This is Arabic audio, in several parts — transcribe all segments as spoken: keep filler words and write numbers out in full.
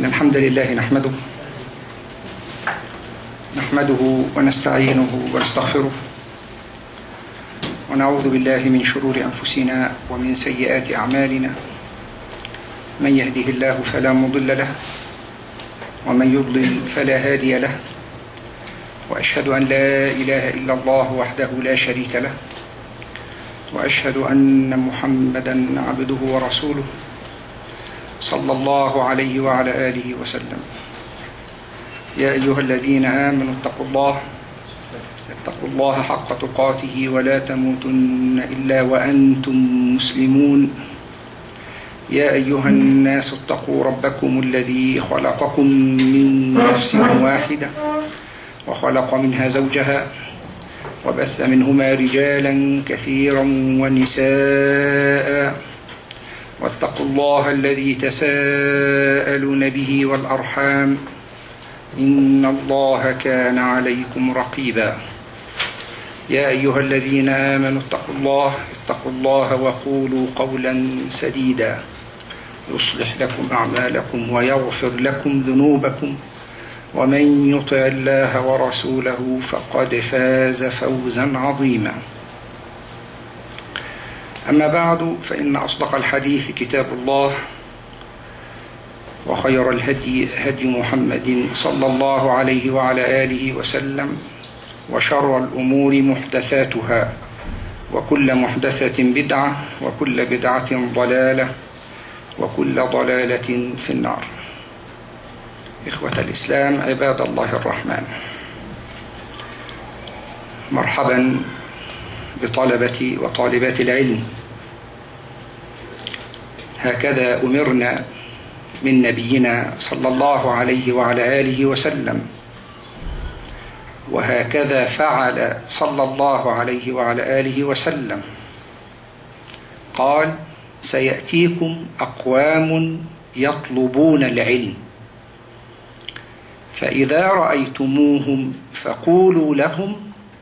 إن الحمد لله نحمده نحمده ونستعينه ونستغفره ونعوذ بالله من شرور أنفسنا ومن سيئات أعمالنا. من يهده الله فلا مضل له ومن يضلل فلا هادي له، وأشهد أن لا إله إلا الله وحده لا شريك له، وأشهد أن محمدا عبده ورسوله صلى الله عليه وعلى آله وسلم. يا أيها الذين آمنوا اتقوا الله اتقوا الله حق تقاته ولا تموتن إلا وأنتم مسلمون. يا أيها الناس اتقوا ربكم الذي خلقكم من نفس واحدة وخلق منها زوجها وبث منهما رجالا كثيرا ونساء، واتقوا الله الذي تساءلون به والأرحام إن الله كان عليكم رقيبا. يا أيها الذين آمنوا اتقوا الله اتقوا الله وقولوا قولا سديدا يصلح لكم أعمالكم ويغفر لكم ذنوبكم، ومن يطع الله ورسوله فقد فاز فوزا عظيما. أما بعد، فإن أصدق الحديث كتاب الله، وخير الهدي هدي محمد صلى الله عليه وعلى آله وسلم، وشر الأمور محدثاتها، وكل محدثة بدعة، وكل بدعة ضلالة، وكل ضلالة في النار. إخوة الإسلام، عباد الله الرحمن، مرحبا بطلبة وطالبات العلم. هكذا أمرنا من نبينا صلى الله عليه وعلى آله وسلم، وهكذا فعل صلى الله عليه وعلى آله وسلم. قال: سيأتيكم أقوام يطلبون العلم، فإذا رأيتموهم فقولوا لهم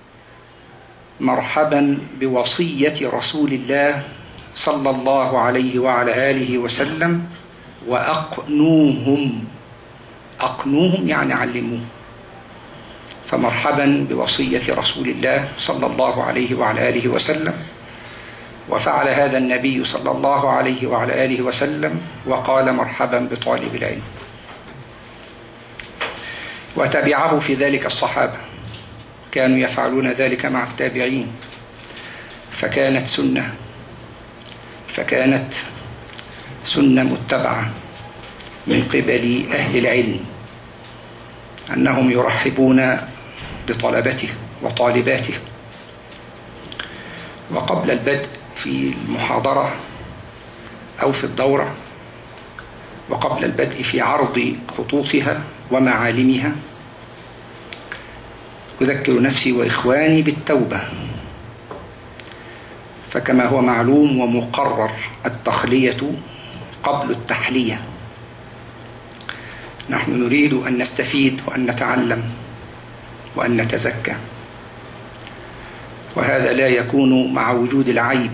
مرحبا بوصية رسول الله صلى الله عليه وعلى آله وسلم، وأقنوهم. أقنوهم يعني علموه، فمرحبا بوصية رسول الله صلى الله عليه وعلى آله وسلم. وفعل هذا النبي صلى الله عليه وعلى آله وسلم، وقال مرحبا بطالب العلم. وتبعه في ذلك الصحابة، كانوا يفعلون ذلك مع التابعين، فكانت سنة فكانت سنة متبعة من قبل أهل العلم، أنهم يرحبون بطلبته وطالباته. وقبل البدء في المحاضرة أو في الدورة، وقبل البدء في عرض خطوطها ومعالمها، أذكر نفسي وإخواني بالتوبة. فكما هو معلوم ومقرر، التخلية قبل التحلية. نحن نريد أن نستفيد وأن نتعلم وأن نتزكى، وهذا لا يكون مع وجود العيب،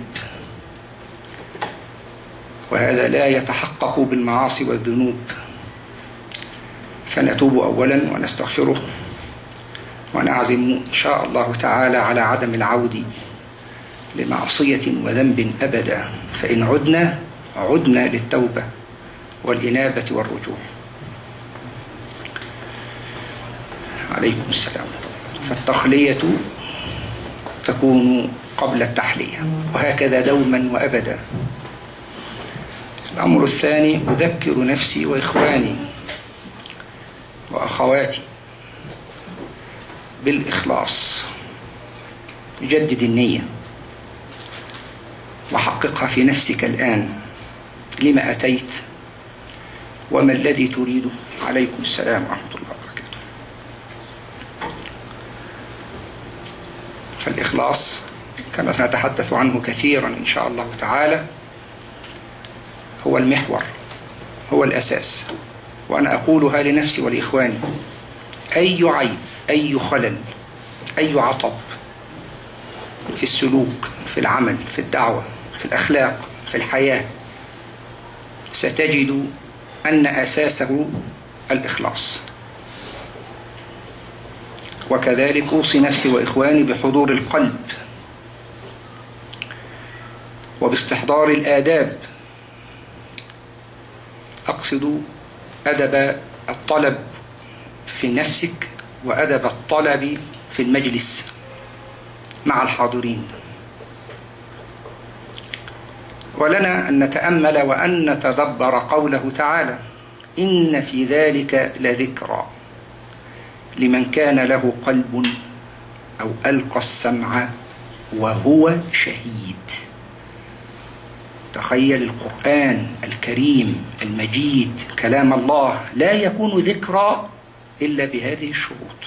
وهذا لا يتحقق بالمعاصي والذنوب. فنتوب أولا ونستغفره، ونعزم إن شاء الله تعالى على عدم العود لمعصية وذنب أبدا، فإن عدنا عدنا للتوبة والإنابة والرجوع. عليكم السلام. فالتخلية تكون قبل التحلية، وهكذا دوما وأبدا. الأمر الثاني، أذكر نفسي وإخواني وأخواتي بالإخلاص. جدد النية وحققها في نفسك الآن. لما أتيت وما الذي تريده؟ عليكم السلام ورحمة الله وبركاته. فالإخلاص كما سنتحدث عنه كثيرا إن شاء الله تعالى هو المحور، هو الأساس. وأنا أقولها لنفسي ولإخواني: أي عيب، أي خلل، أي عطب في السلوك، في العمل، في الدعوة، في الأخلاق، في الحياة، ستجد أن أساسه الإخلاص. وكذلك أوصي نفسي وإخواني بحضور القلب وباستحضار الآداب. أقصد أدب الطلب في نفسك وأدب الطلب في المجلس مع الحاضرين. ولنا أن نتأمل وأن نتدبر قوله تعالى: إن في ذلك لذكرى لمن كان له قلب أو ألقى السمع وهو شهيد. تخيل القرآن الكريم المجيد كلام الله لا يكون ذكرى إلا بهذه الشروط.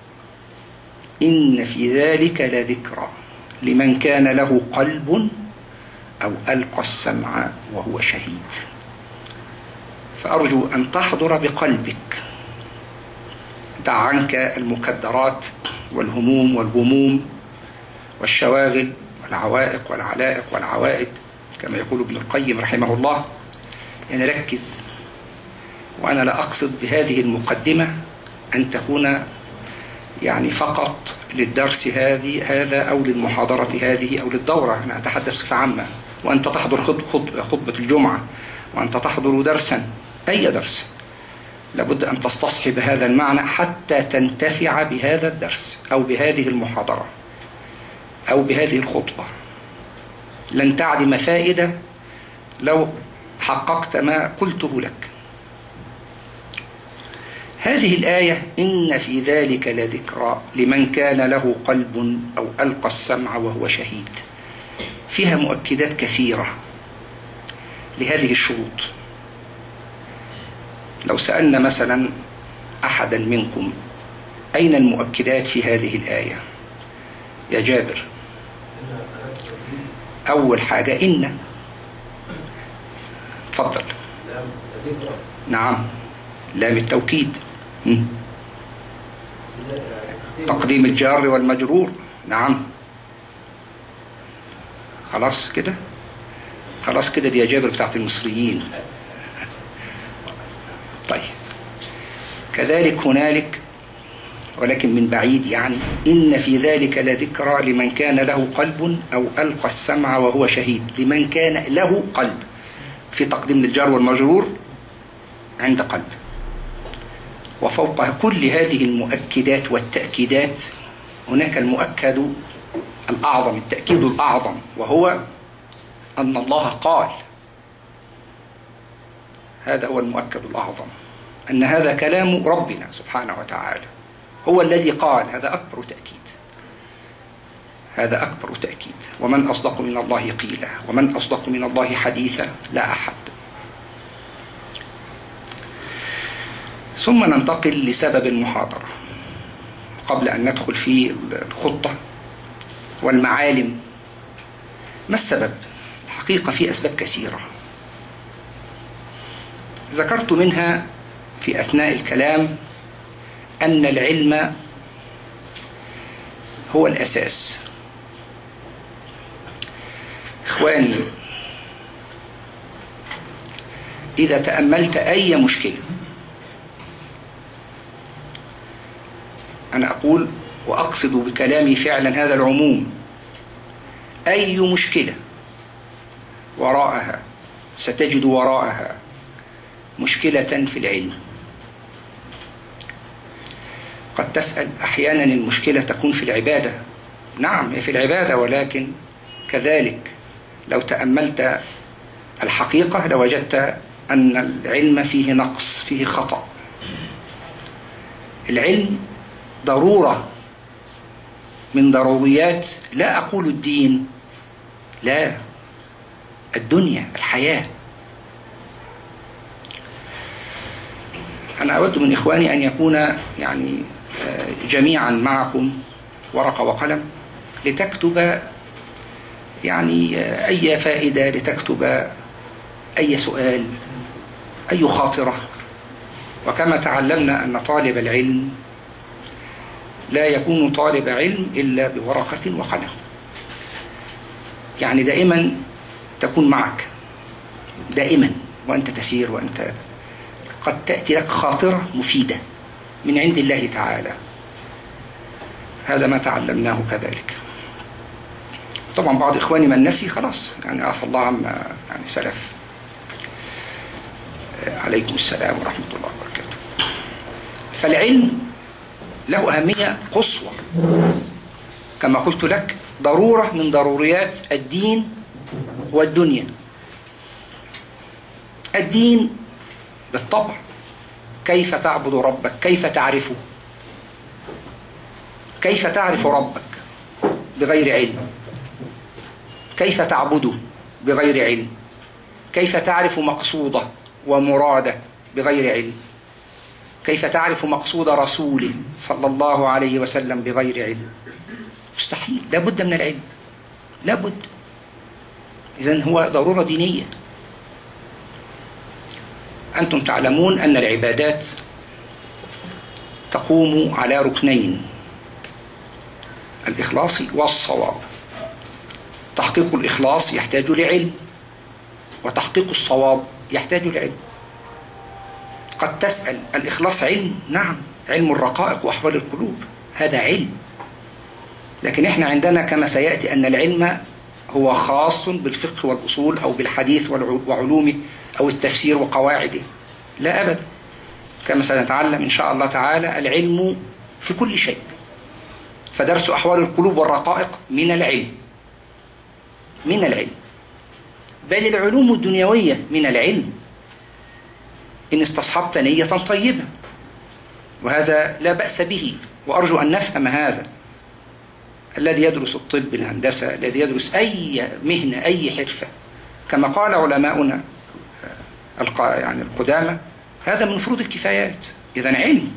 إن في ذلك لذكرى لمن كان له قلب أو ألقى السمع وهو شهيد. فأرجو أن تحضر بقلبك، دع عنك المكدرات والهموم والغموم والشواغل والعوائق والعلائق والعوائد كما يقول ابن القيم رحمه الله. يعني ركز. وأنا لا أقصد بهذه المقدمة أن تكون يعني فقط للدرس هذه هذا أو للمحاضرة هذه أو للدورة. أنا أتحدث بصفة عامة. وأنت تحضر خطبة الجمعة، وأنت تحضر درسا، أي درس، لابد أن تستصحب هذا المعنى حتى تنتفع بهذا الدرس أو بهذه المحاضرة أو بهذه الخطبة. لن تعدم فائدة لو حققت ما قلته لك. هذه الآية: إن في ذلك لذكرى لمن كان له قلب أو ألقى السمع وهو شهيد، فيها مؤكدات كثيرة لهذه الشروط. لو سألنا مثلا أحدا منكم: أين المؤكدات في هذه الآية يا جابر؟ أول حاجة إن. تفضل. نعم، لام التوكيد. م. تقديم الجار والمجرور. نعم. خلاص كده، خلاص كده، دي يا جابر بتاعت المصريين. طيب، كذلك هنالك ولكن من بعيد، يعني: إن في ذلك لذكرى لمن كان له قلب أو ألقى السمع وهو شهيد. لمن كان له قلب، في تقديم الجار والمجرور عند قلب. وفوق كل هذه المؤكدات والتأكيدات هناك المؤكد الأعظم، التأكيد الأعظم، وهو أن الله قال. هذا هو المؤكد الأعظم، أن هذا كلام ربنا سبحانه وتعالى، هو الذي قال. هذا أكبر تأكيد، هذا أكبر تأكيد. ومن أصدق من الله قيلا ومن أصدق من الله حديثا لا أحد. ثم ننتقل لسبب المحاضرة قبل أن ندخل في الخطة والمعالم. ما السبب؟ الحقيقة في أسباب كثيرة ذكرت منها في أثناء الكلام أن العلم هو الأساس. إخواني، إذا تأملت أي مشكلة، أنا أقول وأقصد بكلامي فعلا هذا العموم، أي مشكلة وراءها ستجد وراءها مشكلة في العلم. قد تسأل أحيانا المشكلة تكون في العبادة. نعم، هي في العبادة، ولكن كذلك لو تأملت الحقيقة لوجدت أن العلم فيه نقص، فيه خطأ. العلم ضرورة من ضروريات، لا أقول الدين، لا، الدنيا، الحياة. أنا أود من إخواني أن يكون يعني جميعا معكم ورقة وقلم لتكتب يعني أي فائدة، لتكتب أي سؤال، أي خاطرة. وكما تعلمنا أن طالب العلم لا يكون طالب علم إلا بورقة وقلم، يعني دائما تكون معك، دائما وأنت تسير وأنت قد تأتي لك خاطرة مفيدة من عند الله تعالى. هذا ما تعلمناه كذلك. طبعا بعض إخواني من نسي خلاص، يعني عفى الله عما يعني سلف. عليكم السلام ورحمة الله وبركاته. فالعلم له أهمية قصوى، كما قلت لك ضرورة من ضروريات الدين والدنيا. الدين بالطبع كيف تعبد ربك، كيف تعرفه، كيف تعرف ربك بغير علم، كيف تعبده بغير علم، كيف تعرف مقصوده ومراده بغير علم، كيف تعرف مقصود رسوله صلى الله عليه وسلم بغير علم. مستحيل، لابد من العلم، لابد. إذن هو ضرورة دينية. أنتم تعلمون أن العبادات تقوم على ركنين: الإخلاص والصواب. تحقيق الإخلاص يحتاج لعلم، وتحقيق الصواب يحتاج لعلم. قد تسأل: الإخلاص علم؟ نعم، علم الرقائق وأحوال القلوب، هذا علم. لكن إحنا عندنا كما سيأتي أن العلم هو خاص بالفقه والأصول أو بالحديث وعلومه أو التفسير وقواعده. لا أبدا، كما سنتعلم إن شاء الله تعالى العلم في كل شيء. فدرس أحوال القلوب والرقائق من العلم، من العلم، بل العلوم الدنيوية من العلم إن استصحبت نية طيبة، وهذا لا بأس به، وأرجو أن نفهم هذا. الذي يدرس الطب، الهندسة، الذي يدرس أي مهنة، أي حرفة، كما قال علماؤنا يعني القدامى، هذا من فروض الكفايات. إذن علم،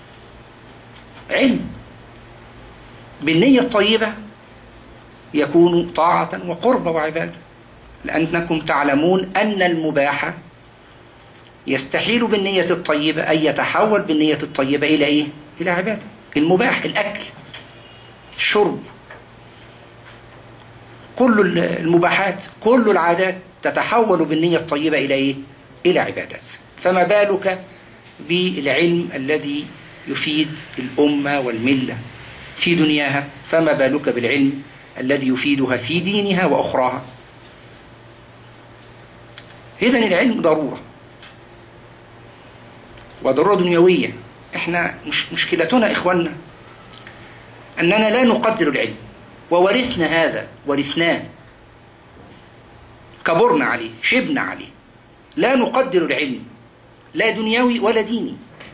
علم بالنية الطيبة يكون طاعة وقربة وعبادة، لأنكم تعلمون أن المباح يستحيل بالنية الطيبة أن يتحول بالنية الطيبة إلى إيه؟ إلى عبادة. المباح، الأكل، الشرب، كل المباحات، كل العادات تتحول بالنية الطيبة إلى إيه؟ إلى عبادات. فما بالك بالعلم الذي يفيد الأمة والملة في دنياها، فما بالك بالعلم الذي يفيدها في دينها وأخراها. إذن العلم ضرورة، وضرورة دنيوية. إحنا مش مشكلتنا إخواننا أننا لا نقدر العلم، وورثنا هذا، ورثناه، كبرنا عليه، شبنا عليه، لا نقدر العلم، لا دنيوي ولا ديني.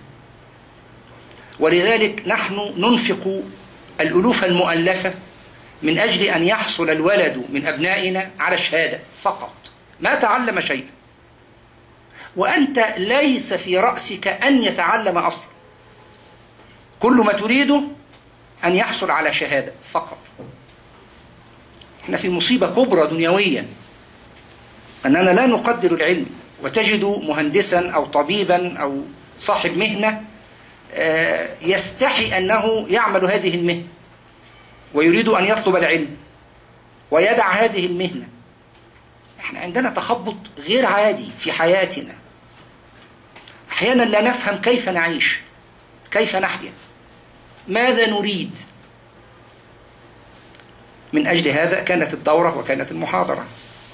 ولذلك نحن ننفق الألوف المؤلفة من أجل أن يحصل الولد من أبنائنا على الشهادة فقط، ما تعلم شيئا، وأنت ليس في رأسك أن يتعلم أصلا. كل ما تريده أن يحصل على شهادة فقط. احنا في مصيبة كبرى دنيوية، أننا لا نقدر العلم. وتجد مهندسا أو طبيبا أو صاحب مهنة يستحي أنه يعمل هذه المهنة، ويريد أن يطلب العلم ويدع هذه المهنة. احنا عندنا تخبط غير عادي في حياتنا، أحيانا لا نفهم كيف نعيش، كيف نحيا، ماذا نريد. من أجل هذا كانت الدورة وكانت المحاضرة،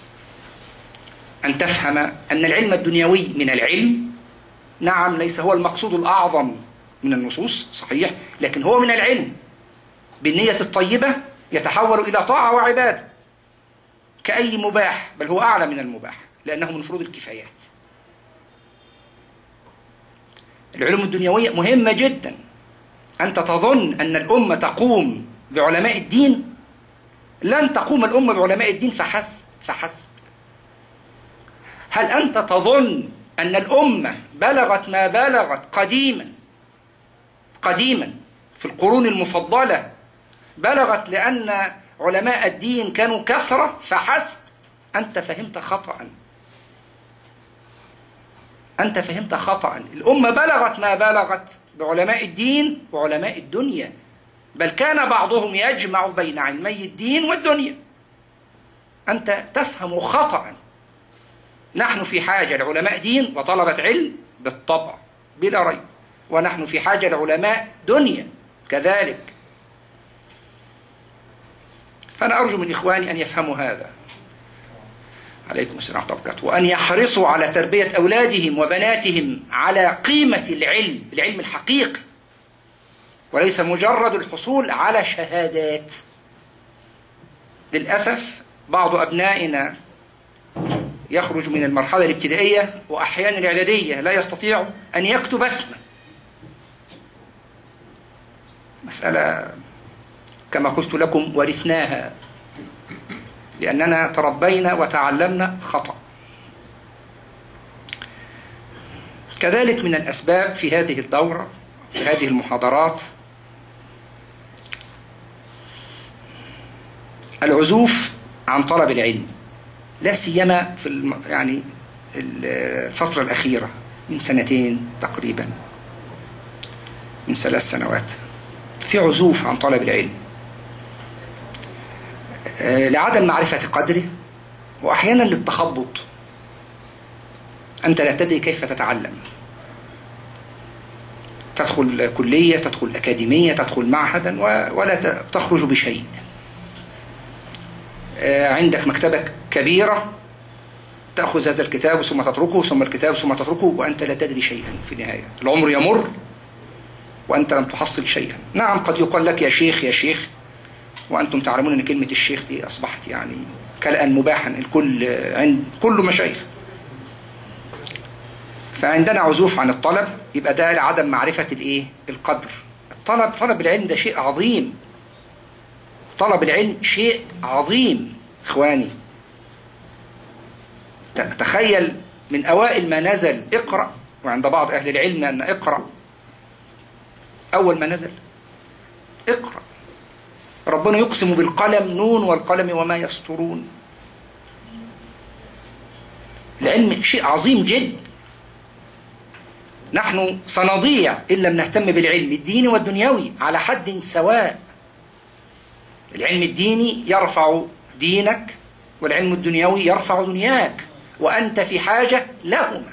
أن تفهم أن العلم الدنيوي من العلم، نعم، ليس هو المقصود الأعظم من النصوص، صحيح، لكن هو من العلم بالنية الطيبة يتحول إلى طاعة وعبادة كأي مباح، بل هو أعلى من المباح لأنه من فروض الكفايات. العلوم الدنيوية مهمة جدا. أنت تظن أن الأمة تقوم بعلماء الدين؟ لن تقوم الأمة بعلماء الدين فحسب فحسب. هل أنت تظن أن الأمة بلغت ما بلغت قديما قديما في القرون المفضلة، بلغت لأن علماء الدين كانوا كثرة فحسب؟ أنت فهمت خطأ، أنت فهمت خطأ. الأمة بلغت ما بلغت بعلماء الدين وعلماء الدنيا، بل كان بعضهم يجمع بين علمي الدين والدنيا. أنت تفهم خطأ. نحن في حاجة لعلماء دين وطلبة علم بالطبع بلا ريب، ونحن في حاجة لعلماء دنيا كذلك. فأنا أرجو من إخواني أن يفهموا هذا، عليكم السلام ورحمة الله وبركاته، وأن يحرصوا على تربية أولادهم وبناتهم على قيمة العلم، العلم الحقيقي، وليس مجرد الحصول على شهادات. للأسف بعض أبنائنا يخرج من المرحلة الابتدائية وأحيانا الإعدادية لا يستطيع أن يكتب اسمه. مسألة كما قلت لكم ورثناها، لأننا تربينا وتعلمنا خطأ. كذلك من الأسباب في هذه الدورة في هذه المحاضرات العزوف عن طلب العلم، لا سيما في الم... يعني الفترة الأخيرة من سنتين تقريبا، من ثلاث سنوات في عزوف عن طلب العلم لعدم معرفة قدره، وأحيانا للتخبط. أنت لا تدري كيف تتعلم، تدخل كلية، تدخل أكاديمية، تدخل معهدا ولا تخرج بشيء. عندك مكتبة كبيرة، تأخذ هذا الكتاب ثم تتركه، ثم الكتاب ثم تتركه، وأنت لا تدري شيئا. في النهاية العمر يمر وأنت لم تحصل شيئا. نعم قد يقال لك يا شيخ يا شيخ، وأنتم تعلمون أن كلمة الشيخ دي أصبحت يعني كالآن مباحا، الكل عند كل مشايخ. فعندنا عزوف عن الطلب، يبقى ده لعدم معرفة الإيه؟ القدر. الطلب، طلب العلم ده شيء عظيم، طلب العلم شيء عظيم إخواني. تخيل من أوائل ما نزل اقرأ، وعند بعض أهل العلم أن اقرأ أول ما نزل اقرأ، ربنا يقسم بالقلم، نون والقلم وما يسطرون. العلم شيء عظيم جدا، نحن سنضيع إن لم نهتم بالعلم الديني والدنيوي على حد سواء. العلم الديني يرفع دينك، والعلم الدنيوي يرفع دنياك، وأنت في حاجة لهما.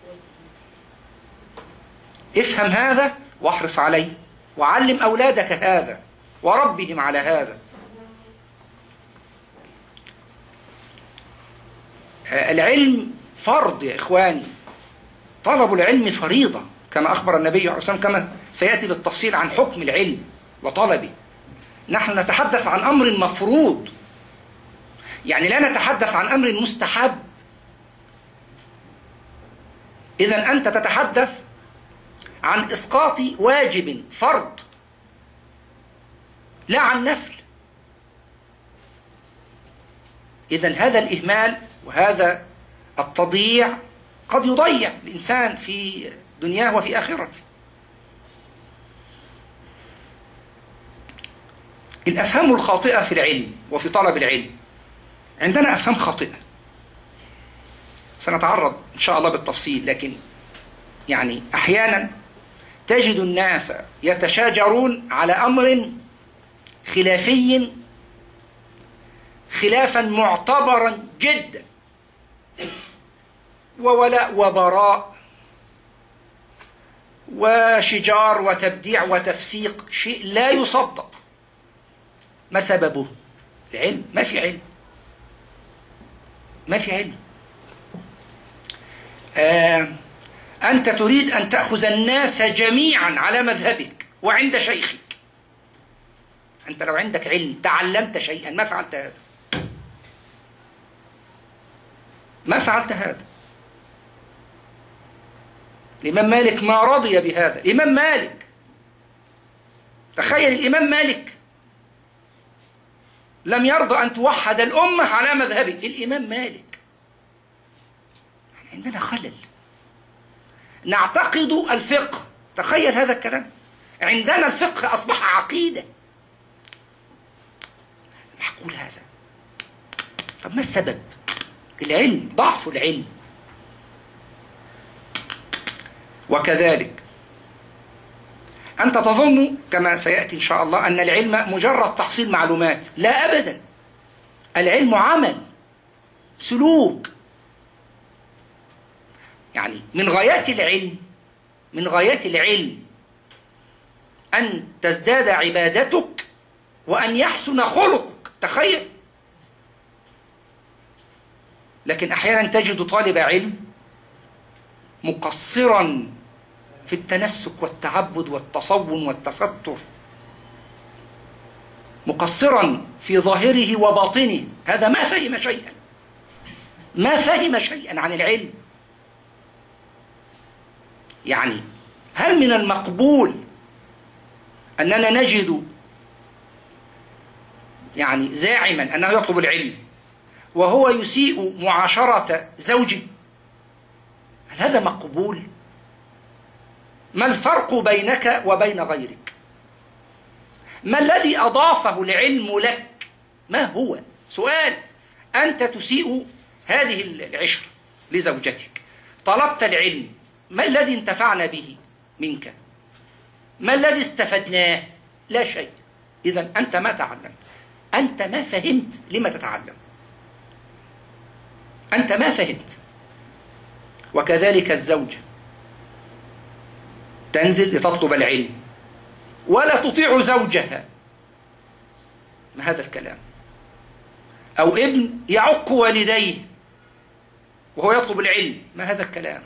افهم هذا واحرص عليه، وعلم أولادك هذا وربهم على هذا. العلم فرض يا إخواني، طلب العلم فريضة كما أخبر النبي عليه الصلاة والسلام، كما سيأتي بالتفصيل عن حكم العلم وطلبه. نحن نتحدث عن أمر مفروض، يعني لا نتحدث عن أمر مستحب. إذن أنت تتحدث عن إسقاط واجب فرض، لا عن نفل. إذن هذا الإهمال وهذا التضييع قد يضيع الإنسان في دنياه وفي آخرته. الأفهام الخاطئة في العلم وفي طلب العلم، عندنا أفهام خاطئة سنتعرض إن شاء الله بالتفصيل، لكن يعني أحيانا تجد الناس يتشاجرون على أمر خلافي خلافا معتبرا جدا، وولاء وبراء وشجار وتبديع وتفسيق، شيء لا يصدق. ما سببه؟ العلم. ما في علم، ما في علم. آه أنت تريد أن تأخذ الناس جميعا على مذهبك وعند شيخك. أنت لو عندك علم تعلمت شيئا ما فعلت هذا، ما فعلت هذا. الإمام مالك ما رضي بهذا. الإمام مالك، تخيل الإمام مالك لم يرضى أن توحد الأمة على مذهبه. الإمام مالك. عندنا خلل، نعتقد الفقه. تخيل هذا الكلام، عندنا الفقه أصبح عقيدة. معقول هذا؟ طب ما السبب؟ العلم، ضعف العلم. وكذلك أنت تظن كما سيأتي إن شاء الله أن العلم مجرد تحصيل معلومات. لا أبدا، العلم عمل، سلوك. يعني من غايات العلم من غايات العلم أن تزداد عبادتك وأن يحسن خلقك. تخيل. لكن أحيانا تجد طالب علم مقصرا في التنسك والتعبد والتصون والتستر، مقصرا في ظاهره وباطنه. هذا ما فهم شيئا، ما فهم شيئا عن العلم. يعني هل من المقبول أننا نجد يعني زاعما أنه يطلب العلم وهو يسيء معاشرة زوجه؟ هل هذا مقبول؟ ما الفرق بينك وبين غيرك؟ ما الذي أضافه العلم لك؟ ما هو؟ سؤال. أنت تسيء هذه العشرة لزوجتك، طلبت العلم، ما الذي انتفعنا به منك؟ ما الذي استفدناه؟ لا شيء. إذن أنت ما تعلمت، أنت ما فهمت لما تتعلم، أنت ما فهمت. وكذلك الزوجة تنزل لتطلب العلم ولا تطيع زوجها، ما هذا الكلام؟ أو ابن يعق والديه وهو يطلب العلم، ما هذا الكلام؟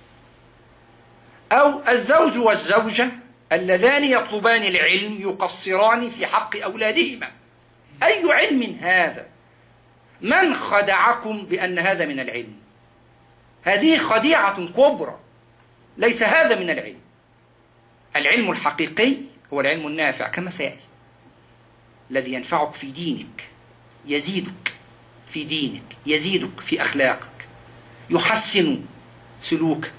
أو الزوج والزوجة اللذان يطلبان العلم يقصران في حق أولادهما، أي علم هذا؟ من خدعكم بأن هذا من العلم؟ هذه خديعة كبرى، ليس هذا من العلم. العلم الحقيقي هو العلم النافع كما سيأتي، الذي ينفعك في دينك، يزيدك في دينك، يزيدك في أخلاقك، يحسن سلوكك.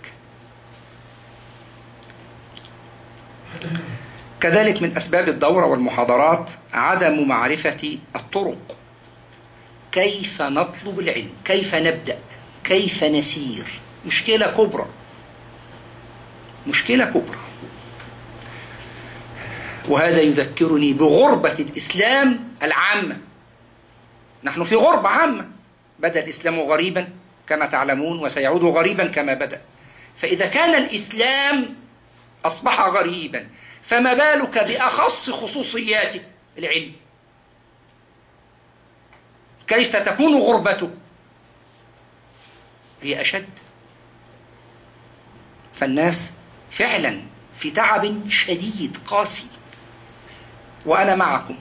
كذلك من أسباب الدورة والمحاضرات عدم معرفة الطرق، كيف نطلب العلم، كيف نبدأ، كيف نسير. مشكلة كبرى، مشكلة كبرى. وهذا يذكرني بغربة الإسلام العامة. نحن في غربة عامة، بدأ الإسلام غريبا كما تعلمون وسيعود غريبا كما بدأ. فإذا كان الإسلام أصبح غريبا فما بالك بأخص خصوصياته، العلم؟ كيف تكون غربته؟ هي أشد. فالناس فعلا في تعب شديد قاسي، وأنا معكم.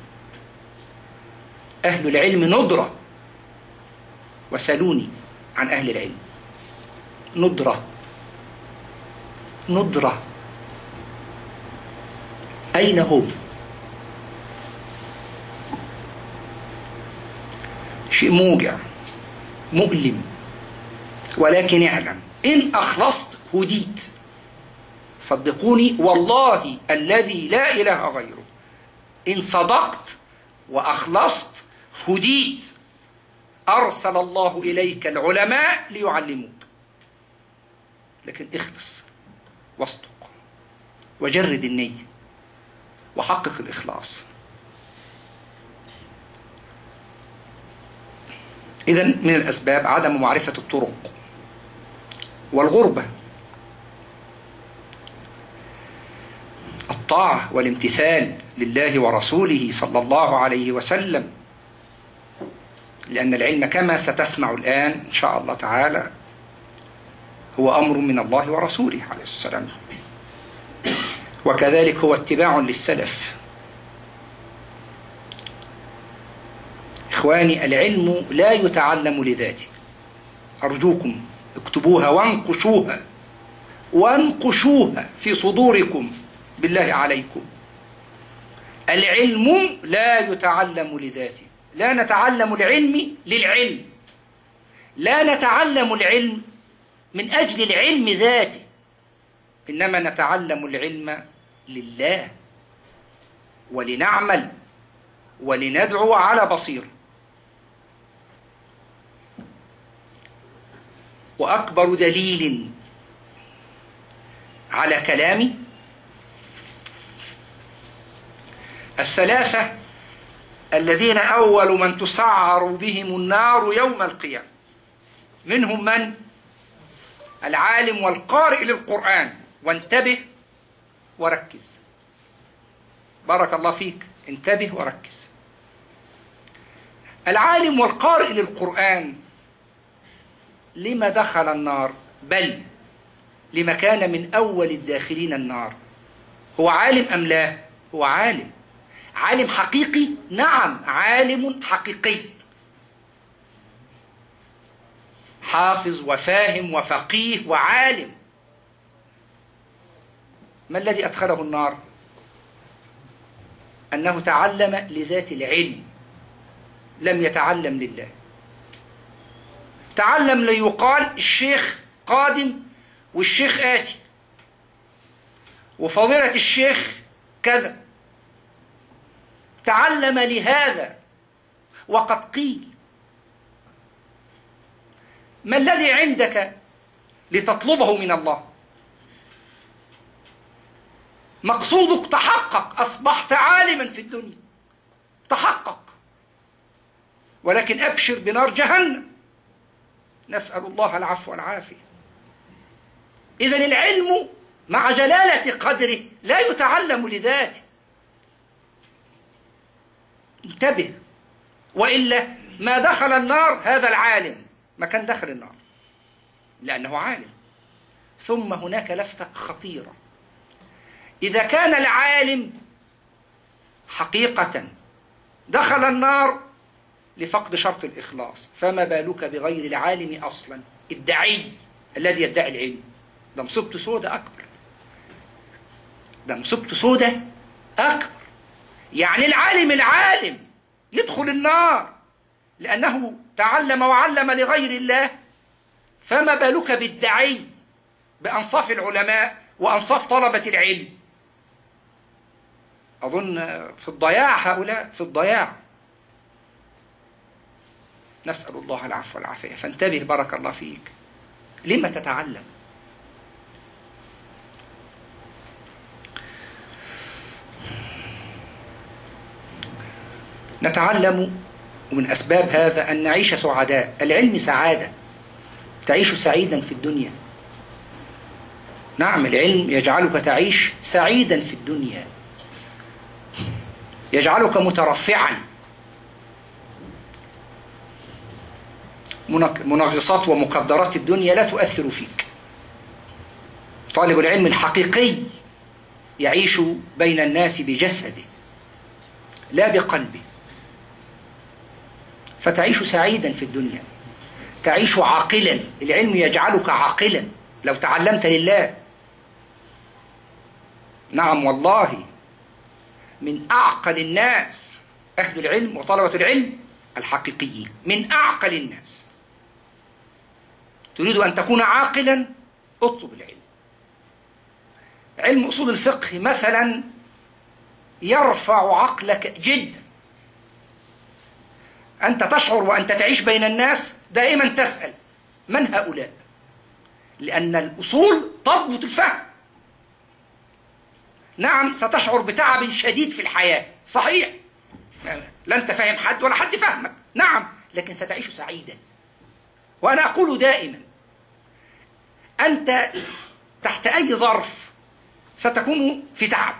أهل العلم ندرة، وسألوني عن أهل العلم. ندرة ندرة أين هم؟ شيء موجع مؤلم، ولكن اعلم إن أخلصت هديت. صدقوني والله الذي لا إله غيره، إن صدقت وأخلصت هديت. أرسل الله إليك العلماء ليعلموك، لكن اخلص واصدق وجرد النية وحقق الإخلاص. إذن من الأسباب عدم معرفة الطرق والغربة. الطاعة والامتثال لله ورسوله صلى الله عليه وسلم، لأن العلم كما ستسمع الآن إن شاء الله تعالى هو أمر من الله ورسوله عليه السلام، وكذلك هو اتباع للسلف. إخواني، العلم لا يتعلم لذاته. أرجوكم اكتبوها وانقشوها وانقشوها في صدوركم بالله عليكم. العلم لا يتعلم لذاته. لا نتعلم العلم للعلم، لا نتعلم العلم من أجل العلم ذاته، إنما نتعلم العلم لله، ولنعمل ولندعو على بصير. وأكبر دليل على كلامي الثلاثة الذين أول من تسعر بهم النار يوم القيامة. منهم من؟ العالم والقارئ للقرآن. وانتبه وركز، بارك الله فيك، انتبه وركز. العالم والقارئ للقرآن لما دخل النار؟ بل لما كان من أول الداخلين النار. هو عالم أم لا؟ هو عالم. عالم حقيقي؟ نعم، عالم حقيقي، حافظ وفاهم وفقيه وعالم. ما الذي أدخله النار؟ أنه تعلم لذات العلم، لم يتعلم لله. تعلم ليقال الشيخ قادم والشيخ آتي وفضيلة الشيخ كذا. تعلم لهذا وقد قيل. ما الذي عندك لتطلبه من الله؟ مقصودك تحقق، أصبحت عالما في الدنيا، تحقق، ولكن أبشر بنار جهنم، نسأل الله العفو والعافية. إذن العلم مع جلالة قدره لا يتعلم لذاته، انتبه، وإلا ما دخل النار هذا العالم، ما كان دخل النار لأنه عالم. ثم هناك لفتة خطيرة: إذا كان العالم حقيقة دخل النار لفقد شرط الإخلاص، فما بالك بغير العالم أصلا، الدعي الذي يدعي العلم؟ ده مصيبته سودة أكبر، ده مصيبته سودة أكبر. يعني العالم العالم يدخل النار لأنه تعلم وعلم لغير الله، فما بالك بالدعي، بأنصاف العلماء وأنصاف طلبة العلم؟ أظن في الضياع، هؤلاء في الضياع، نسأل الله العفو والعافية. فانتبه بارك الله فيك، لما تتعلم؟ نتعلم، ومن أسباب هذا أن نعيش سعداء. العلم سعادة، تعيش سعيدا في الدنيا. نعم، العلم يجعلك تعيش سعيدا في الدنيا، يجعلك مترفعا. منغصات ومقدرات الدنيا لا تؤثر فيك. طالب العلم الحقيقي يعيش بين الناس بجسده لا بقلبه، فتعيش سعيدا في الدنيا، تعيش عاقلا. العلم يجعلك عاقلا لو تعلمت لله. نعم والله، من أعقل الناس أهل العلم وطلبة العلم الحقيقيين، من أعقل الناس. تريد أن تكون عاقلا؟ اطلب العلم. علم أصول الفقه مثلا يرفع عقلك جدا. أنت تشعر وأنت تعيش بين الناس دائما تسأل من هؤلاء، لأن الأصول تضبط الفهم. نعم، ستشعر بتعب شديد في الحياة، صحيح، لا أنت فاهم حد ولا حد فهمك، نعم، لكن ستعيش سعيدا. وأنا أقول دائما، أنت تحت أي ظرف ستكون في تعب،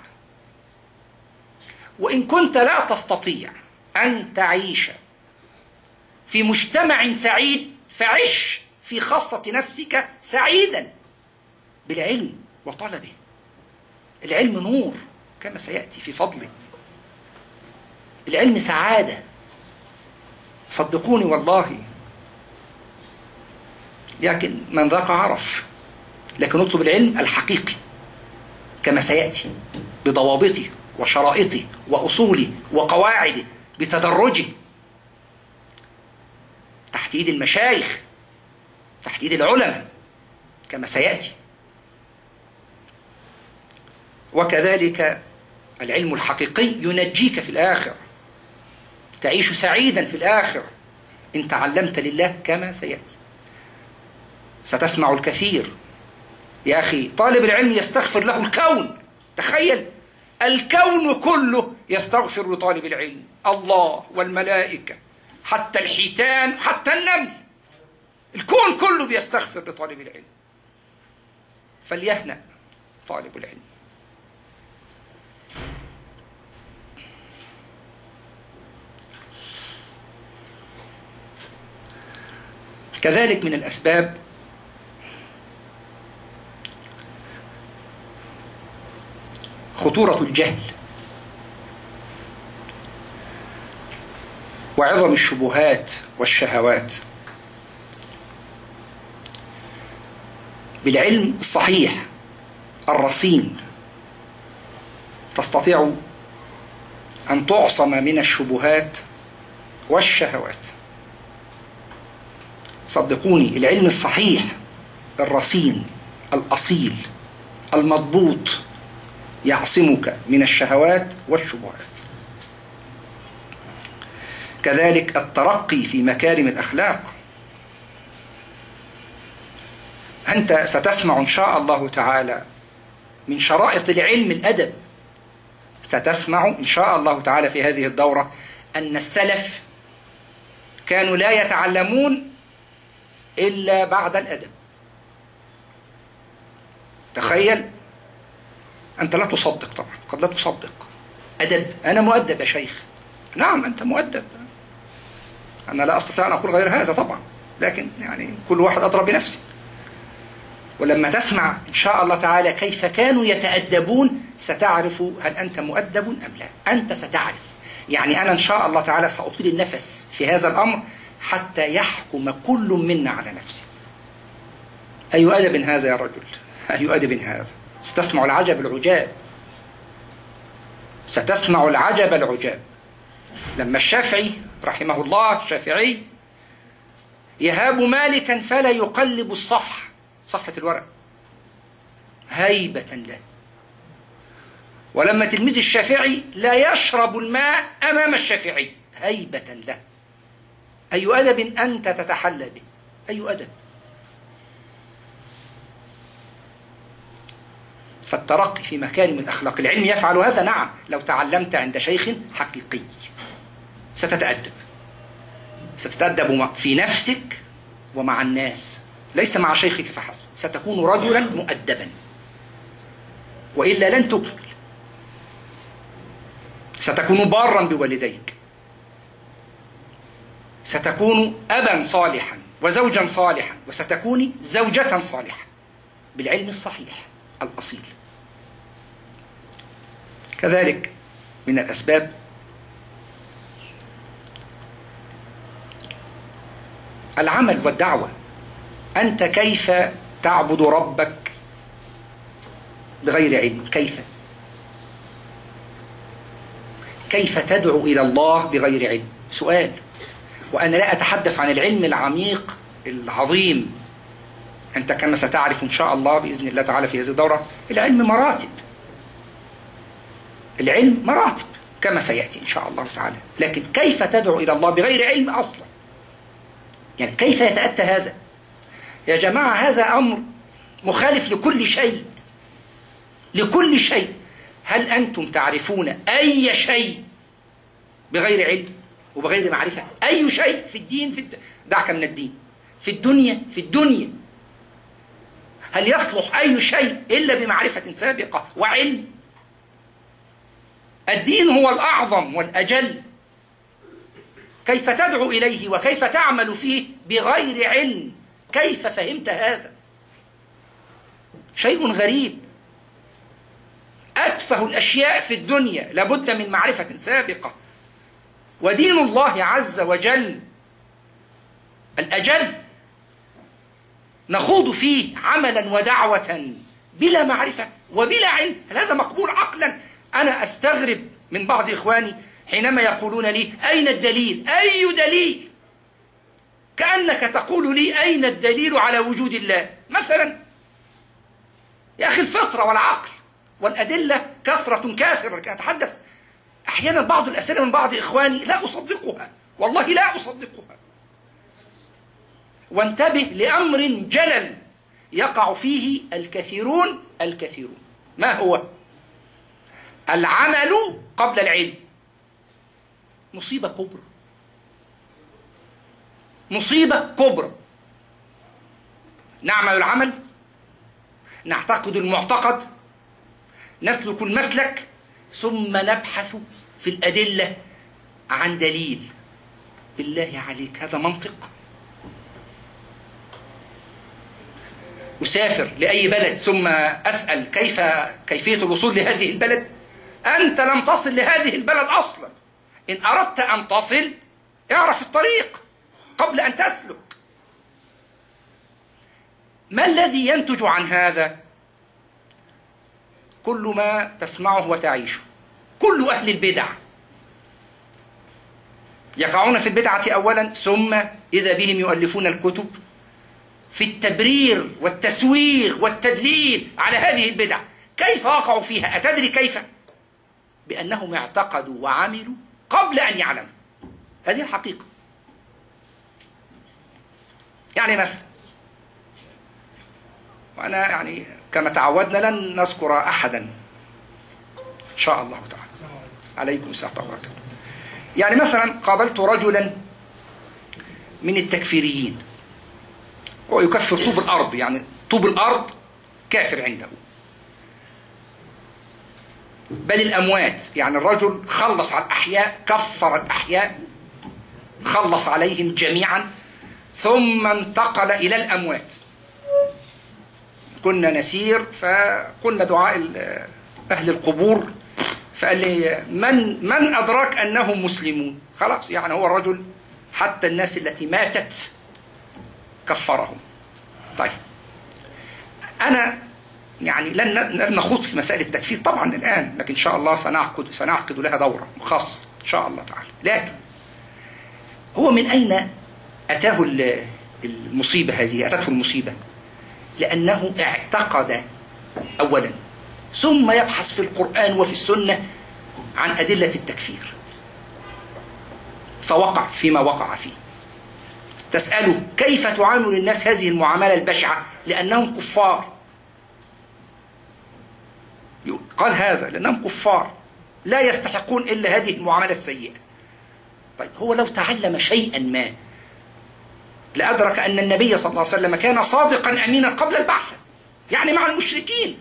وإن كنت لا تستطيع أن تعيش في مجتمع سعيد، فعش في خاصة نفسك سعيدا بالعلم وطلبه. العلم نور كما سيأتي في فضله، العلم سعادة، صدقوني والله. لكن من ذاق عرف. لكن اطلب العلم الحقيقي كما سيأتي، بضوابطه وشرائطه وأصوله وقواعده، بتدرجه، تحت ايد المشايخ، تحت ايد العلماء كما سيأتي. وكذلك العلم الحقيقي ينجيك في الآخرة، تعيش سعيدا في الآخرة إن تعلمت لله كما سيأتي. ستسمع الكثير يا أخي طالب العلم يستغفر له الكون. تخيل، الكون كله يستغفر لطالب العلم، الله والملائكة حتى الحيتان حتى النمل، الكون كله بيستغفر لطالب العلم. فليهنأ طالب العلم. كذلك من الأسباب خطورة الجهل وعظم الشبهات والشهوات. بالعلم الصحيح الرصين تستطيع أن تعصم من الشبهات والشهوات. صدقوني، العلم الصحيح الرصين الأصيل المضبوط يعصمك من الشهوات والشبهات. كذلك الترقي في مكارم الأخلاق. أنت ستسمع إن شاء الله تعالى من شرائط العلم الأدب. ستسمع إن شاء الله تعالى في هذه الدورة أن السلف كانوا لا يتعلمون إلا بعد الأدب. تخيل، أنت لا تصدق طبعا، قد لا تصدق. أدب، أنا مؤدب يا شيخ. نعم أنت مؤدب، أنا لا أستطيع أن أقول غير هذا طبعا، لكن يعني كل واحد أدرى بنفسه. ولما تسمع إن شاء الله تعالى كيف كانوا يتأدبون ستعرف هل أنت مؤدب أم لا. أنت ستعرف. يعني أنا إن شاء الله تعالى سأطيل النفس في هذا الأمر حتى يحكم كل منا على نفسه. أي أدب هذا يا رجل، أي أدب هذا. ستسمع العجب العجاب، ستسمع العجب العجاب. لما الشافعي رحمه الله الشافعي يهاب مالكا فلا يقلب الصفح، صفحة الورق، هيبة له. ولما تلميذ الشافعي لا يشرب الماء أمام الشافعي، هيبة له. أي أدب أنت تتحلى به، أي أدب. فالترقي في مكارم الأخلاق، العلم يفعل هذا. نعم، لو تعلمت عند شيخ حقيقي ستتأدب، ستتأدب في نفسك ومع الناس، ليس مع شيخك فحسب. ستكون رجلا مؤدبا، وإلا لن تكمل. ستكون بارا بوالديك، ستكون أبا صالحا وزوجا صالحا، وستكوني زوجة صالحة بالعلم الصحيح الأصيل. كذلك من الأسباب العمل والدعوة. أنت كيف تعبد ربك بغير علم؟ كيف كيف تدعو إلى الله بغير علم؟ سؤال. وأنا لا أتحدث عن العلم العميق العظيم. أنت كما ستعرف إن شاء الله بإذن الله تعالى في هذه الدورة، العلم مراتب، العلم مراتب كما سيأتي إن شاء الله تعالى. لكن كيف تدعو إلى الله بغير علم أصلا؟ يعني كيف يتأتى هذا؟ يا جماعة هذا أمر مخالف لكل شيء، لكل شيء. هل أنتم تعرفون أي شيء بغير علم وبغير معرفة؟ أي شيء في الدين، في الد... دعك من الدين، في الدنيا، في الدنيا هل يصلح أي شيء إلا بمعرفة سابقة وعلم؟ الدين هو الأعظم والأجل. كيف تدعو إليه وكيف تعمل فيه بغير علم؟ كيف فهمت هذا؟ شيء غريب. أتفه الأشياء في الدنيا لابد من معرفة سابقة. ودين الله عز وجل الأجل نخوض فيه عملا ودعوة بلا معرفة وبلا علم. هل هذا مقبول عقلا؟ أنا أستغرب من بعض إخواني حينما يقولون لي أين الدليل؟ أي دليل؟ كأنك تقول لي أين الدليل على وجود الله مثلا. يا أخي الفطرة والعقل والأدلة كثرة كاثرة. لكن أتحدث أحيانا بعض الأسئلة من بعض إخواني لا أصدقها، والله لا أصدقها. وانتبه لأمر جلل يقع فيه الكثيرون الكثيرون. ما هو؟ العمل قبل العلم. مصيبة كبرى، مصيبة كبرى. نعمل العمل نعتقد المعتقد، نسلك المسلك، ثم نبحث في الأدلة عن دليل. بالله عليك هذا منطق؟ أسافر لأي بلد ثم أسأل كيف كيفية الوصول لهذه البلد؟ أنت لم تصل لهذه البلد أصلا. إن أردت أن تصل اعرف الطريق قبل أن تسلك. ما الذي ينتج عن هذا؟ كل ما تسمعه وتعيشه. كل أهل البدع يقعون في البدعة أولا، ثم إذا بهم يؤلفون الكتب في التبرير والتسويغ والتدليل على هذه البدع. كيف وقعوا فيها؟ أتدري كيف؟ بأنهم اعتقدوا وعملوا قبل أن يعلموا. هذه الحقيقة. يعني مثلا، وأنا يعني كما تعودنا لن نذكر أحدا إن شاء الله تعالى. عليكم السلام ورحمة الله. يعني مثلا قابلت رجلا من التكفيريين، هو يكفر طوب الأرض، يعني طوب الأرض كافر عنده، بل الأموات. يعني الرجل خلص على الأحياء، كفر الأحياء، خلص عليهم جميعا، ثم انتقل إلى الأموات. كنا نسير فقلنا دعاء أهل القبور، فقال لي من من أدراك أنهم مسلمون؟ خلاص، يعني هو الرجل حتى الناس التي ماتت كفرهم. طيب أنا يعني لن نخوض في مسائل التكفير طبعا الآن، لكن إن شاء الله سنعقد سنعقد لها دورة خاصة إن شاء الله تعالى. لكن هو من أين أتاه المصيبة هذه؟ أتته المصيبة لأنه اعتقد أولا، ثم يبحث في القرآن وفي السنة عن أدلة التكفير، فوقع فيما وقع فيه. تسأله كيف تعامل الناس هذه المعاملة البشعة؟ لأنهم كفار. قال هذا لأنهم كفار لا يستحقون إلا هذه المعاملة السيئة. طيب هو لو تعلم شيئا ما لأدرك أن النبي صلى الله عليه وسلم كان صادقا أمينا قبل البعثة، يعني مع المشركين،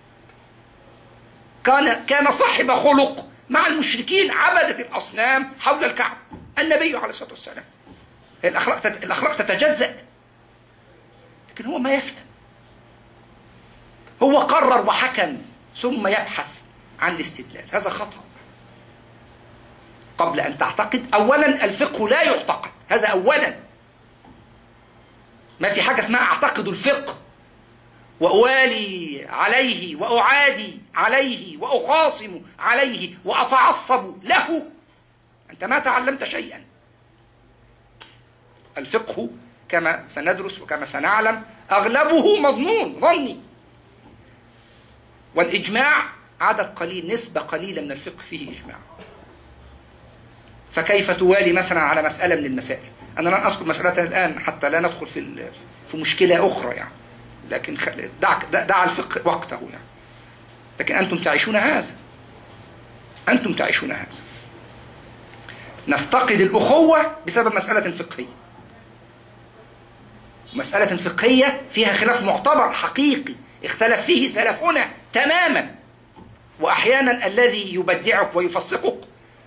كان كان صاحب خلق مع المشركين عبدة الأصنام حول الكعبة. النبي عليه الصلاة والسلام الأخلاق الأخلاق تتجزأ، لكن هو ما يفهم. هو قرر وحكم ثم يبحث عن الاستدلال. هذا خطأ. قبل أن تعتقد أولا الفقه لا يعتقد، هذا أولا. ما في حاجة اسمها أعتقد الفقه وأوالي عليه وأعادي عليه وأخاصم عليه وأتعصب له. أنت ما تعلمت شيئا. الفقه كما سندرس وكما سنعلم أغلبه مظنون ظني، والإجماع عدد قليل، نسبة قليلة من الفقه فيه إجماع. فكيف توالي مثلا على مسألة من المسائل؟ أنا لن أذكر مسألة الآن حتى لا ندخل في في مشكلة أخرى يعني، لكن دع دع الفقه وقته يعني. لكن أنتم تعيشون هذا، أنتم تعيشون هذا. نفتقد الأخوة بسبب مسألة فقهية، مسألة فقهية فيها خلاف معتبر حقيقي اختلف فيه سلفنا تماما، وأحيانا الذي يبدعك ويفسقك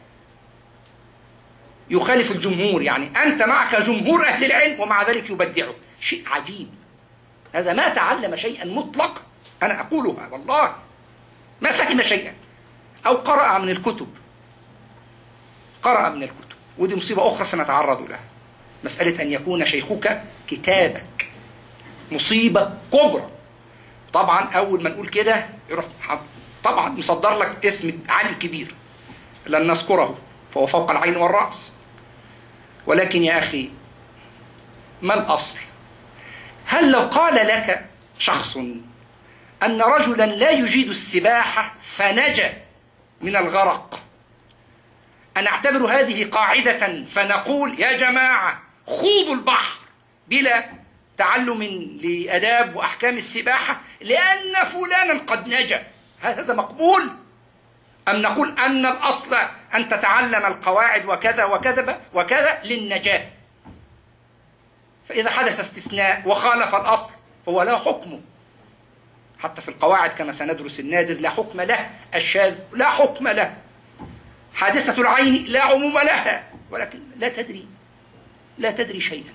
يخالف الجمهور، يعني أنت معك جمهور أهل العلم ومع ذلك يبدعك. شيء عجيب. هذا ما تعلم شيئا مطلق، أنا أقولها والله، ما فهم شيئا، أو قرأ من الكتب قرأ من الكتب ودي مصيبة أخرى سنتعرض لها. مسألة أن يكون شيخك كتابك مصيبة كبرى. طبعا أول ما نقول كده يروح طبعا مصدر لك اسم عالم كبير لن نذكره، فهو فوق العين والرأس. ولكن يا أخي ما الأصل؟ هل لو قال لك شخص أن رجلا لا يجيد السباحة فنجا من الغرق، أن نعتبر هذه قاعدة فنقول يا جماعة خوضوا البحر بلا تعلم لآداب وأحكام السباحة لأن فلانا قد نجا؟ هذا مقبول؟ أم نقول أن الأصل أن تتعلم القواعد وكذا وكذا وكذا للنجاة، فإذا حدث استثناء وخالف الأصل فهو له حكمه. حتى في القواعد كما سندرس النادر لا حكم له، الشاذ لا حكم له، حادثة العين لا عموم لها، ولكن لا تدري لا تدري شيئا.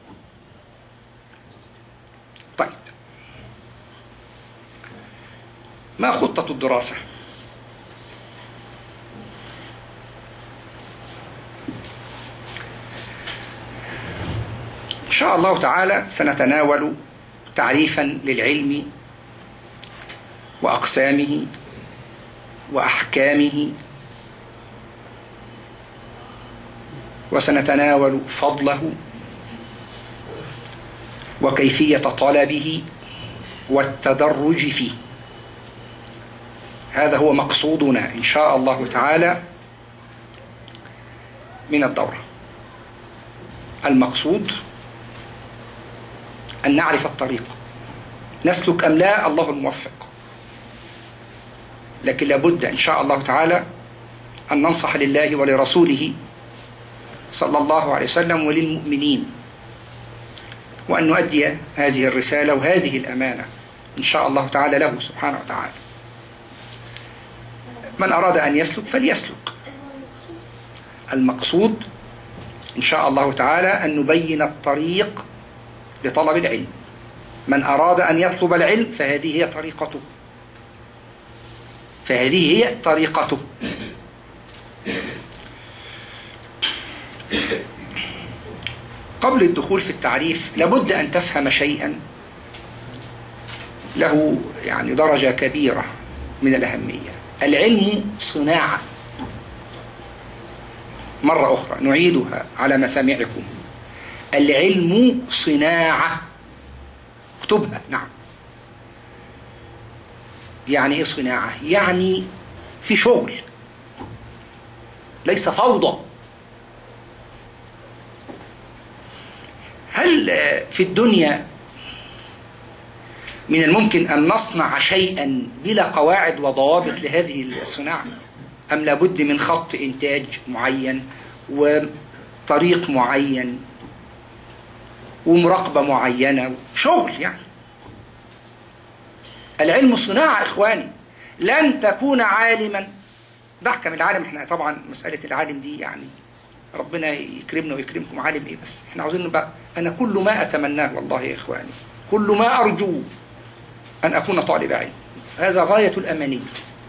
طيب، ما خطة الدراسة؟ إن شاء الله تعالى سنتناول تعريفا للعلم وأقسامه وأحكامه، وسنتناول فضله وكيفية طلبه والتدرج فيه. هذا هو مقصودنا إن شاء الله تعالى من الدورة. المقصود أن نعرف الطريق، نسلك أم لا الله الموفق، لكن لابد إن شاء الله تعالى أن ننصح لله ولرسوله صلى الله عليه وسلم وللمؤمنين، وأن نؤدي هذه الرسالة وهذه الأمانة إن شاء الله تعالى له سبحانه وتعالى. من أراد أن يسلك فليسلك. المقصود إن شاء الله تعالى أن نبين الطريق لطلب العلم. من أراد أن يطلب العلم فهذه هي طريقته، فهذه هي طريقته. قبل الدخول في التعريف لابد أن تفهم شيئا له يعني درجة كبيرة من الأهمية. العلم صناعة. مرة أخرى نعيدها على مسامعكم، العلم صناعة. اكتبها. نعم، يعني إيه صناعة؟ يعني في شغل، ليس فوضى. هل في الدنيا من الممكن أن نصنع شيئا بلا قواعد وضوابط لهذه الصناعة؟ أم لابد من خط إنتاج معين وطريق معين ومراقبة معينة، شغل يعني. العلم صناعة إخواني. لن تكون عالما، دعك من العالم. احنا طبعا مسألة العالم دي يعني ربنا يكرمنا ويكرمكم عالم ايه، بس احنا عاوزين نبقى. انا كل ما اتمناه والله يا اخواني، كل ما ارجو ان اكون طالب علم. هذا غاية الاماني.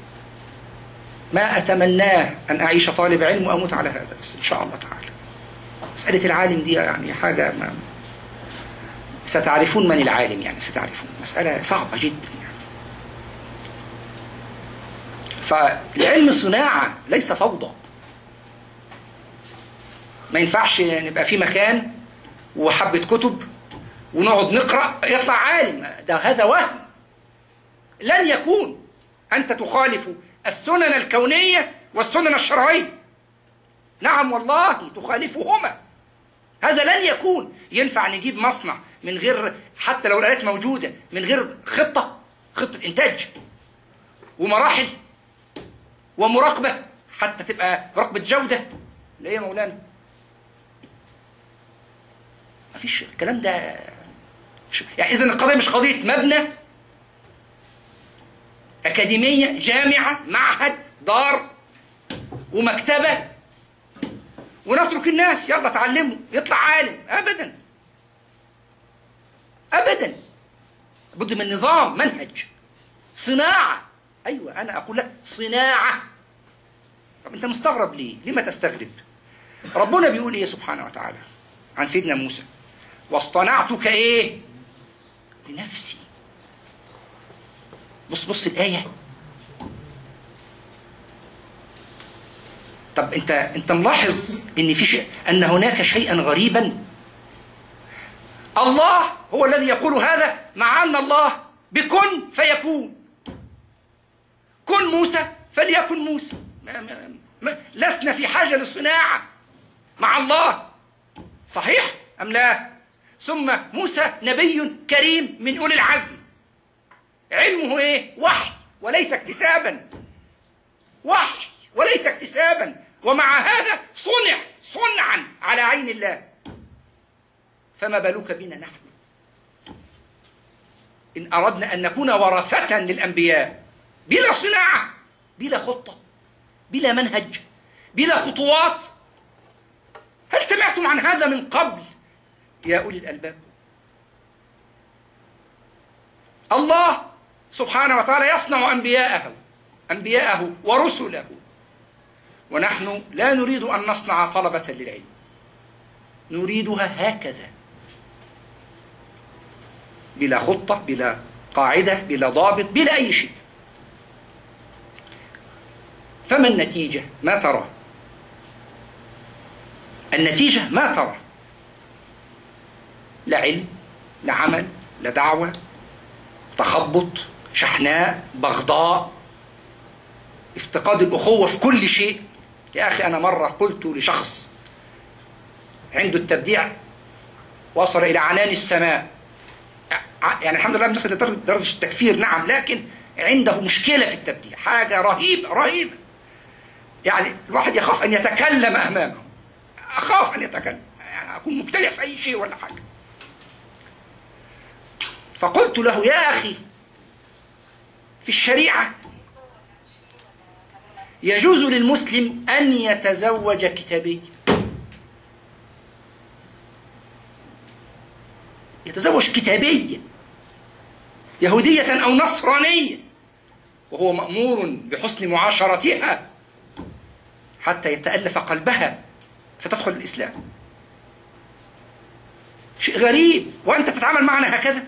ما اتمناه ان اعيش طالب علم واموت على هذا، بس ان شاء الله تعالى. مسألة العالم دي يعني حاجة ما ستعرفون من العالم، يعني ستعرفون مسألة صعبة جدا يعني. فالعلم صناعة ليس فوضى. ما ينفعش نبقى في مكان وحبة كتب ونقعد نقرأ يطلع عالم. ده هذا وهم، لن يكون. أنت تخالف السنن الكونية والسنن الشرعية. نعم والله تخالفهما. هذا لن يكون. ينفع نجيب مصنع من غير، حتى لو الآلات موجودة، من غير خطة خطة إنتاج ومراحل ومراقبة حتى تبقى مراقبة جودة؟ لا يا مولانا، ما فيش الكلام ده. يعني إذن القضية مش قضية مبنى، أكاديمية، جامعة، معهد، دار ومكتبة ونترك الناس يلا تعلموا يطلع عالم. أبدا أبدا. بد من نظام، منهج، صناعة. أيوة أنا أقول لك صناعة. طب أنت مستغرب ليه؟ لما تستغرب؟ ربنا بيقول إيه سبحانه وتعالى عن سيدنا موسى؟ واصطنعتك إيه؟ لنفسي. بص بص الآية. طب أنت أنت ملاحظ إن في شيء، أن هناك شيئا غريبا. الله هو الذي يقول هذا، مع أن الله بكن فيكون. كن موسى فليكن موسى. ما ما ما لسنا في حاجة للصناعة مع الله، صحيح أم لا؟ ثم موسى نبي كريم من أولي العزم. علمه إيه؟ وحي وليس اكتسابا. وحي وليس اكتسابا. ومع هذا صنع صنعا على عين الله. فما بالك بنا نحن؟ إن أردنا أن نكون ورثة للأنبياء بلا صناعة، بلا خطة، بلا منهج، بلا خطوات. هل سمعتم عن هذا من قبل يا أولي الألباب؟ الله سبحانه وتعالى يصنع أنبياءه أنبياءه ورسله، ونحن لا نريد أن نصنع طلبة للعلم، نريدها هكذا بلا خطة، بلا قاعدة، بلا ضابط، بلا أي شيء. فما النتيجة؟ ما ترى النتيجة؟ ما ترى لا علم، لا عمل، لا دعوة، تخبط، شحناء، بغضاء، افتقاد الأخوة في كل شيء. يا أخي أنا مرة قلت لشخص عنده التبديع وصل إلى عنان السماء، يعني الحمد لله بنصل لدرجة التكفير نعم، لكن عنده مشكلة في التبديع، حاجة رهيبة رهيبة، يعني الواحد يخاف أن يتكلم أمامه، أخاف أن يتكلم، يعني أكون مبتدع في أي شيء ولا حاجة. فقلت له يا أخي في الشريعة يجوز للمسلم أن يتزوج كتابي، يتزوج كتابية يهودية أو نصرانية، وهو مأمور بحسن معاشرتها حتى يتألف قلبها فتدخل الإسلام. شيء غريب، وأنت تتعامل معنا هكذا،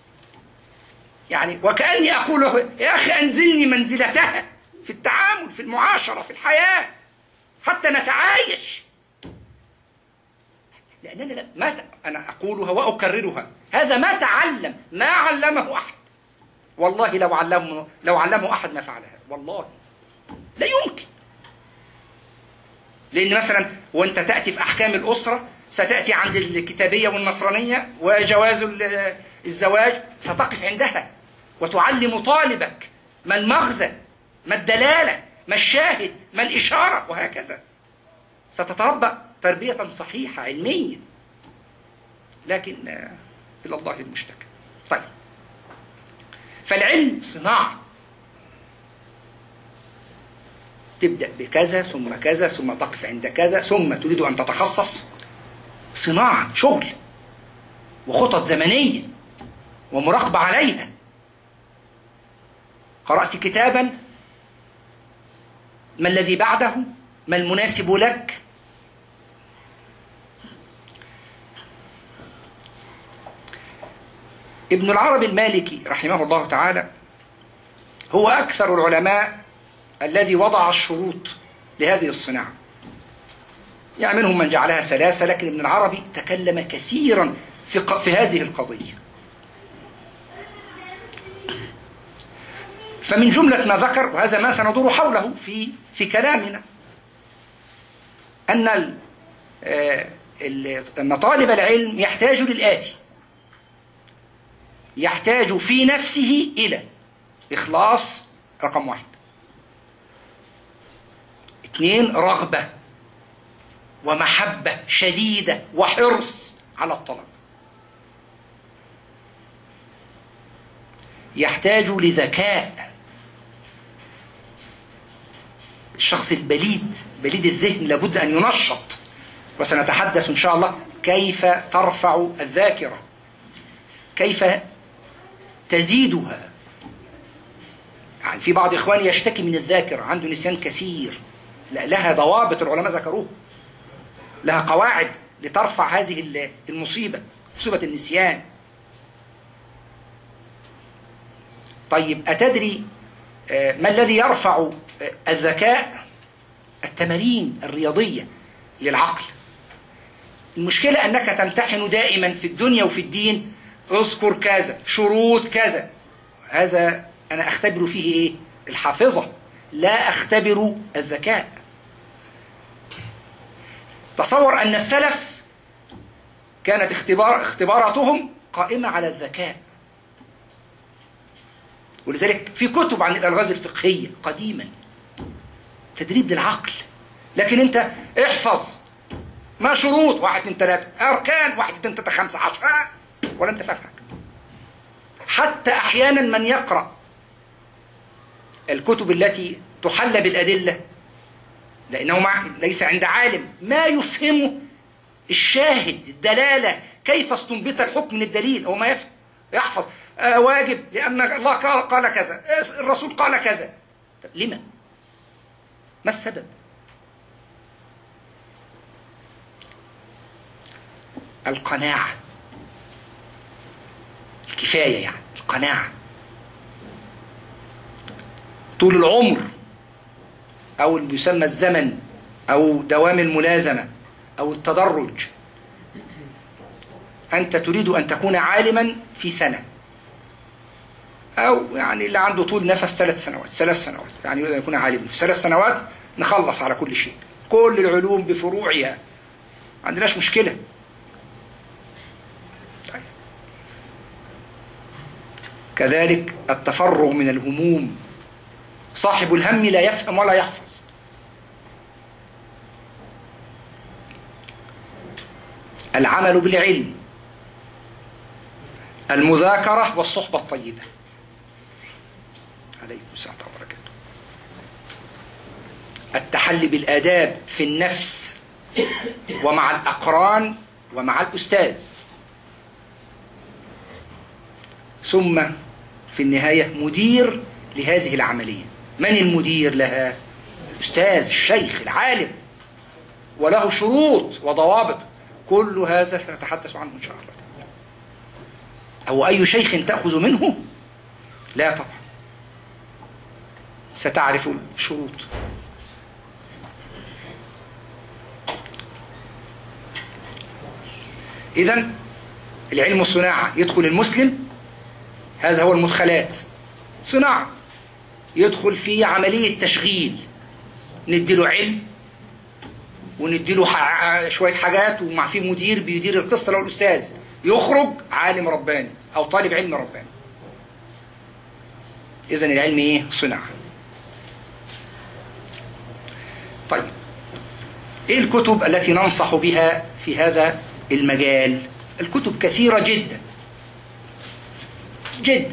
يعني وكأني أقول له يا أخي أنزلني منزلتها في التعامل، في المعاشرة، في الحياة، حتى نتعايش. لأننا لا ما ت... أنا أقولها وأكررها، هذا ما تعلم، ما علمه أحد. والله لو علمه لو علمه أحد ما فعلها، والله لا يمكن. لأن مثلا وأنت تأتي في أحكام الأسرة ستأتي عند الكتابية والنصرانية وجواز الزواج، ستقف عندها وتعلم طالبك ما المغزى، ما الدلالة، ما الشاهد، ما الإشارة، وهكذا ستتربى تربية صحيحة علمية. لكن إلى الله المشتكى. طيب، فالعلم صناعة، تبدأ بكذا ثم كذا ثم تقف عند كذا ثم تريد أن تتخصص. صناعة، شغل وخطط زمنية ومراقبة عليها. قرأت كتابا، ما الذي بعده؟ ما المناسب لك؟ ابن العربي المالكي رحمه الله تعالى هو أكثر العلماء الذي وضع الشروط لهذه الصناعة، يعني منهم من جعلها سلاسة، لكن ابن العربي تكلم كثيرا في, في هذه القضية. فمن جملة ما ذكر، وهذا ما سندور حوله في في كلامنا، أن أن طالب العلم يحتاج للآتي: يحتاج في نفسه إلى إخلاص رقم واحد، اثنين رغبة ومحبة شديدة وحرص على الطلب، يحتاج لذكاء، الشخص البليد بليد الذهن لابد أن ينشط، وسنتحدث إن شاء الله كيف ترفع الذاكرة، كيف تزيدها. يعني في بعض إخواني يشتكي من الذاكرة، عنده نسيان كثير، لا، لها ضوابط العلماء ذكروها، لها قواعد لترفع هذه المصيبة، مصيبة النسيان. طيب، أتدري ما الذي يرفع الذكاء؟ التمارين الرياضية للعقل. المشكلة أنك تمتحن دائما في الدنيا وفي الدين، اذكر كذا، شروط كذا، هذا أنا أختبر فيه إيه؟ الحافظة، لا أختبر الذكاء. تصور أن السلف كانت اختبار اختباراتهم قائمة على الذكاء، ولذلك في كتب عن الألغاز الفقهية قديما تدريب للعقل. لكن أنت احفظ ما شروط واحد اثنين ثلاثة، أركان واحد اثنين ثلاثة خمسة عشر، ولا أنت فاهم حاجة. حتى أحيانا من يقرأ الكتب التي تحلى بالأدلة لأنه ليس عند عالم ما يفهمه الشاهد الدلالة، كيف استنبط الحكم من الدليل، هو ما يفهم يحفظ آه واجب لأن الله قال كذا، الرسول قال كذا. لما؟ ما السبب؟ القناعة، الكفاية، يعني القناعة. طول العمر أو اللي يسمى الزمن أو دوام الملازمة أو التدرج. أنت تريد أن تكون عالما في سنة، أو يعني اللي عنده طول نفس ثلاث سنوات ثلاث سنوات يعني يريد أن يكون عالما في ثلاث سنوات، نخلص على كل شيء، كل العلوم بفروعها، ما عندناش مشكلة. طيب. كذلك التفرغ من الهموم، صاحب الهم لا يفهم ولا يحفظ. العمل بالعلم، المذاكرة والصحبة الطيبة. عليكم السلام وبركاته. التحلي بالآداب في النفس ومع الأقران ومع الأستاذ. ثم في النهاية مدير لهذه العملية. من المدير لها؟ الأستاذ، الشيخ، العالم، وله شروط وضوابط. كل هذا سنتحدث عنه إن شاء الله تعالى. أو أي شيخ تأخذ منه؟ لا طبعا، ستعرف الشروط. إذن العلم صناعة. يدخل المسلم، هذا هو المدخلات، صناعة. يدخل في عملية تشغيل، نديله علم ونديله شوية حاجات، ومع في مدير بيدير القصة لو الأستاذ، يخرج عالم رباني أو طالب علم رباني. إذن العلم إيه؟ صناعة. طيب، إيه الكتب التي ننصح بها في هذا المجال؟ الكتب كثيرة جدا جدا،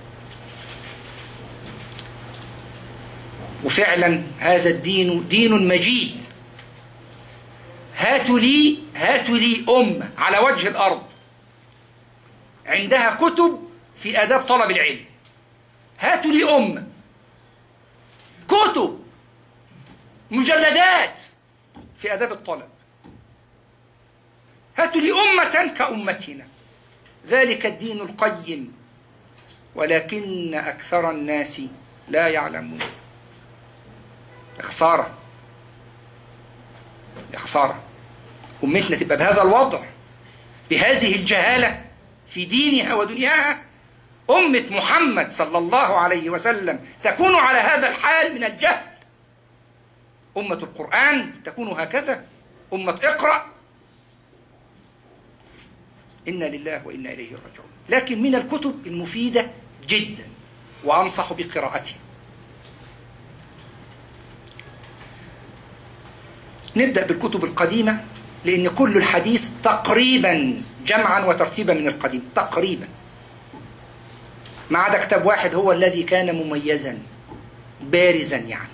وفعلا هذا الدين دين مجيد. هاتوا لي هاتوا لي أمة على وجه الأرض عندها كتب في آداب طلب العلم. هاتوا لي أمة، كتب، مجلدات في آداب الطلب. هاتوا لي أمة كأمتنا. ذلك الدين القيم، ولكن أكثر الناس لا يعلمون. يا خسارة، يا خسارة أمتنا تبقى بهذا الوضع، بهذه الجهالة في دينها ودنياها. أمة محمد صلى الله عليه وسلم تكون على هذا الحال من الجهل. أمة القرآن تكون هكذا، أمة اقرأ. إنا لله وإنا إليه راجعون. لكن من الكتب المفيدة جدا، وأنصح بقراءتها. نبدأ بالكتب القديمة، لأن كل الحديث تقريبا جمعا وترتيبا من القديم تقريبا، ما عدا كتاب واحد هو الذي كان مميزا بارزا يعني.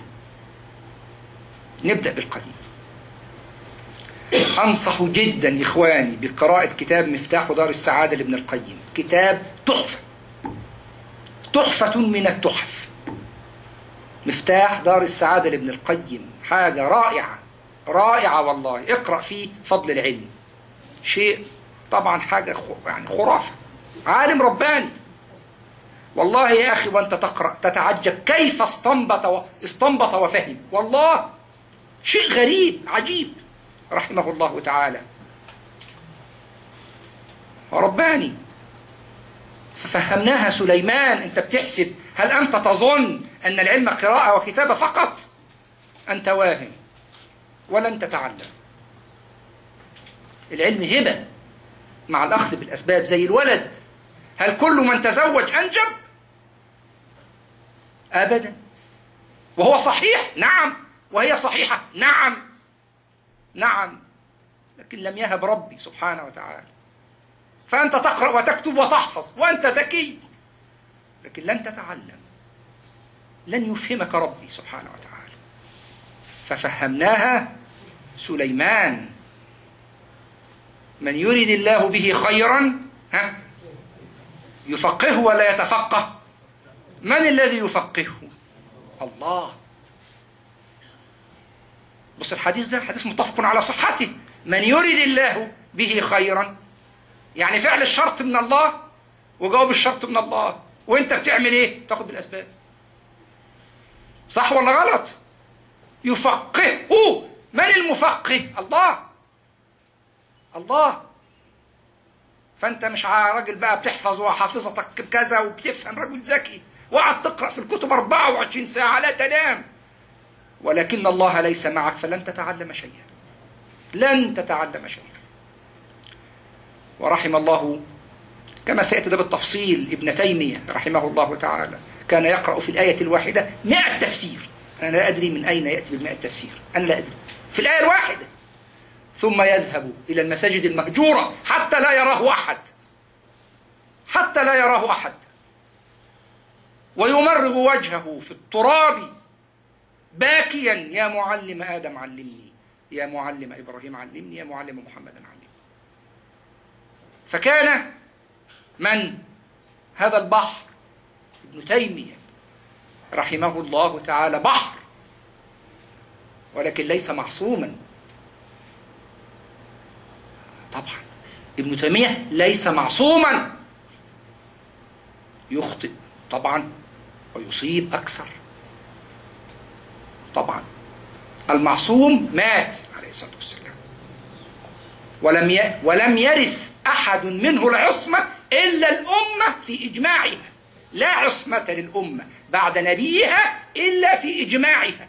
نبدأ بالقديم. أنصح جدا إخواني بقراءة كتاب مفتاح دار السعادة لابن القيم. كتاب تحفة، تحفة من التحف. مفتاح دار السعادة لابن القيم حاجة رائعة رائعة والله. اقرأ فيه فضل العلم، شيء طبعا حاجة يعني خرافة. عالم رباني والله يا أخي، وأنت تقرأ تتعجب كيف استنبط استنبط وفهم. والله شيء غريب عجيب، رحمه الله تعالى، رباني. ففهمناها سليمان. أنت بتحسب، هل أنت تظن أن العلم قراءة وكتابة فقط؟ أنت واهم ولن تتعلم. العلم هبة مع الأخذ بالأسباب، زي الولد. هل كل من تزوج أنجب؟ أبدا. وهو صحيح؟ نعم. وهي صحيحة؟ نعم نعم. لكن لم يهب ربي سبحانه وتعالى. فأنت تقرأ وتكتب وتحفظ وأنت ذكي لكن لن تتعلم، لن يفهمك ربي سبحانه وتعالى. ففهمناها سليمان. من يريد الله به خيرا ها يفقهه ولا يتفقه؟ من الذي يفقهه؟ الله. بص الحديث ده حديث متفق على صحته. من يريد الله به خيرا، يعني فعل الشرط من الله وجواب الشرط من الله، وانت بتعمل ايه؟ تاخد بالاسباب. صح ولا غلط؟ يفقهه. من المفقه؟ الله. الله. فانت مش راجل بقى بتحفظ وحافظتك كذا وبتفهم، رجل ذكي وقعد تقرا في الكتب أربعة وعشرين ساعة لا تنام، ولكن الله ليس معك، فلن تتعلم شيئا، لن تتعلم شيئا. ورحم الله كما سيأتي ده بالتفصيل ابن تيمية رحمه الله تعالى، كان يقرأ في الآية الواحدة مئة تفسير. أنا لا أدري من أين يأتي بالمئة تفسير، أنا لا أدري، في الآية الواحدة. ثم يذهب إلى المساجد المهجورة حتى لا يراه أحد، حتى لا يراه أحد، ويمرغ وجهه في التراب باكيا: يا معلم آدم علمني، يا معلم إبراهيم علمني، يا معلم محمد علمني. فكان من هذا البحر ابن تيمية رحمه الله تعالى بحر، ولكن ليس معصوما. طبعا ابن تيمية ليس معصوما، يخطئ طبعا ويصيب أكثر. طبعا المعصوم مات عليه الصلاة والسلام، ولم ي... ولم يرث أحد منه العصمة إلا الأمة في إجماعها. لا عصمة للأمة بعد نبيها إلا في إجماعها،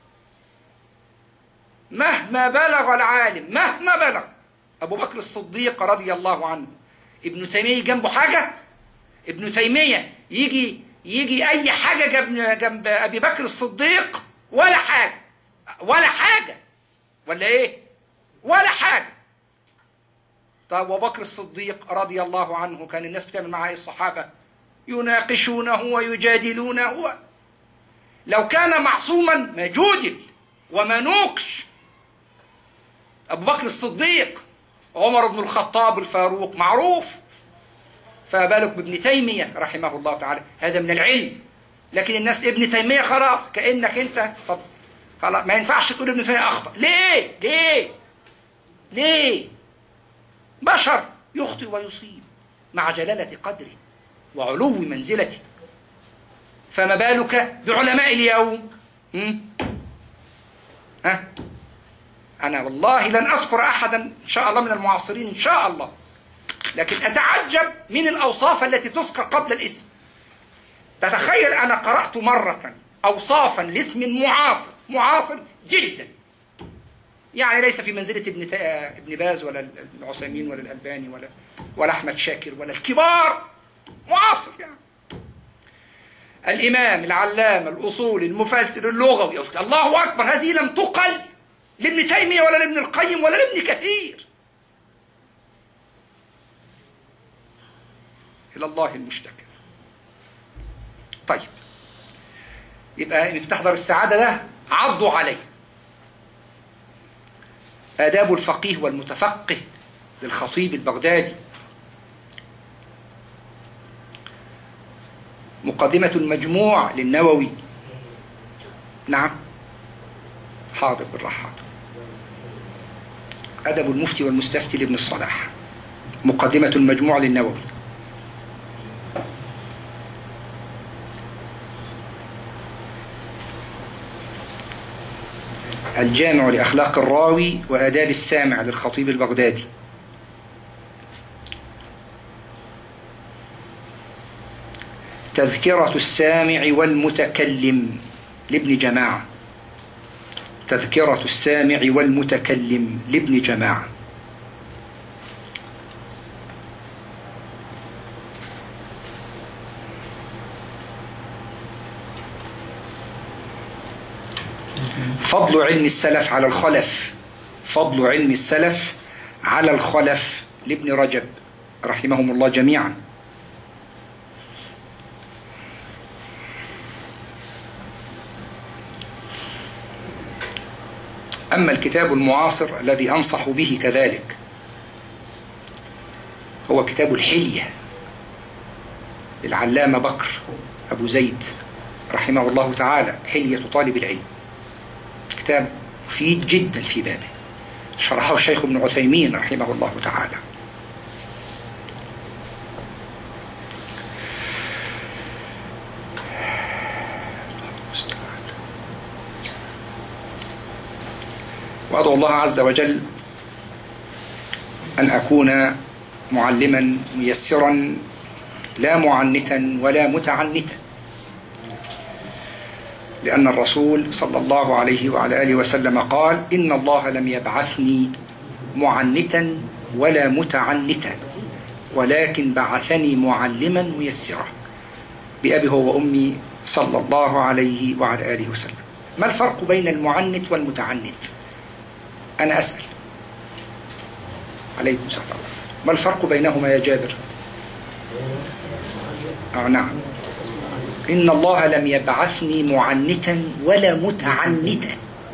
مهما بلغ العالم، مهما بلغ. أبو بكر الصديق رضي الله عنه، ابن تيمية جنبه حاجة؟ ابن تيمية يجي يجي أي حاجة جنب, جنب أبي بكر الصديق؟ ولا حاجة، ولا حاجة، ولا إيه؟ ولا حاجة. طب أبو بكر الصديق رضي الله عنه كان الناس بتعمل معاه الصحابة يناقشونه ويجادلونه. لو كان معصوما ما جودل وما نوقش. أبو بكر الصديق، عمر بن الخطاب، الفاروق، معروف. فبالك بابن تيمية رحمه الله تعالى، هذا من العلم. لكن الناس ابن تيمية خلاص كأنك أنت طب خلاص ما ينفعش تقول ابن تيمية أخطأ. ليه؟ ليه؟ ليه؟ بشر يخطئ ويصيب مع جلالة قدره وعلو منزلته، فما بالك بعلماء اليوم؟ ها؟ أنا والله لن أذكر أحدا إن شاء الله من المعاصرين إن شاء الله، لكن أتعجب من الأوصاف التي تذكر قبل الاسم. تتخيل أنا قرأت مرة أوصافا لاسم معاصر، معاصر جدا، يعني ليس في منزلة ابن ابن باز ولا ابن عثيمين ولا الألباني ولا ولا أحمد شاكر ولا الكبار، معاصر يعني. الإمام العلامة الأصول المفسر اللغوي، الله أكبر، هذه لم تقل لابن تيمية ولا لابن القيم ولا لابن كثير. إلى الله المشتكى. طيب، يبقى مفتاح دار السعادة ده عضوا عليه. آداب الفقيه والمتفقه للخطيب البغدادي. مقدمة المجموع للنووي. نعم، حاضر بالراحة. حاضر. أدب المفتي والمستفتي لابن الصلاح. مقدمة المجموع للنووي. الجامع لأخلاق الراوي وآداب السامع للخطيب البغدادي. تذكرة السامع والمتكلم لابن جماعة. تذكرة السامع والمتكلم لابن جماعة. فضل علم السلف على الخلف. فضل علم السلف على الخلف لابن رجب رحمهم الله جميعا. أما الكتاب المعاصر الذي أنصح به كذلك هو كتاب الحلية للعلامة بكر أبو زيد رحمه الله تعالى، حلية طالب العلم. كتاب مفيد جدا في بابه، شرحه الشيخ ابن عثيمين رحمه الله تعالى. وأدعو الله عز وجل أن أكون معلما ميسرا لا معنتا ولا متعنتا، لأن الرسول صلى الله عليه وعلى آله وسلم قال: إن الله لم يبعثني معنتا ولا متعنتا ولكن بعثني معلما ميسرا، بأبي هو وأمي صلى الله عليه وعلى آله وسلم. ما الفرق بين المعنت والمتعنت؟ أنا أسأل. عليكم السلام. ما الفرق بينهما يا جابر؟ آه نعم. إن الله لم يبعثني معنتا ولا متعنتا.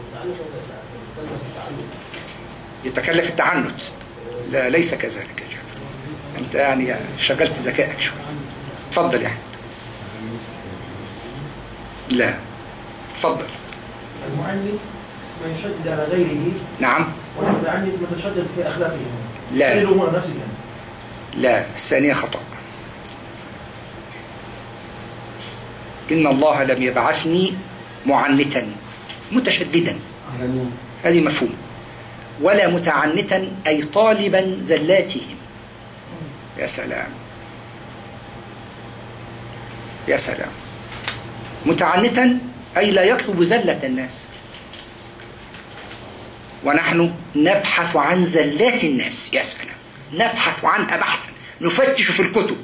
يتكلف التعنت. لا، ليس كذلك يا جابر، أنت يعني شغلت ذكائك شوي. تفضل يا أحمد. لا، تفضل. المعنت من يشدد على غيره. نعم. والمتعنت متشدد في أخلاقه. لا نفسه. لا، الثانية خطأ. إن الله لم يبعثني معنتا متشددا، هذه مفهوم، ولا متعنتا أي طالبا زلاتهم. يا سلام يا سلام. متعنتا أي لا يطلب زلة الناس، ونحن نبحث عن زلات الناس. يا سلام، نبحث عنها بحثا، نفتش في الكتب،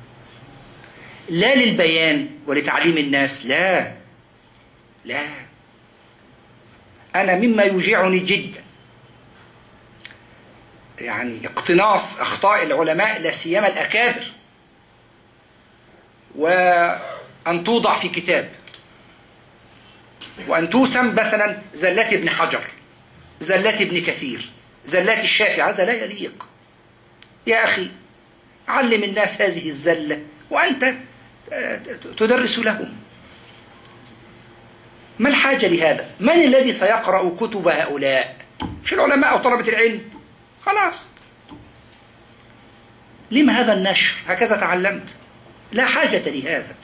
لا للبيان ولتعليم الناس. لا لا، أنا مما يوجعني جدا يعني اقتناص أخطاء العلماء لا سيما الأكابر، وأن توضع في كتاب، وأن توسم مثلا زلات ابن حجر، زلات ابن كثير، زلات الشافعي. هذا لا يليق يا أخي. علم الناس هذه الزلة وأنت تدرس لهم. ما الحاجة لهذا؟ من الذي سيقرأ كتب هؤلاء؟ مش العلماء أو طلبة العلم؟ خلاص. لما هذا النشر؟ هكذا تعلمت. لا حاجة لهذا.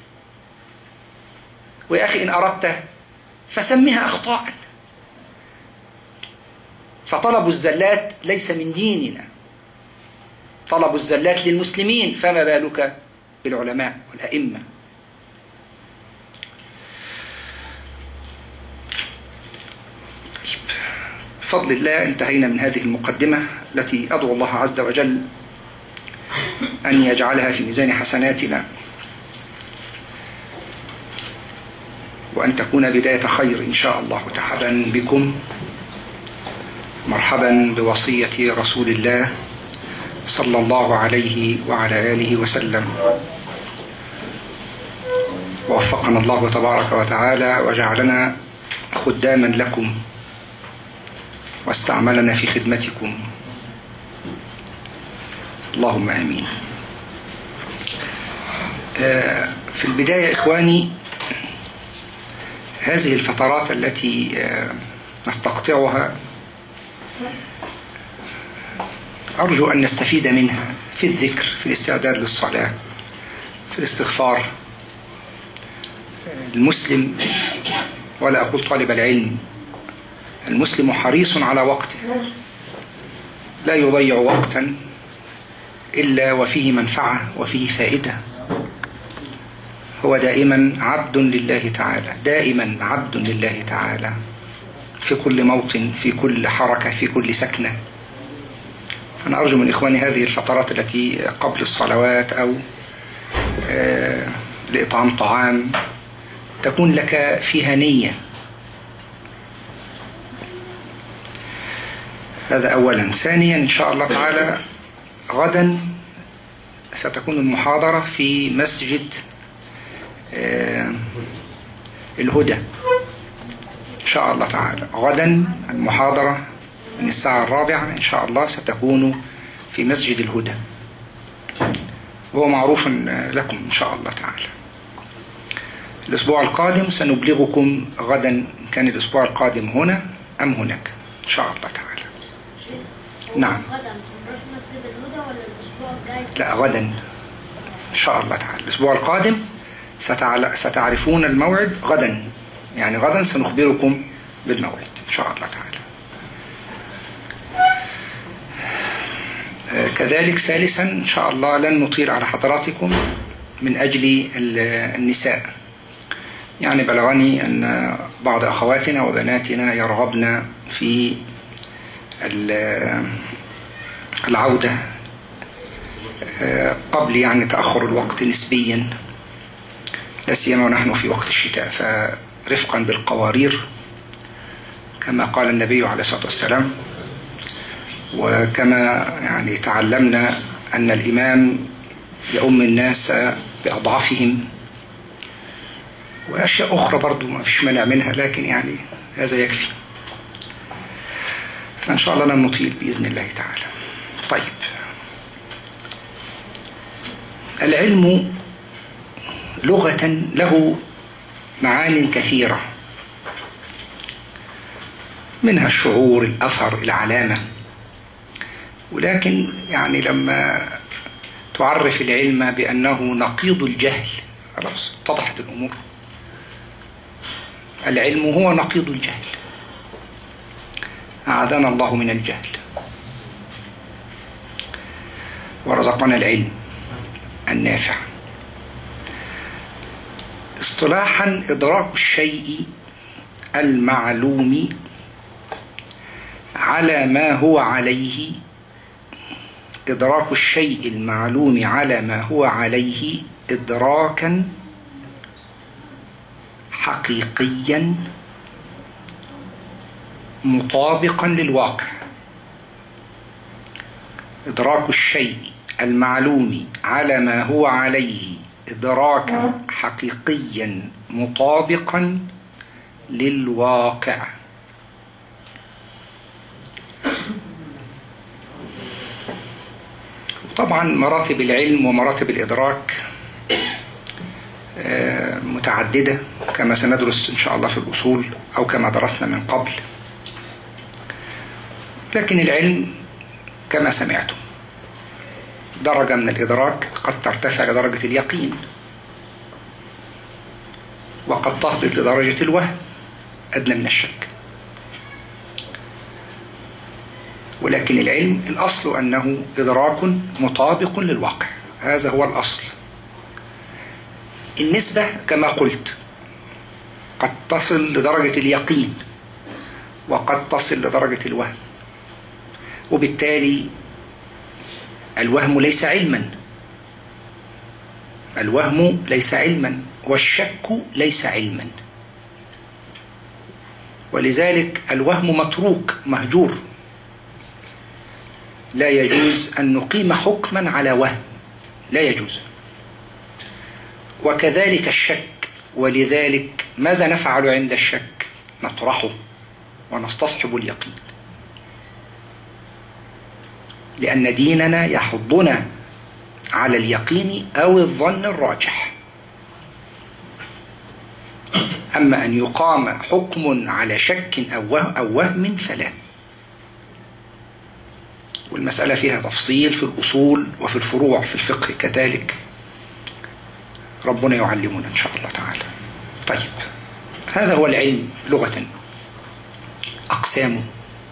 ويا أخي إن أردت فسميها أخطاء. فطلب الزلات ليس من ديننا، طلب الزلات للمسلمين، فما بالك بالعلماء والأئمة. طيب، بفضل الله انتهينا من هذه المقدمة التي أدعو الله عز وجل أن يجعلها في ميزان حسناتنا، وأن تكون بداية خير إن شاء الله. تعالى بكم، مرحبا بوصية رسول الله صلى الله عليه وعلى آله وسلم. ووفقنا الله تبارك وتعالى وجعلنا خداما لكم واستعملنا في خدمتكم، اللهم آمين. في البداية إخواني، هذه الفترات التي نستقطعها أرجو أن نستفيد منها في الذكر، في الاستعداد للصلاة، في الاستغفار. المسلم، ولا أقول طالب العلم، المسلم حريص على وقته، لا يضيع وقتا إلا وفيه منفعة وفيه فائدة. هو دائما عبد لله تعالى، دائما عبد لله تعالى، في كل موطن، في كل حركة، في كل سكنة. أنا أرجو من إخواني هذه الفترات التي قبل الصلوات أو آه لإطعام طعام تكون لك فيها نية. هذا أولا. ثانيا، إن شاء الله تعالى غدا ستكون المحاضرة في مسجد آه الهدى إن شاء الله تعالى غدا المحاضرة من الساعة الرابعة إن شاء الله ستكون في مسجد الهدى، وهو معروف لكم إن شاء الله تعالى. الأسبوع القادم سنبلغكم غدا كان الأسبوع القادم هنا أم هناك إن شاء الله تعالى. نعم. غدا نروح مسجد الهدى ولا الأسبوع الجاي؟ لا، غدا إن شاء الله تعالى. الأسبوع القادم ستعرفون الموعد غدا، يعني غدا سنخبركم بالموعد إن شاء الله تعالى. كذلك ثالثا إن شاء الله لن نطيل على حضراتكم من أجل النساء. يعني بلغني أن بعض أخواتنا وبناتنا يرغبن في العودة قبل يعني تأخر الوقت نسبيا، لا سيما ونحن في وقت الشتاء، فرفقا بالقوارير كما قال النبي عليه الصلاة والسلام، وكما يعني تعلمنا أن الإمام يؤم الناس بأضعافهم، وأشياء أخرى برضو ما فيش مانع منها، لكن يعني هذا يكفي. فإن شاء الله لن نطيل بإذن الله تعالى. طيب، العلم لغة له معان كثيرة، منها الشعور، الأثر، العلامة. ولكن يعني لما تعرف العلم بأنه نقيض الجهل خلاص اتضحت الأمور. العلم هو نقيض الجهل، أعاذنا الله من الجهل ورزقنا العلم النافع. اصطلاحا إدراك الشيء المعلوم على ما هو عليه، إدراك الشيء المعلوم على ما هو عليه إدراكا حقيقيا مطابقا للواقع. إدراك الشيء المعلوم على ما هو عليه إدراكا حقيقيا مطابقا للواقع. طبعا مراتب العلم ومراتب الإدراك متعددة كما سندرس إن شاء الله في الأصول أو كما درسنا من قبل. لكن العلم كما سمعتم درجة من الإدراك قد ترتفع لدرجة اليقين، وقد تهبط لدرجة الوهم أدنى من الشك. ولكن العلم الأصل أنه إدراك مطابق للواقع، هذا هو الأصل. النسبة كما قلت قد تصل لدرجة اليقين وقد تصل لدرجة الوهم، وبالتالي الوهم ليس علما، الوهم ليس علما والشك ليس علما، ولذلك الوهم متروك مهجور، لا يجوز أن نقيم حكما على وهم، لا يجوز. وكذلك الشك، ولذلك ماذا نفعل عند الشك؟ نطرحه ونستصحب اليقين، لأن ديننا يحضنا على اليقين أو الظن الراجح. أما أن يقام حكم على شك أو وهم فلا. والمسألة فيها تفصيل في الأصول وفي الفروع في الفقه كذلك، ربنا يعلمنا إن شاء الله تعالى. طيب، هذا هو العلم لغة. أقسامه: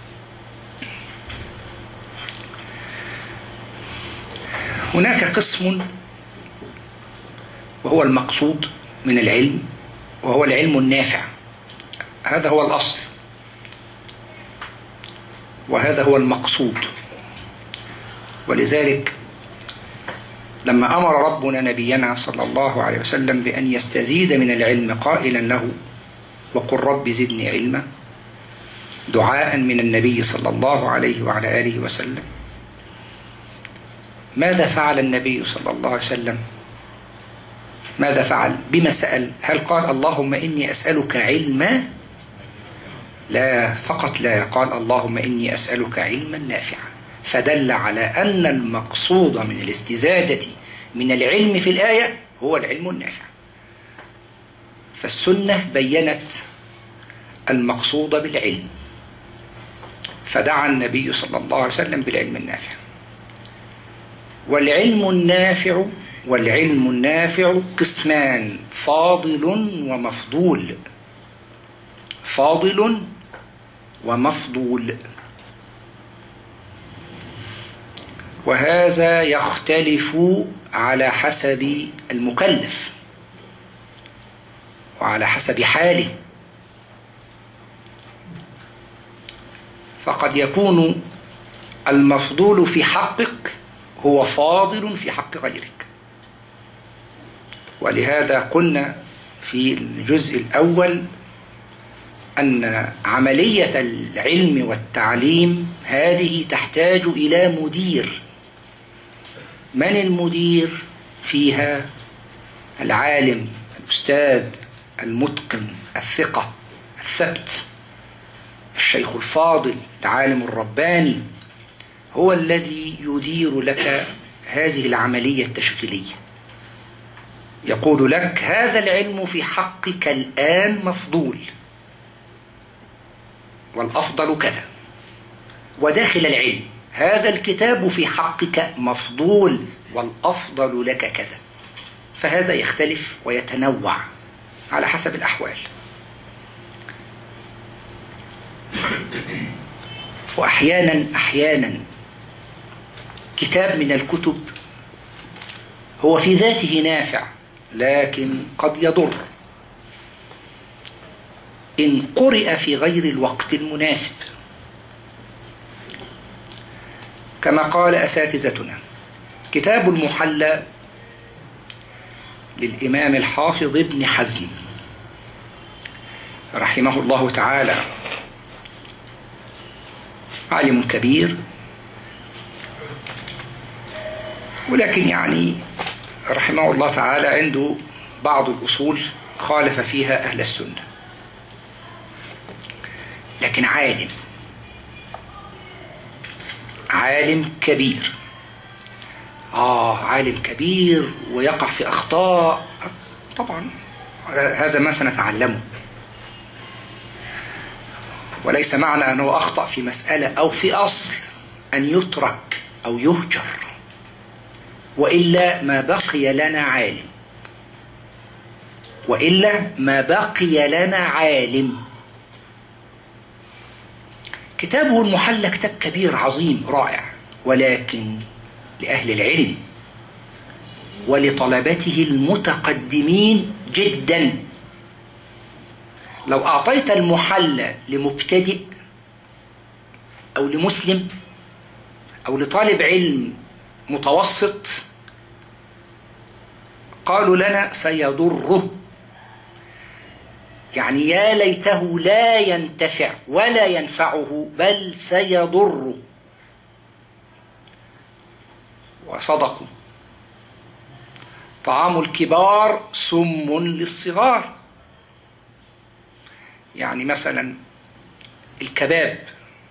هناك قسم وهو المقصود من العلم، وهو العلم النافع. هذا هو الأصل وهذا هو المقصود. ولذلك لما أمر ربنا نبينا صلى الله عليه وسلم بأن يستزيد من العلم قائلا له: وقل رب زدني علما، دعاء من النبي صلى الله عليه وعلى آله وسلم، ماذا فعل النبي صلى الله عليه وسلم؟ ماذا فعل؟ بما سأل؟ هل قال اللهم إني أسألك علما لا فقط لا، قال اللهم إني أسألك علما نافعا، فدل على أن المقصود من الاستزادة من العلم في الآية هو العلم النافع. فالسنة بيّنت المقصود بالعلم، فدعا النبي صلى الله عليه وسلم بالعلم النافع. والعلم النافع والعلم النافع قسمان: فاضل ومفضول. فاضل ومفضول، وهذا يختلف على حسب المكلف وعلى حسب حاله. فقد يكون المفضول في حقك هو فاضل في حق غيرك. ولهذا قلنا في الجزء الأول أن عملية العلم والتعليم هذه تحتاج إلى مدير. من المدير فيها؟ العالم، الأستاذ المتقن الثقة الثبت، الشيخ الفاضل، العالم الرباني، هو الذي يدير لك هذه العملية التشغيلية. يقول لك هذا العلم في حقك الآن مفضول، والأفضل كذا. وداخل العلم هذا الكتاب في حقك مفضول، والأفضل لك كذا. فهذا يختلف ويتنوع على حسب الأحوال. وأحيانا أحيانا كتاب من الكتب هو في ذاته نافع، لكن قد يضر إن قرئ في غير الوقت المناسب، كما قال أساتذتنا. كتاب المحلى للإمام الحافظ ابن حزم رحمه الله تعالى، عالم كبير، ولكن يعني رحمه الله تعالى عنده بعض الأصول خالف فيها أهل السنة، لكن عالم عالم كبير. آه عالم كبير ويقع في أخطاء، طبعا هذا ما سنتعلمه، وليس معنى أنه أخطأ في مسألة أو في أصل أن يترك أو يهجر، وإلا ما بقي لنا عالم، وإلا ما بقي لنا عالم. كتابه المحلى كتاب كبير عظيم رائع، ولكن لأهل العلم ولطلبته المتقدمين جدا. لو أعطيت المحلى لمبتدئ أو لمسلم أو لطالب علم متوسط، قالوا لنا سيضره، يعني يا ليته لا ينتفع ولا ينفعه، بل سيضره. وصدقوا. طعام الكبار سم للصغار. يعني مثلا الكباب،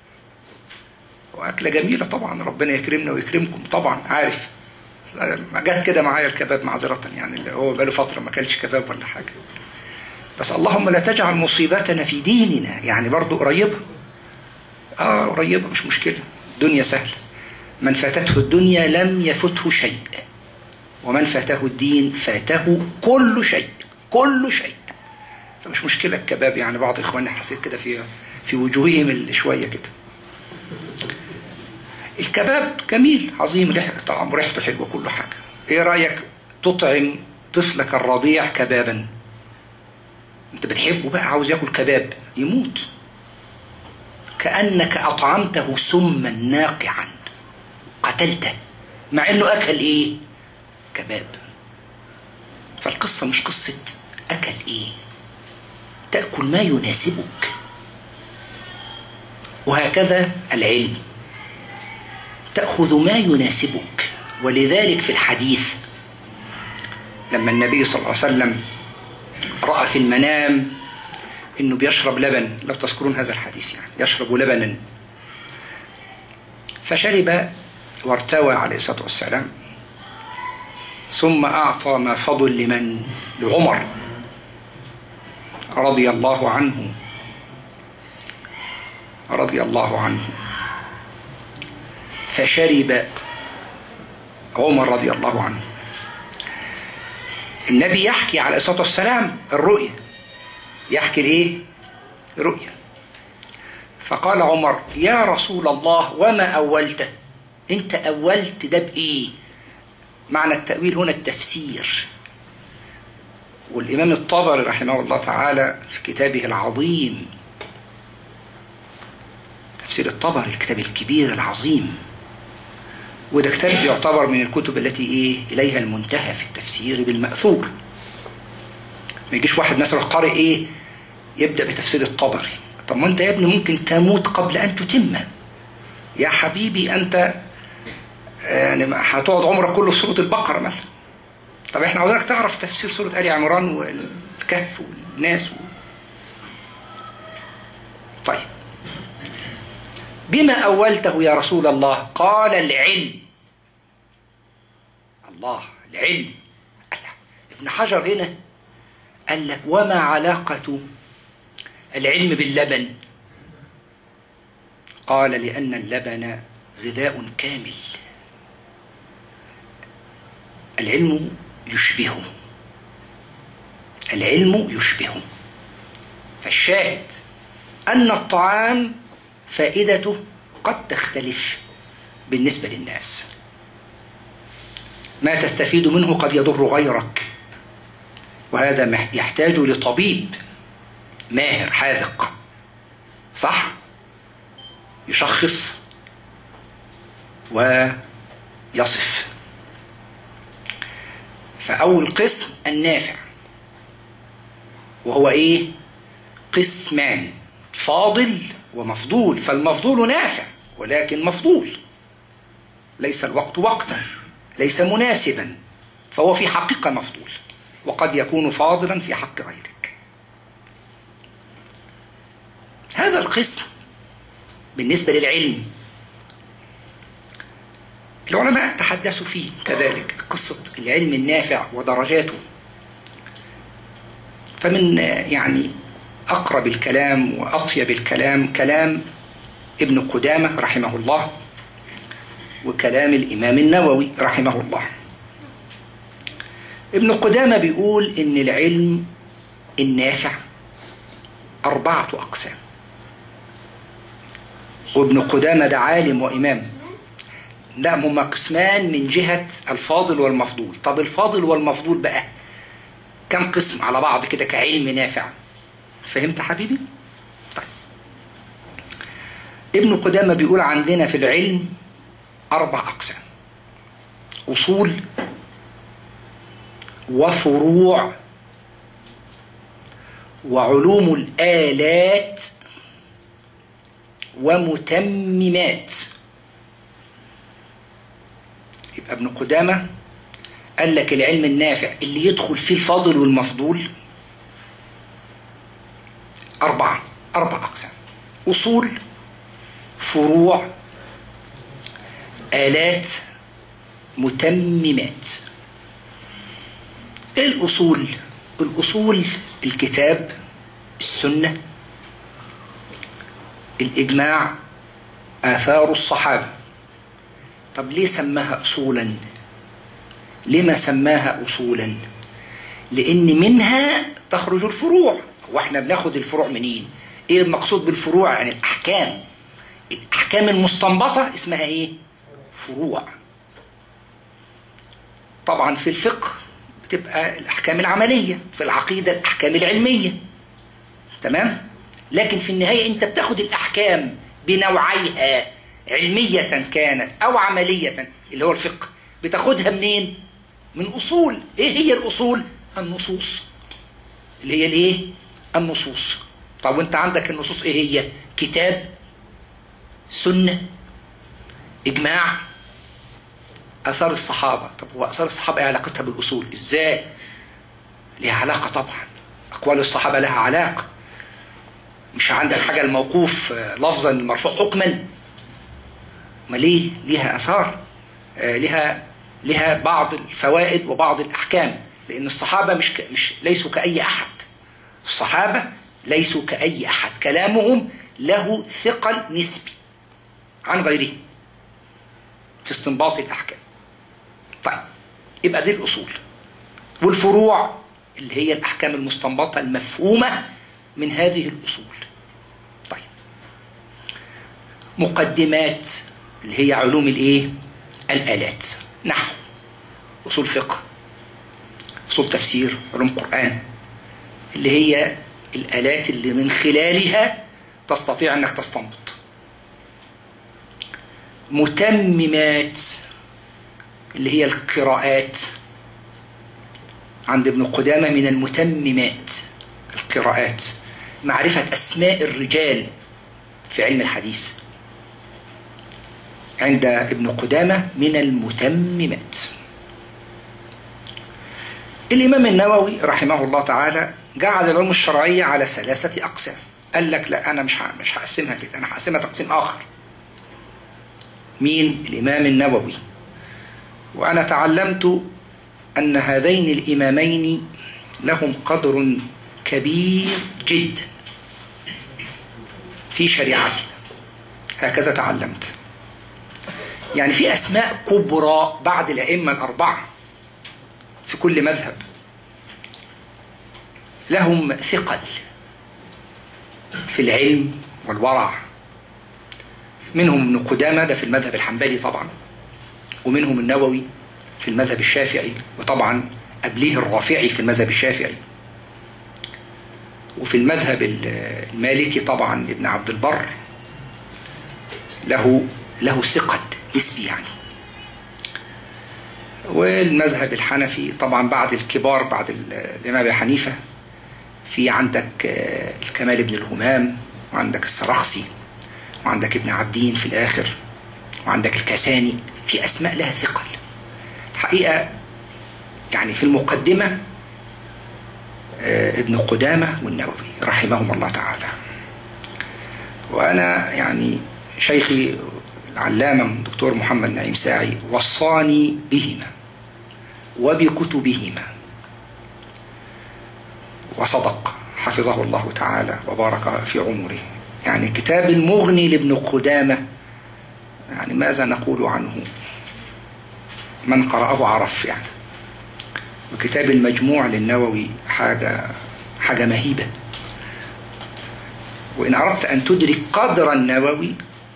وأكلة جميلة طبعا، ربنا يكرمنا ويكرمكم طبعا، عارف ما جات كده معايا الكباب معذرة، يعني اللي هو بقاله فترة ما كلش كباب ولا حاجة، بس اللهم لا تجعل مصيبتنا في ديننا، يعني برضو قريبة، آه قريبة مش مشكلة، الدنيا سهلة. من فاتته الدنيا لم يفته شيء، ومن فاته الدين فاته كل شيء، كل شيء. فمش مشكلة الكباب، يعني بعض إخواني حسيت كده في في وجوههم شوية كده. الكباب جميل عظيم، ريحة طعم ريحته حلوة كل حاجة. إيه رأيك تطعم طفلك الرضيع كبابا؟ أنت بتحبه بقى، عاوز يأكل كباب، يموت، كأنك أطعمته سما ناقعا، قتلته، مع أنه أكل إيه؟ كباب. فالقصة مش قصة أكل إيه، تأكل ما يناسبك. وهكذا العلم، تأخذ ما يناسبك. ولذلك في الحديث لما النبي صلى الله عليه وسلم رأى في المنام إنه بيشرب لبن، لو تذكرون هذا الحديث، يعني يشرب لبنا. فشرب وارتوى عليه الصلاة والسلام، ثم أعطى ما فضل لمن؟ لعمر رضي الله عنه رضي الله عنه فشرب عمر رضي الله عنه. النبي يحكي عليه الصلاة والسلام الرؤيا، يحكي الايه؟ رؤيا. فقال عمر: يا رسول الله وما أولته؟ انت أولت ده بإيه؟ معنى التأويل هنا التفسير. والإمام الطبري رحمه الله تعالى في كتابه العظيم، تفسير الطبري، الكتاب الكبير العظيم، وده كتاب يعتبر من الكتب التي إيه إليها المنتهى في التفسير بالمأثور. ما يجيش واحد مثلا قارئ إيه يبدأ بتفسير الطبري، طب ما أنت يا ابني ممكن تموت قبل أن تتم يا حبيبي، أنت يعني هتقعد عمرك كله في سورة البقرة مثلا. طب احنا عاوزينك تعرف تفسير سورة آل عمران والكهف والناس و... طيب، بما أولته يا رسول الله؟ قال: العلم. الله، العلم. ابن حجر هنا قال لك: وما علاقة العلم باللبن؟ قال: لأن اللبن غذاء كامل، العلم يشبهه، العلم يشبهه. فالشاهد أن الطعام فائدته قد تختلف بالنسبة للناس، ما تستفيد منه قد يضر غيرك، وهذا يحتاج لطبيب ماهر حاذق، صح؟ يشخص ويصف. فأول قسم النافع، وهو إيه؟ قسمان: فاضل ومفضول. فالمفضول نافع ولكن مفضول، ليس الوقت وقتا، ليس مناسبا، فهو في حقيقة مفضول، وقد يكون فاضلا في حق غيرك. هذا القسم بالنسبة للعلم العلماء تحدثوا فيه كذلك، قصة العلم النافع ودرجاته. فمن يعني أقرب الكلام وأطيب الكلام كلام ابن قدامة رحمه الله، وكلام الإمام النووي رحمه الله. ابن قدامة بيقول إن العلم النافع أربعة أقسام. وابن قدامة ده عالم وإمام. لا، هما قسمان من جهة الفاضل والمفضول. طب الفاضل والمفضول بقى كم قسم على بعض كده كعلم نافع؟ فهمت حبيبي؟ طيب، ابن قدامة بيقول عندنا في العلم أربع أقسام: أصول وفروع وعلوم الآلات ومتممات. يبقى ابن قدامة قال لك العلم النافع اللي يدخل فيه الفاضل والمفضول أربعة أربع أقسام: أصول، فروع، آلات، متممات. إيه الأصول؟ الأصول الكتاب، السنة، الإجماع، آثار الصحابة. طب ليه سماها أصولا؟ لما سماها أصولا؟ لأن منها تخرج الفروع. واحنا بناخد الفروع منين؟ ايه المقصود بالفروع؟ يعني الأحكام. الأحكام المستنبطة اسمها ايه؟ فروع. طبعا في الفقه بتبقى الأحكام العملية، في العقيدة الأحكام العلمية، تمام؟ لكن في النهاية انت بتاخد الأحكام بنوعيها، علمية كانت أو عملية، اللي هو الفقه. بتاخدها منين؟ من أصول. ايه هي الأصول؟ النصوص، اللي هي الايه؟ النصوص. طب وانت عندك النصوص ايه هي؟ كتاب، سنة، إجماع، آثار الصحابة. طب هو آثار الصحابة ايه علاقتها بالأصول؟ ازاي؟ لها علاقة طبعا، أقوال الصحابة لها علاقة. مش عندك حاجة الموقوف لفظا المرفوع حكما؟ ما ليه ليها أثار، آه لها لها بعض الفوائد وبعض الأحكام، لأن الصحابة مش ك... مش ليسوا كأي أحد. الصحابة ليسوا كأي أحد، كلامهم له ثقل نسبي عن غيره في استنباط الأحكام. طيب يبقى دي الأصول، والفروع اللي هي الأحكام المستنبطة المفهومة من هذه الأصول. طيب مقدمات اللي هي علوم الإيه؟ الآلات، نحو، أصول فقه، أصول تفسير، علوم قرآن، اللي هي الآلات اللي من خلالها تستطيع أنك تستنبط. متممات اللي هي القراءات، عند ابن قدامة من المتممات القراءات، معرفة أسماء الرجال في علم الحديث، عند ابن قدامة من المتممات. الإمام النووي رحمه الله تعالى جعل العلوم الشرعية على ثلاثة أقسام. قال لك لا، أنا مش مش هقسمها كده، أنا هقسمها تقسيم آخر. مين؟ الإمام النووي. وأنا تعلمت أن هذين الإمامين لهم قدر كبير جدا في شريعتنا، هكذا تعلمت. يعني في أسماء كبرى بعد الأئمة الأربعة في كل مذهب لهم ثقل في العلم والورع. منهم ابن قدامة ده في المذهب الحنبلي طبعا، ومنهم النووي في المذهب الشافعي، وطبعا قبليه الرافعي في المذهب الشافعي، وفي المذهب المالكي طبعا ابن عبد البر له له ثقل نسبي يعني. والمذهب الحنفي طبعا بعد الكبار بعد الإمام أبي حنيفة في عندك الكمال بن الهمام، وعندك السرخسي، وعندك ابن عبدين في الآخر، وعندك الكساني. في أسماء لها ثقل حقيقة. يعني في المقدمة ابن قدامة والنووي رحمهم الله تعالى. وأنا يعني شيخي العلامة الدكتور محمد نعيم ساعي وصاني بهما وبكتبهما، وصدق حفظه الله تعالى وبارك في عمره. يعني كتاب المغني لابن قدامة، يعني ماذا نقول عنه؟ من قرأه عرف يعني. وكتاب المجموع للنووي حاجة حاجة مهيبة. وإن أردت أن تدرك قدر النووي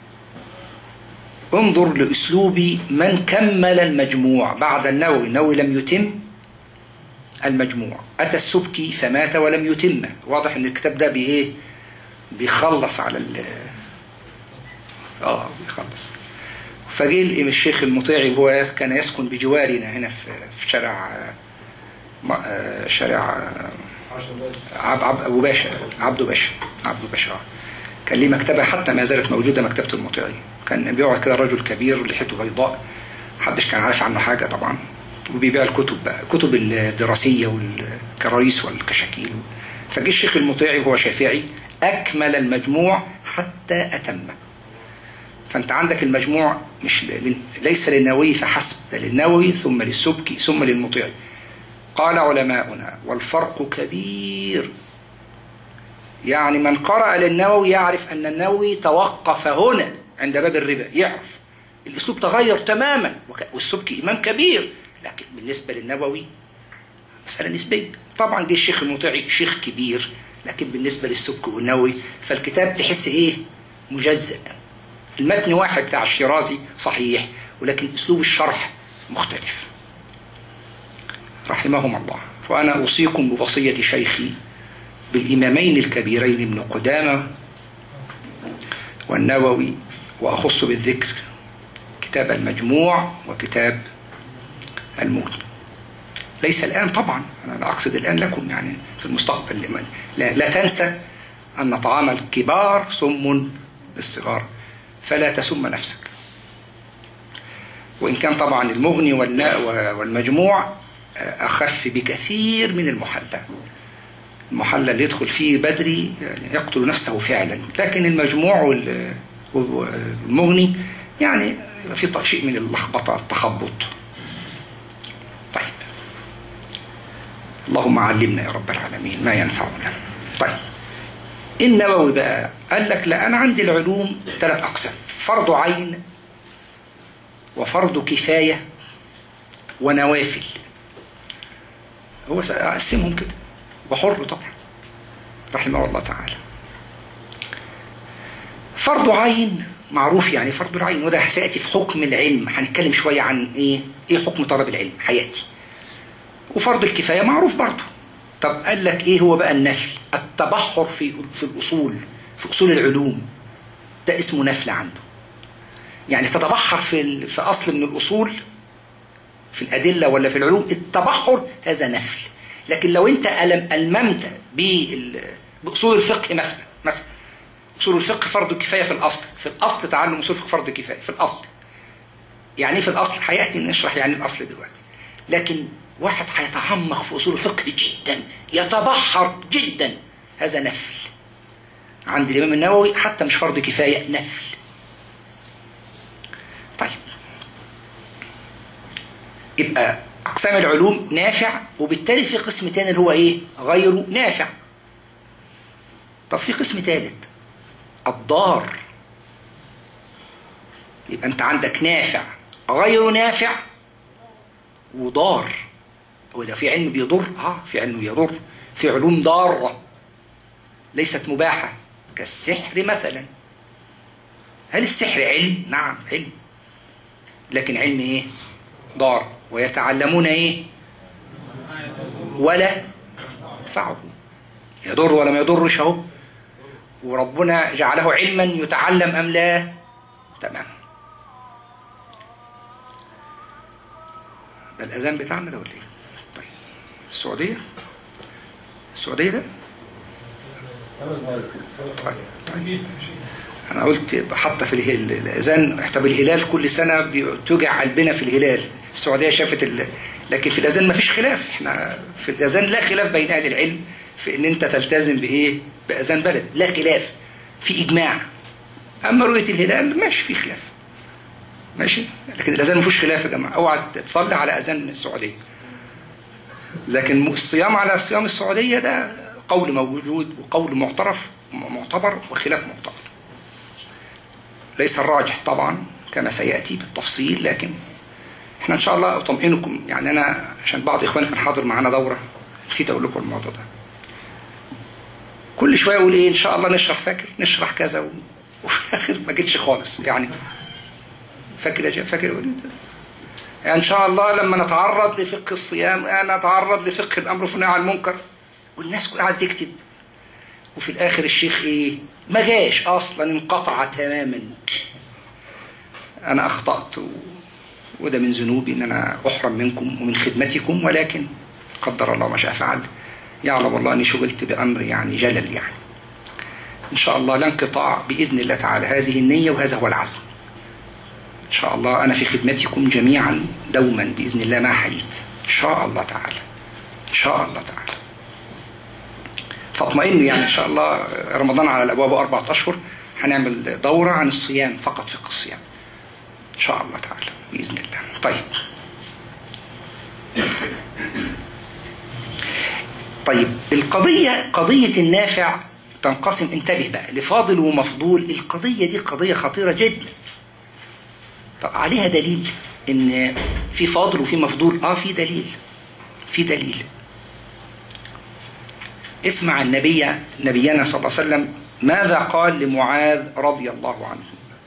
انظر لأسلوب من كمل المجموع بعد النووي. النووي لم يتم المجموع، أتى السبكي فمات ولم يتمه. واضح أن الكتاب ده بإيه؟ بيخلص على ال آه بيخلص. فجيل الشيخ المطيعي، هو كان يسكن بجوارنا هنا في شارع شارع عب عب أبو باشا عبدو باشا عبدو باشا كان ليه مكتبة حتى ما زالت موجودة، مكتبة المطيعي. كان بيقعد كده رجل كبير لحيته بيضاء، محدش كان عارف عنه حاجة طبعا، وبيبيع الكتب بقى، كتب الدراسية والكراريس والكشاكيل. فجي الشيخ المطيعي وهو شافعي أكمل المجموع حتى أتمه. فأنت عندك المجموع مش ليس للنووي فحسب، ده للنووي ثم للسبكي ثم للمطيعي. قال علماؤنا والفرق كبير. يعني من قرأ للنووي يعرف أن النووي توقف هنا عند باب الربا، يعرف الأسلوب تغير تماما، والسبكي إمام كبير، لكن بالنسبة للنووي مسألة نسبية. طبعا دي الشيخ المطيعي شيخ كبير، لكن بالنسبة للسبكي والنووي فالكتاب تحس إيه؟ مجزأ. المتن واحد بتاع الشيرازي صحيح، ولكن أسلوب الشرح مختلف رحمهم الله. فأنا أوصيكم بوصية شيخي بالإمامين الكبيرين ابن قدامة والنووي، وأخص بالذكر كتاب المجموع وكتاب المغني. ليس الآن طبعا، أنا لا أقصد الآن لكم، يعني في المستقبل. لا, لا تنسى أن طعام الكبار سم للصغار، فلا تسم نفسك. وإن كان طبعا المغني والمجموع أخف بكثير من المحلى، المحلى اللي يدخل فيه بدري يعني يقتل نفسه فعلا، لكن المجموع والمغني يعني في شيء من اللخبطة التخبط. طيب اللهم علمنا يا رب العالمين ما ينفعنا. طيب النووي بقى قال لك لا، أنا عندي العلوم ثلاث أقسام: فرض عين وفرض كفاية ونوافل. هو قسمهم كده وحر طبعا رحمه الله تعالى. فرض عين معروف يعني فرض العين، وده سيأتي في حكم العلم، هنتكلم شوية عن ايه ايه حكم طلب العلم حياتي. وفرض الكفاية معروف برضه. طب قال لك ايه هو بقى النفل؟ التبحر في في الأصول، في أصول العلوم، ده اسمه نفل عنده. يعني تتبحر في في أصل من الأصول في الأدلة ولا في العلوم، التبحر هذا نفل. لكن لو انت ألممت بأصول الفقه مثلا مثلا أصول الفقه فرض كفاية في الأصل، في الأصل تعلم أصول الفقه فرض كفاية في الأصل. يعني في الأصل هيأتي نشرح يعني الأصل دلوقتي. لكن واحد هيتعمق في أصول الفقه جدا، يتبحر جدا، هذا نفل عند الإمام النووي، حتى مش فرض كفاية، نفل. طيب يبقى أقسام العلوم نافع، وبالتالي في قسم تاني اللي هو إيه؟ غيره نافع. طب في قسم ثالث الضار. يبقى أنت عندك نافع، غير نافع، وضار. وده في علم بيضر، اه في علم بيضر، في علوم ضارة ليست مباحة كالسحر مثلا. هل السحر علم؟ نعم علم، لكن علم ايه؟ ضار. ويتعلمون ايه؟ ولا ينفعه، يضر ولا ما يضرش اهو. وربنا جعله علما يتعلم ام لا؟ تمام. ده الاذان بتاعنا ده ولا ايه؟ طيب السعوديه السعوديه ده طيب طيب انا قلت حتى في الاذان، طب الهلال كل سنه بتوجع قلبنا في الهلال. السعوديه شافت ال... لكن في الاذان ما فيش خلاف. احنا في الاذان لا خلاف بين اهل العلم في ان انت تلتزم بايه؟ باذان بلد، لا خلاف، في اجماع. اما رؤيه الهلال ماشي في خلاف، ماشي، لكن الاذان ما فيش خلاف يا جماعه. اوعى تصلي على اذان السعوديه. لكن الصيام على صيام السعوديه ده قول موجود وقول معترف معتبر وخلاف معتبر. ليس الراجح طبعا كما سياتي بالتفصيل، لكن احنا ان شاء الله اطمئنكم. يعني انا عشان بعض اخواني كان حاضر معانا دوره، نسيت اقول لكم الموضوع ده. كل شويه اقول ايه ان شاء الله نشرح، فاكر نشرح كذا و... وفي الاخر ما جيتش خالص. يعني فاكر يا جماعه؟ فاكر وليد؟ يعني ان شاء الله لما نتعرض لفقه الصيام نتعرض لفقه الامر والنهي عن المنكر، والناس كلها قاعده تكتب، وفي الاخر الشيخ ايه؟ ما جاش اصلا، انقطع تماما. انا اخطات و... وده من ذنوبي ان انا احرم منكم ومن خدمتكم، ولكن قدر الله ما شاء فعل. يعلم الله اني شغلت بامر يعني جلل. يعني ان شاء الله لا انقطاع باذن الله تعالى. هذه النيه وهذا هو العزم. ان شاء الله انا في خدمتكم جميعا دوما باذن الله ما حييت، ان شاء الله تعالى، ان شاء الله تعالى. فاطمئنوا يعني ان شاء الله. رمضان على الابواب اربعه اشهر، هنعمل دوره عن الصيام فقط، فقه الصيام ان شاء الله تعالى باذن الله. طيب طيب القضيه قضيه النافع تنقسم، انتبه بقى، لفاضل ومفضول. القضيه دي قضيه خطيره جدا. طب عليها دليل ان في فاضل وفي مفضول؟ اه في دليل، في دليل. اسمع النبي نبينا صلى الله عليه وسلم ماذا قال لمعاذ رضي الله عنه: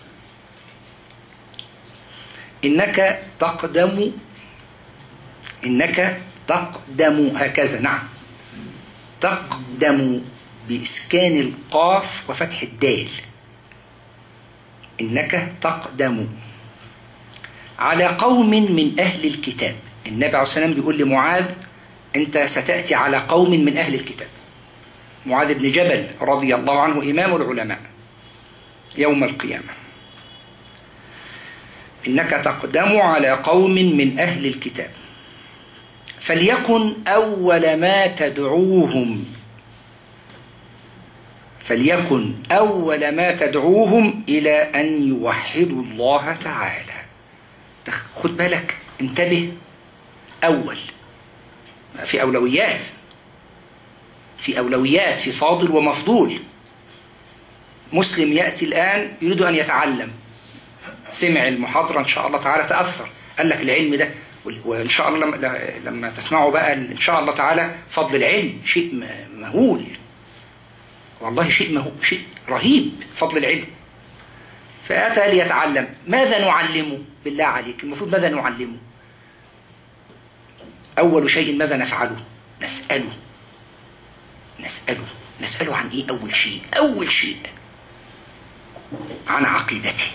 إنك تقدم إنك تقدم هكذا، نعم، تقدم بإسكان القاف وفتح الدال. إنك تقدم على قوم من أهل الكتاب. النبي عليه الصلاة والسلام بيقول لمعاذ أنت ستأتي على قوم من أهل الكتاب. معاذ بن جبل رضي الله عنه إمام العلماء يوم القيامة. إنك تقدم على قوم من أهل الكتاب، فليكن أول ما تدعوهم فليكن أول ما تدعوهم إلى أن يوحدوا الله تعالى. خد بالك، انتبه، أول في أولويات، في أولويات، في فاضل ومفضول. مسلم يأتي الآن يريد أن يتعلم، سمع المحاضرة إن شاء الله تعالى تأثر، قال لك العلم ده، وإن شاء الله لما, لما تسمعوا بقى إن شاء الله تعالى فضل العلم شيء مهول، والله شيء مهول، شيء رهيب فضل العلم. فأتى ليتعلم، ماذا نعلمه بالله عليك؟ المفروض ماذا نعلمه؟ أول شيء ماذا نفعله؟ نسأله نسأله نسأله عن إيه؟ أول شيء أول شيء عن عقيدته،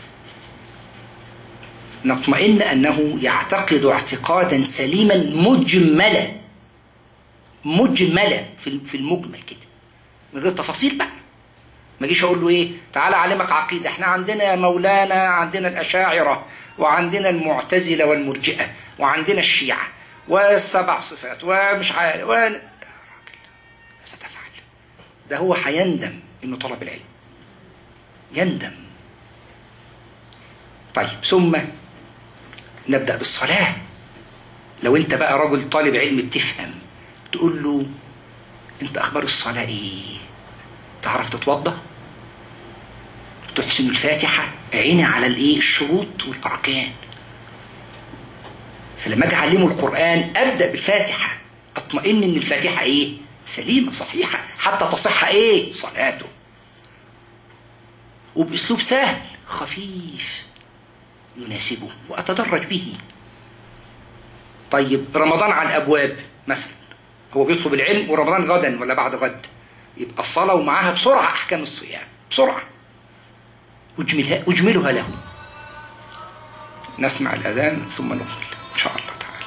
نطمئن أنه يعتقد اعتقادا سليما مجملا مجملا في المجمل كده، من غير تفاصيل بقى. ما جيش أقول له إيه تعالى أعلمك عقيدة، إحنا عندنا يا مولانا عندنا الأشاعرة وعندنا المعتزلة والمرجئة وعندنا الشيعة والسبع صفات ومش عارف و... ستفعل ده، هو هيندم إنه طلب العلم، يندم. طيب ثم نبدأ بالصلاة. لو أنت بقى رجل طالب علم بتفهم، تقول له أنت أخبار الصلاة إيه؟ تعرف تتوضأ؟ تحسن الفاتحة؟ عيني على الإيه؟ الشروط والأركان. فلما أجي أعلمه القرآن أبدأ بالفاتحة، أطمئن إن الفاتحة إيه؟ سليمة صحيحة، حتى تصح إيه؟ صلاته، وبأسلوب سهل خفيف يناسبه وأتدرج به. طيب رمضان على الأبواب مثلا، هو بيطلب العلم ورمضان غدا ولا بعد غد، يبقى الصلاة ومعها بسرعة أحكام الصيام بسرعة، أجملها أجملها له. نسمع الأذان ثم نكمل إن شاء الله تعالى.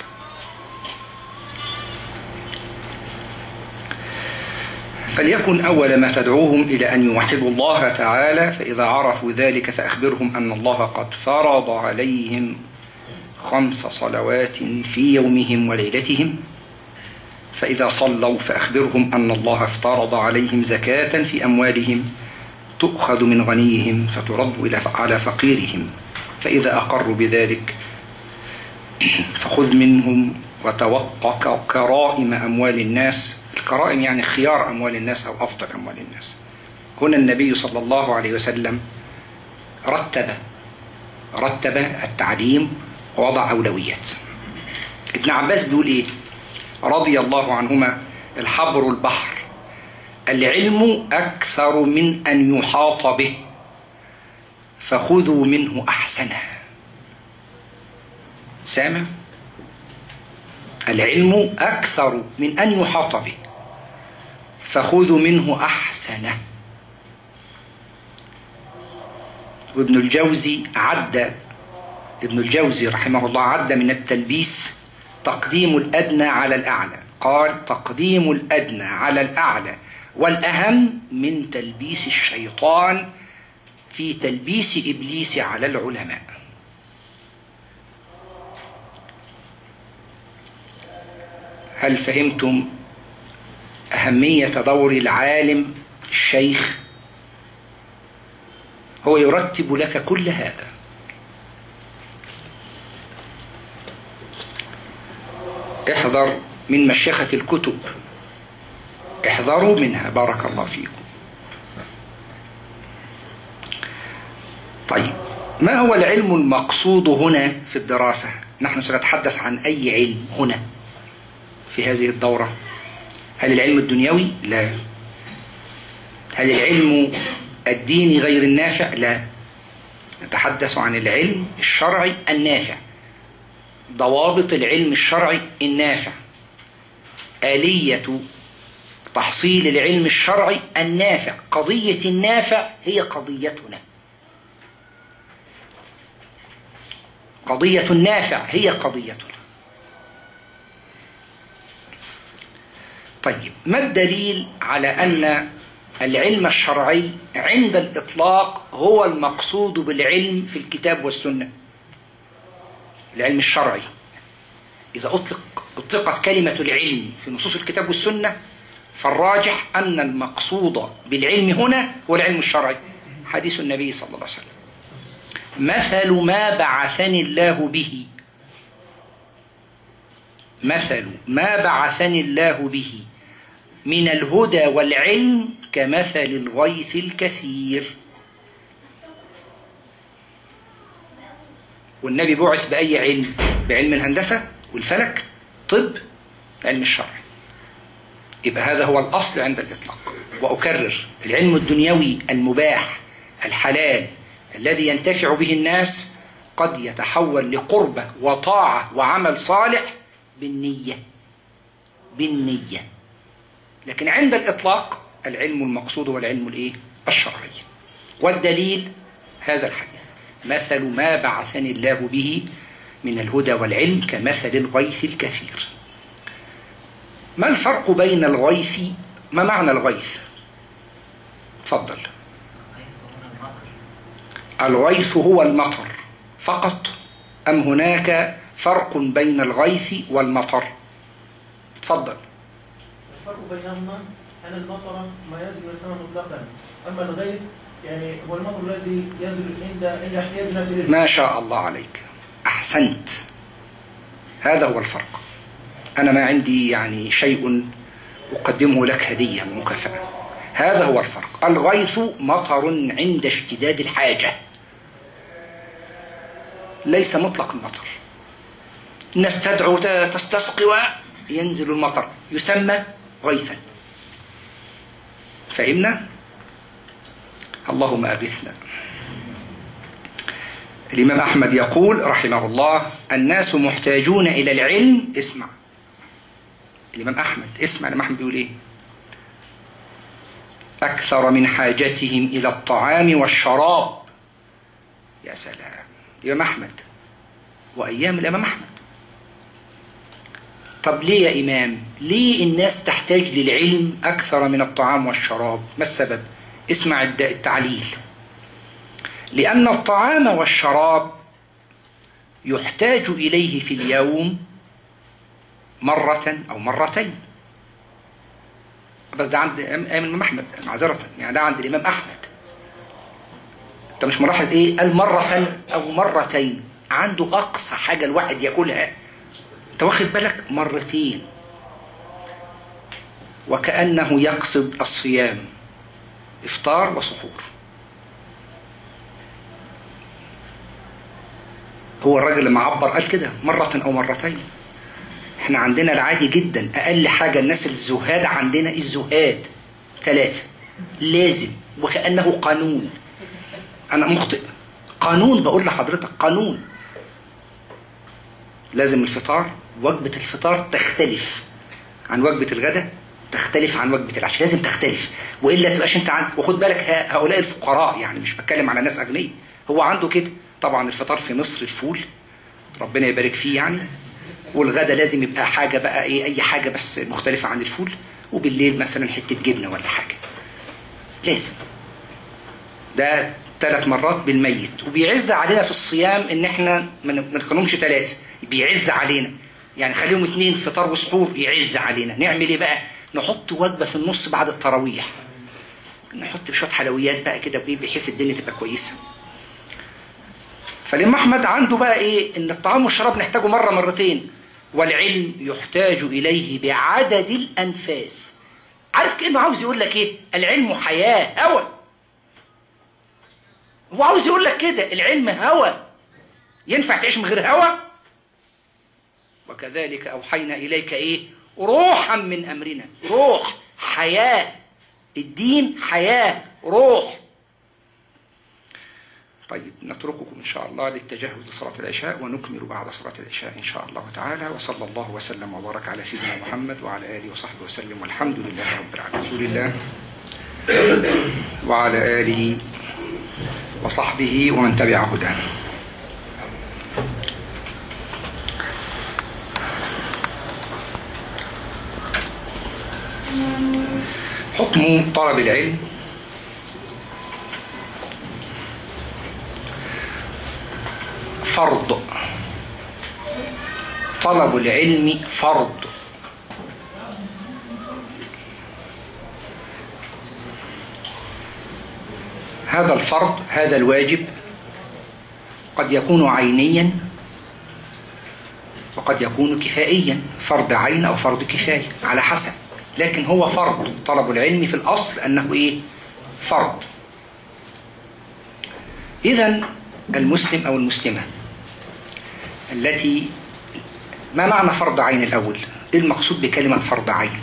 فليكن أول ما تدعوهم إلى أن يوحدوا الله تعالى، فإذا عرفوا ذلك فأخبرهم أن الله قد فرض عليهم خمس صلوات في يومهم وليلتهم. فإذا صلوا فأخبرهم أن الله افترض عليهم زكاة في أموالهم تؤخذ من غنيهم فترد إلى على فقيرهم. فإذا أقروا بذلك فخذ منهم وتوقع كرائم أموال الناس. الكرائم يعني خيار أموال الناس أو أفضل أموال الناس. هنا النبي صلى الله عليه وسلم رتب رتب التعليم ووضع أولويات. ابن عباس بيقول إيه رضي الله عنهما: الحبر البحر، العلم أكثر من أن يحاط به، فخذوا منه أحسنه. سامع؟ العلم أكثر من أن يحاط به، فخذوا منه أحسنه. وابن الجوزي عد ابن الجوزي رحمه الله عد من التلبيس تقديم الأدنى على الأعلى. قال: تقديم الأدنى على الأعلى والأهم من تلبيس الشيطان في تلبيس إبليس على العلماء. هل فهمتم أهمية دور العالم الشيخ؟ هو يرتب لك كل هذا. احذر من مشيخة الكتب، احذروا منها بارك الله فيكم. طيب، ما هو العلم المقصود هنا في الدراسة؟ نحن سنتحدث عن أي علم هنا في هذه الدورة. هل العلم الدنيوي؟ لا. هل العلم الديني غير النافع؟ لا. نتحدث عن العلم الشرعي النافع، ضوابط العلم الشرعي النافع، آلية تحصيل العلم الشرعي النافع. قضية النافع هي قضيتنا، قضية النافع هي قضيتنا. طيب، ما الدليل على أن العلم الشرعي عند الإطلاق هو المقصود بالعلم في الكتاب والسنة؟ العلم الشرعي إذا أطلق أطلقت كلمة العلم في نصوص الكتاب والسنة فالراجح أن المقصود بالعلم هنا هو العلم الشرعي. حديث النبي صلى الله عليه وسلم: مثل ما بعثني الله به مثل ما بعثني الله به من الهدى والعلم كمثل الغيث الكثير. والنبي بعث بأي علم؟ بعلم الهندسة والفلك، طب، علم الشرع. يبقى هذا هو الأصل عند الإطلاق. وأكرر: العلم الدنيوي المباح الحلال الذي ينتفع به الناس قد يتحول لقربة وطاعة وعمل صالح بالنية بالنية لكن عند الإطلاق العلم المقصود هو العلم الإيه؟ الشرعي. والدليل هذا الحديث: مثل ما بعثني الله به من الهدى والعلم كمثل الغيث الكثير. ما الفرق بين الغيث؟ ما معنى الغيث؟ تفضل. الغيث هو المطر فقط أم هناك فرق بين الغيث والمطر؟ تفضل. الفرق بينهما أن المطر ما ينزل من السماء مطلقا، أما الغيث يعني هو المطر الذي ينزل عند عند احتياج الناس إليه. ما شاء الله عليك، أحسنت. هذا هو الفرق. أنا ما عندي يعني شيء أقدمه لك هدية مكافأة. هذا هو الفرق. الغيث مطر عند اشتداد الحاجة، ليس مطلق المطر. الناس تدعو تستسقي وينزل المطر، يسمى غيثا. فهمنا؟ اللهم أغثنا. الإمام أحمد يقول رحمه الله: الناس محتاجون إلى العلم. اسمع الإمام أحمد، اسمع الإمام أحمد بيقول إيه: أكثر من حاجتهم إلى الطعام والشراب. يا سلام، الإمام أحمد وأيام الإمام أحمد. طب ليه يا إمام؟ ليه الناس تحتاج للعلم أكثر من الطعام والشراب؟ ما السبب؟ اسمع التعليل: لأن الطعام والشراب يحتاج إليه في اليوم مرة أو مرتين. بس ده عند الإمام أحمد معذرة، يعني ده عند الإمام أحمد. أنت مش ملاحظ إيه؟ قال مرة أو مرتين، عنده أقصى حاجة الواحد يأكلها. أنت واخد بالك؟ مرتين، وكأنه يقصد الصيام، إفطار وسحور. هو الراجل اللي معبر قال كده مرة أو مرتين. احنا عندنا العادي جدا، أقل حاجة الناس الزهاد عندنا الزهاد ثلاثة لازم، وكأنه قانون. أنا مخطئ، قانون بقول لحضرتك، قانون. لازم الفطار، وجبة الفطار تختلف عن وجبة الغداء، تختلف عن وجبة العشاء، لازم تختلف، وإلا تبقاش أنت عن... وخد بالك هؤلاء الفقراء، يعني مش بتكلم على ناس أغنياء، هو عنده كده. طبعا الفطار في مصر الفول، ربنا يبارك فيه يعني، والغدا لازم يبقى حاجة بقى ايه، اي حاجة بس مختلفة عن الفول، وبالليل مثلا حتة جبنة ولا حاجة لازم. ده ثلاث مرات بالميت. وبيعز علينا في الصيام ان احنا ما نكونهمش ثلاثة، بيعز علينا يعني خليهم اثنين، فطار وسحور، يعز علينا. نعمل ايه بقى؟ نحط وجبة في النص بعد التراويح، نحط شوية حلويات بقى كده بحيث الدنيا تبقى كويسة. فالإمام أحمد عنده بقى إيه؟ إن الطعام والشراب نحتاجه مرة مرتين، والعلم يحتاج إليه بعدد الأنفاس. عارف كأنه عاوز يقول لك إيه؟ العلم حياة، هوى. هو عاوز يقول لك كده، العلم هوى، ينفع تعيش من غير هوى؟ وكذلك أوحينا إليك إيه؟ روحا من أمرنا. روح، حياة، الدين حياة، روح. طيب نترككم إن شاء الله للتجهز لصلاة العشاء، ونكمل بعد صلاة العشاء إن شاء الله تعالى. وصلى الله وسلم وبارك على سيدنا محمد وعلى آله وصحبه وسلم، والحمد لله رب العالمين. رسول الله وعلى آله وصحبه ومن تبع هداه. حكم طلب العلم. فرض، طلب العلم فرض. هذا الفرض، هذا الواجب قد يكون عينيا وقد يكون كفائيا، فرض عين أو فرض كفاية على حسب، لكن هو فرض. طلب العلم في الأصل أنه إيه؟ فرض. إذن المسلم أو المسلمة التي، ما معنى فرض عين الأول؟ إيه المقصود بكلمة فرض عين؟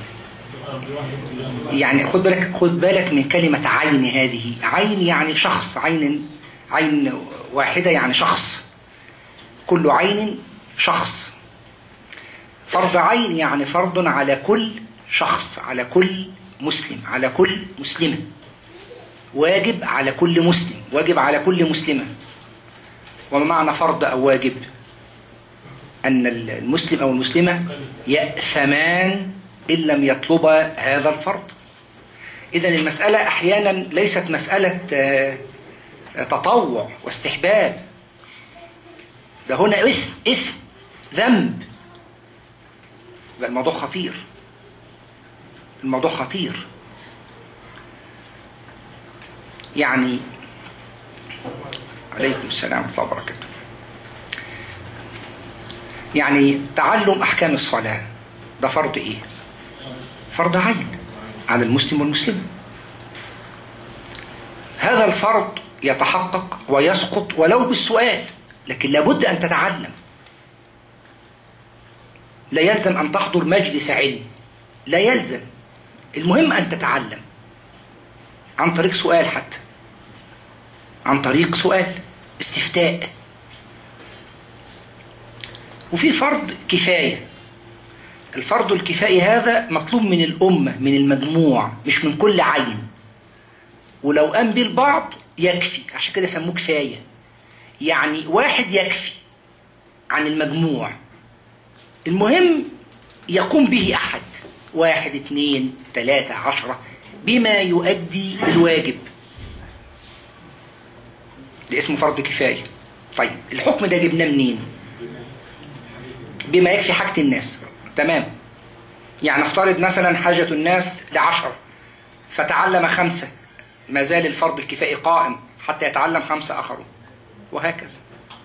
يعني خد بالك خد بالك من كلمة عين. هذه عين يعني شخص، عين عين واحدة يعني شخص، كل عين شخص. فرض عين يعني فرض على كل شخص، على كل مسلم، على كل مسلمة. واجب على كل مسلم، واجب على كل مسلمة. وما معنى فرض أو واجب؟ أن المسلم أو المسلمة يأثمان إن لم يطلبا هذا الفرض. إذن المسألة أحيانا ليست مسألة تطوع واستحباب، ده هنا إثم، إثم ذنب. الموضوع خطير، الموضوع خطير. يعني عليكم السلام ورحمة الله وبركاته. يعني تعلم أحكام الصلاة ده فرض إيه؟ فرض عين على المسلم والمسلمة. هذا الفرض يتحقق ويسقط ولو بالسؤال، لكن لابد أن تتعلم. لا يلزم أن تحضر مجلس علم، لا يلزم، المهم أن تتعلم عن طريق سؤال، حتى عن طريق سؤال استفتاء. وفي فرض كفاية. الفرض الكفائي هذا مطلوب من الأمة، من المجموع، مش من كل عين. ولو قام به البعض يكفي، عشان كده سموه كفاية. يعني واحد يكفي عن المجموع، المهم يقوم به أحد، واحد اثنين ثلاثة عشرة، بما يؤدي الواجب. ده اسمه فرض كفاية. طيب الحكم ده جبناه منين؟ بما يكفي حاجة الناس. تمام. يعني افترض مثلا حاجة الناس لعشرة فتعلم خمسة، ما زال الفرض الكفائي قائم حتى يتعلم خمسة آخرون، وهكذا.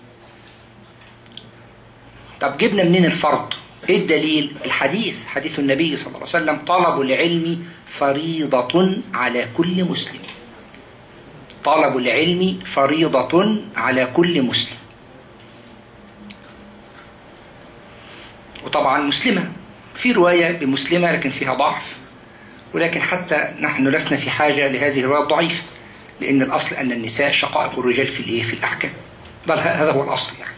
طب جبنا منين الفرض؟ ايه الدليل؟ الحديث، حديث النبي صلى الله عليه وسلم: طلب العلم فريضة على كل مسلم. طلب العلم فريضة على كل مسلم. وطبعا مسلمة، في رواية بمسلمة لكن فيها ضعف، ولكن حتى نحن لسنا في حاجة لهذه الرواية الضعيفة، لأن الأصل أن النساء شقائق الرجال في الإيه؟ في الأحكام. بل هذا هو الأصل يعني.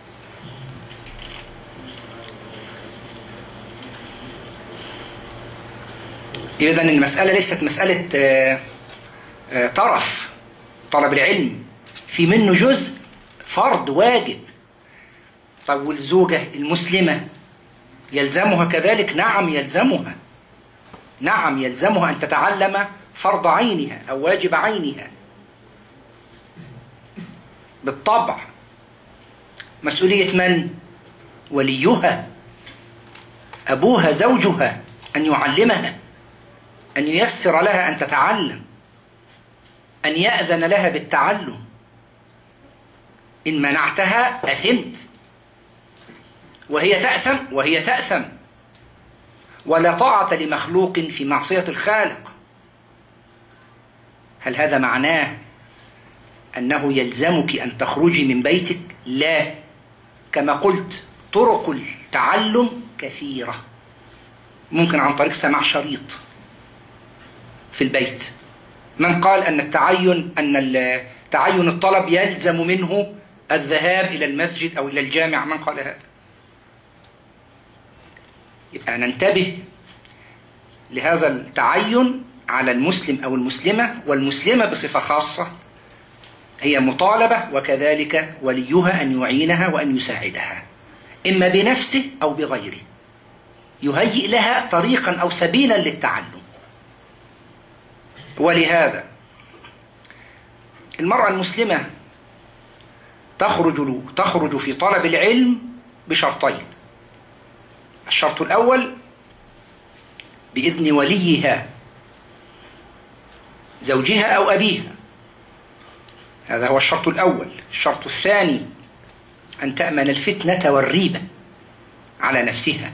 إذن المسألة ليست مسألة آآ آآ طرف. طلب العلم في منه جزء فرض واجب. طب والزوجة المسلمة يلزمها كذلك؟ نعم يلزمها، نعم يلزمها أن تتعلم فرض عينها أو واجب عينها بالطبع. مسؤولية من؟ وليها، أبوها، زوجها، أن يعلمها، أن ييسر لها أن تتعلم، أن يأذن لها بالتعلم. إن منعتها أثمت، وهي تأثم، وهي تأثم. ولا طاعة لمخلوق في معصية الخالق. هل هذا معناه أنه يلزمك أن تخرجي من بيتك؟ لا. كما قلت طرق التعلم كثيرة. ممكن عن طريق سماع شريط في البيت. من قال أن التعين أن تعين الطلب يلزم منه الذهاب إلى المسجد أو إلى الجامع؟ من قال هذا؟ يبقى ننتبه لهذا التعين على المسلم أو المسلمة، والمسلمة بصفة خاصة هي مطالبة، وكذلك وليها أن يعينها وأن يساعدها، إما بنفسه أو بغيره، يهيئ لها طريقا أو سبيلا للتعلم. ولهذا المرأة المسلمة تخرج تخرج في طلب العلم بشرطين. الشرط الأول بإذن وليها، زوجها أو أبيها. هذا هو الشرط الأول. الشرط الثاني أن تأمن الفتنة والريبة على نفسها.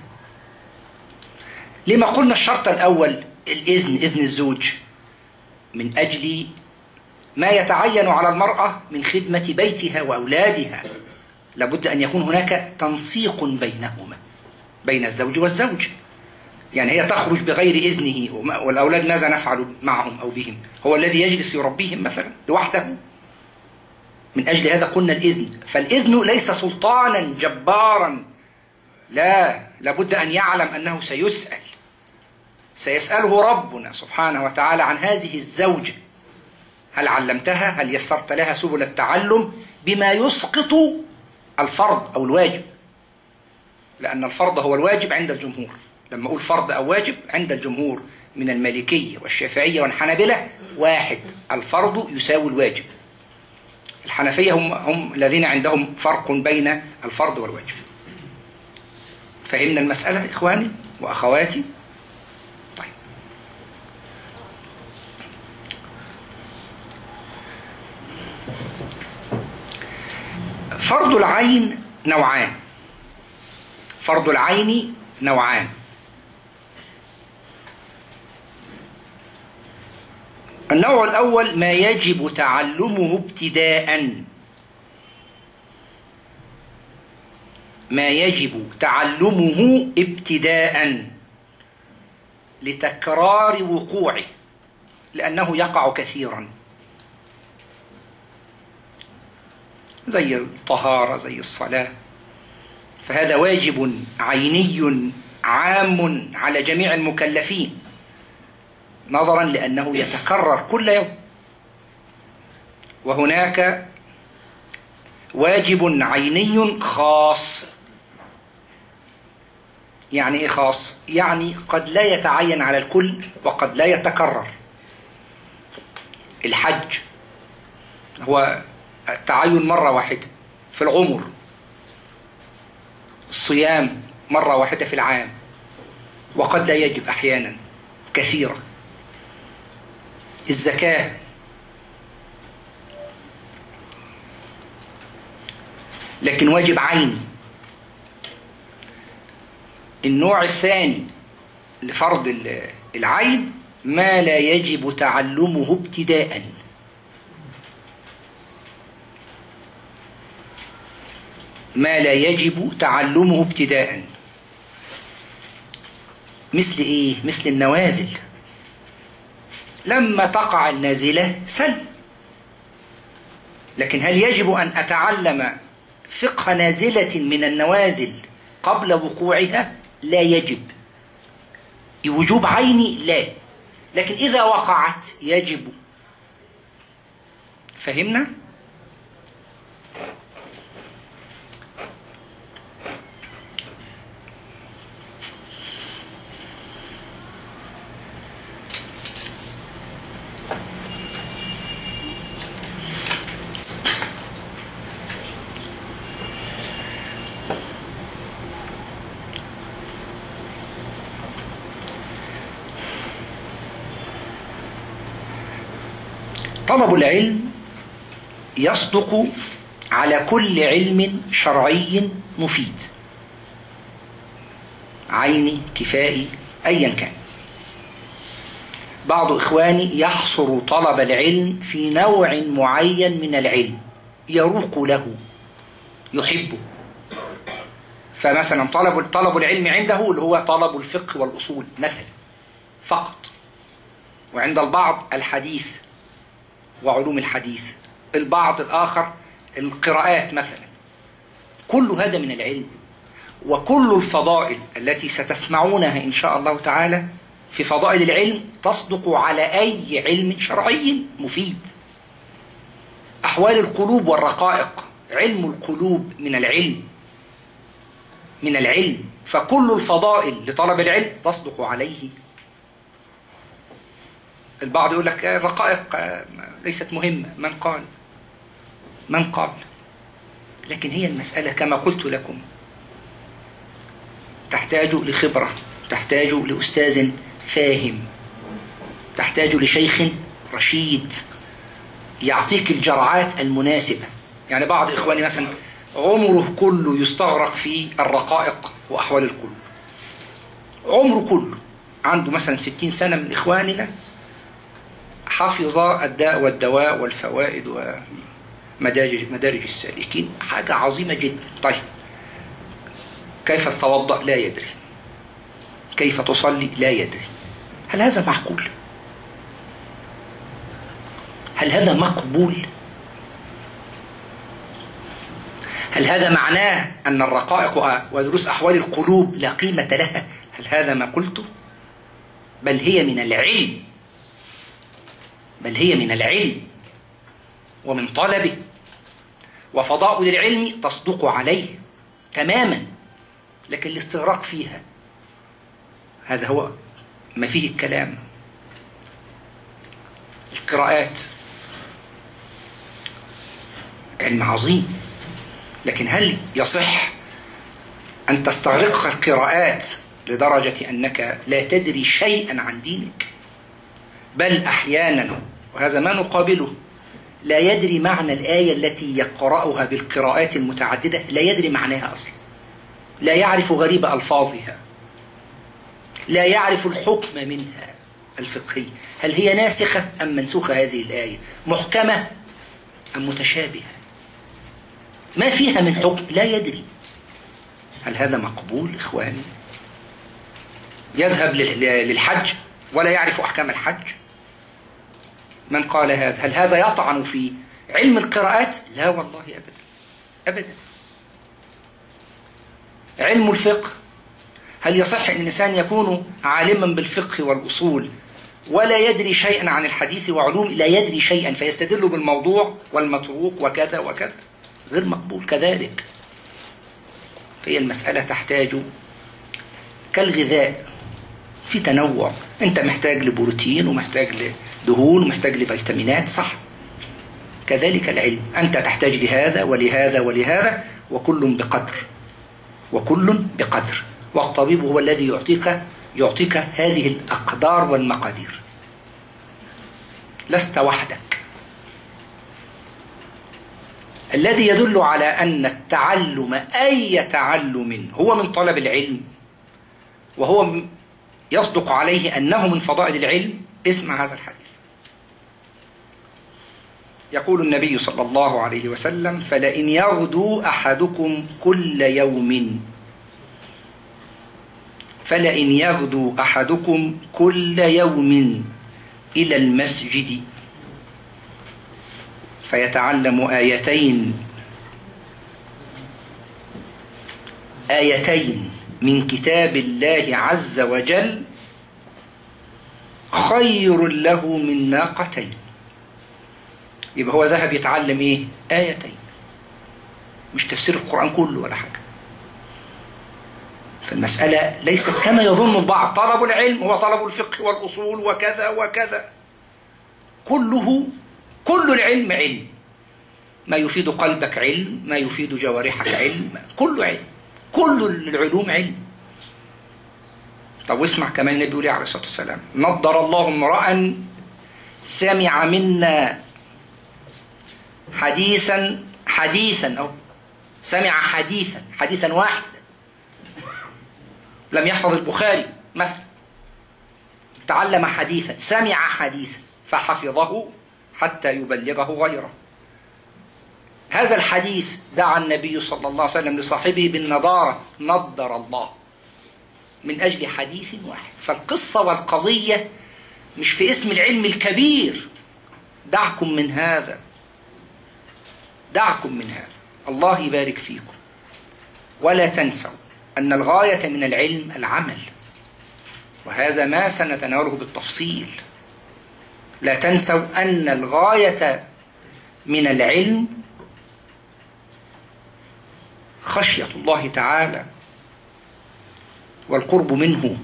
لما قلنا الشرط الأول الإذن، إذن الزوج، من أجل ما يتعين على المرأة من خدمة بيتها وأولادها. لابد أن يكون هناك تنسيق بينهما، بين الزوج والزوج. يعني هي تخرج بغير إذنه، والأولاد ماذا نفعل معهم أو بهم؟ هو الذي يجلس يربيهم مثلا لوحده؟ من أجل هذا قلنا الإذن. فالإذن ليس سلطانا جبارا، لا، لابد أن يعلم أنه سيسأل، سيسأله ربنا سبحانه وتعالى عن هذه الزوجة. هل علمتها؟ هل يسرت لها سبل التعلم بما يسقط الفرض أو الواجب؟ لأن الفرض هو الواجب عند الجمهور. لما أقول فرض أو واجب عند الجمهور من المالكية والشافعية والحنابلة واحد، الفرض يساوي الواجب. الحنفية هم, هم الذين عندهم فرق بين الفرض والواجب. فهمنا المسألة إخواني وأخواتي؟ طيب، فرض العين نوعان. فرض العين نوعان. النوع الأول ما يجب تعلمه ابتداء، ما يجب تعلمه ابتداء لتكرار وقوعه، لأنه يقع كثيرا، زي الطهارة، زي الصلاة. فهذا واجب عيني عام على جميع المكلفين، نظرا لأنه يتكرر كل يوم. وهناك واجب عيني خاص. يعني إيه خاص؟ يعني قد لا يتعين على الكل وقد لا يتكرر. الحج هو تعين مرة واحدة في العمر، الصيام مرة واحدة في العام، وقد لا يجب أحيانا كثيرة. الزكاة لكن واجب عيني. النوع الثاني لفرض العين ما لا يجب تعلمه ابتداء. ما لا يجب تعلمه ابتداء مثل إيه؟ مثل النوازل. لما تقع النازلة سل، لكن هل يجب أن أتعلم فقه نازلة من النوازل قبل وقوعها؟ لا يجب. وجوب عيني لا، لكن إذا وقعت يجب. فهمنا؟ طلب العلم يصدق على كل علم شرعي مفيد، عيني، كفائي، أيا كان. بعض إخواني يحصر طلب العلم في نوع معين من العلم، يروق له، يحبه. فمثلا طلب طلب العلم عنده اللي هو طلب الفقه والأصول مثلا فقط، وعند البعض الحديث وعلوم الحديث، البعض الآخر القراءات مثلا. كل هذا من العلم. وكل الفضائل التي ستسمعونها إن شاء الله تعالى في فضائل العلم تصدق على أي علم شرعي مفيد. أحوال القلوب والرقائق، علم القلوب من العلم من العلم فكل الفضائل لطلب العلم تصدق عليه. البعض يقول لك الرقائق ليست مهمة، من قال من قال لكن هي المسألة كما قلت لكم تحتاج لخبرة، تحتاج لأستاذ فاهم، تحتاج لشيخ رشيد يعطيك الجرعات المناسبة. يعني بعض إخواني مثلا عمره كله يستغرق في الرقائق وأحوال القلوب، عمره كله عنده مثلا ستين سنة من إخواننا حفظ الداء والدواء والفوائد ومدارج مدارج السالكين، حاجة عظيمة جدا. طيب كيف تتوضأ؟ لا يدري. كيف تصلي؟ لا يدري. هل هذا معقول؟ هل هذا مقبول؟ هل هذا معناه أن الرقائق ودروس أحوال القلوب لا قيمة لها؟ هل هذا ما قلته؟ بل هي من العلم، بل هي من العلم ومن طلبه، وفضاء للعلم تصدق عليه تماما، لكن الاستغراق فيها هذا هو ما فيه الكلام. القراءات علم عظيم، لكن هل يصح أن تستغرق القراءات لدرجة أنك لا تدري شيئا عن دينك؟ بل أحيانا، وهذا ما نقابله، لا يدري معنى الآية التي يقرأها بالقراءات المتعددة، لا يدري معناها أصلا، لا يعرف غريب ألفاظها، لا يعرف الحكم منها الفقهي. هل هي ناسخة أم منسوخة هذه الآية؟ محكمة أم متشابهة؟ ما فيها من حكم لا يدري. هل هذا مقبول إخواني؟ يذهب للحج ولا يعرف أحكام الحج؟ من قال هذا؟ هل هذا يطعن في علم القراءات؟ لا والله أبدا أبدا. علم الفقه، هل يصح أن الإنسان يكون عالما بالفقه والأصول ولا يدري شيئا عن الحديث وعلوم؟ لا يدري شيئا فيستدل بالموضوع والمتروك وكذا وكذا، غير مقبول كذلك. فهي المسألة تحتاج كالغذاء في تنوع، أنت محتاج لبروتين ومحتاج لدهون ومحتاج لفيتامينات، صح؟ كذلك العلم، أنت تحتاج لهذا ولهذا ولهذا، وكل بقدر وكل بقدر، والطبيب هو الذي يعطيك يعطيك هذه الأقدار والمقادير، لست وحدك. الذي يدل على أن التعلم أي تعلم هو من طلب العلم، وهو يصدق عليه أنه من فضائل العلم، اسمع هذا الحديث. يقول النبي صلى الله عليه وسلم: فلئن يغدو أحدكم كل يوم فلئن يغدو أحدكم كل يوم إلى المسجد فيتعلم آيتين آيتين من كتاب الله عز وجل خير له من ناقتين. يبقى هو ذهب يتعلم إيه؟ آيتين، مش تفسير القرآن كله ولا حاجة. فالمسألة ليست كما يظن البعض، طلب العلم هو طلب الفقه والأصول وكذا وكذا، كله كل العلم علم، ما يفيد قلبك علم، ما يفيد جوارحك علم، كله علم، كل العلوم علم. طب واسمع كمان النبي يقول عليه الصلاة والسلام: نضر الله امرأ سمع منا حديثا حديثا أو سمع حديثا حديثا واحد، لم يحفظ البخاري مثلا، تعلم حديثا، سمع حديثا فحفظه حتى يبلغه غيره. هذا الحديث دعا النبي صلى الله عليه وسلم لصاحبه بالنضارة، نضر الله، من أجل حديث واحد. فالقصة والقضية مش في اسم العلم الكبير، دعكم من هذا، دعكم من هذا. الله يبارك فيكم. ولا تنسوا أن الغاية من العلم العمل، وهذا ما سنتناوله بالتفصيل. لا تنسوا أن الغاية من العلم خشية الله تعالى والقرب منه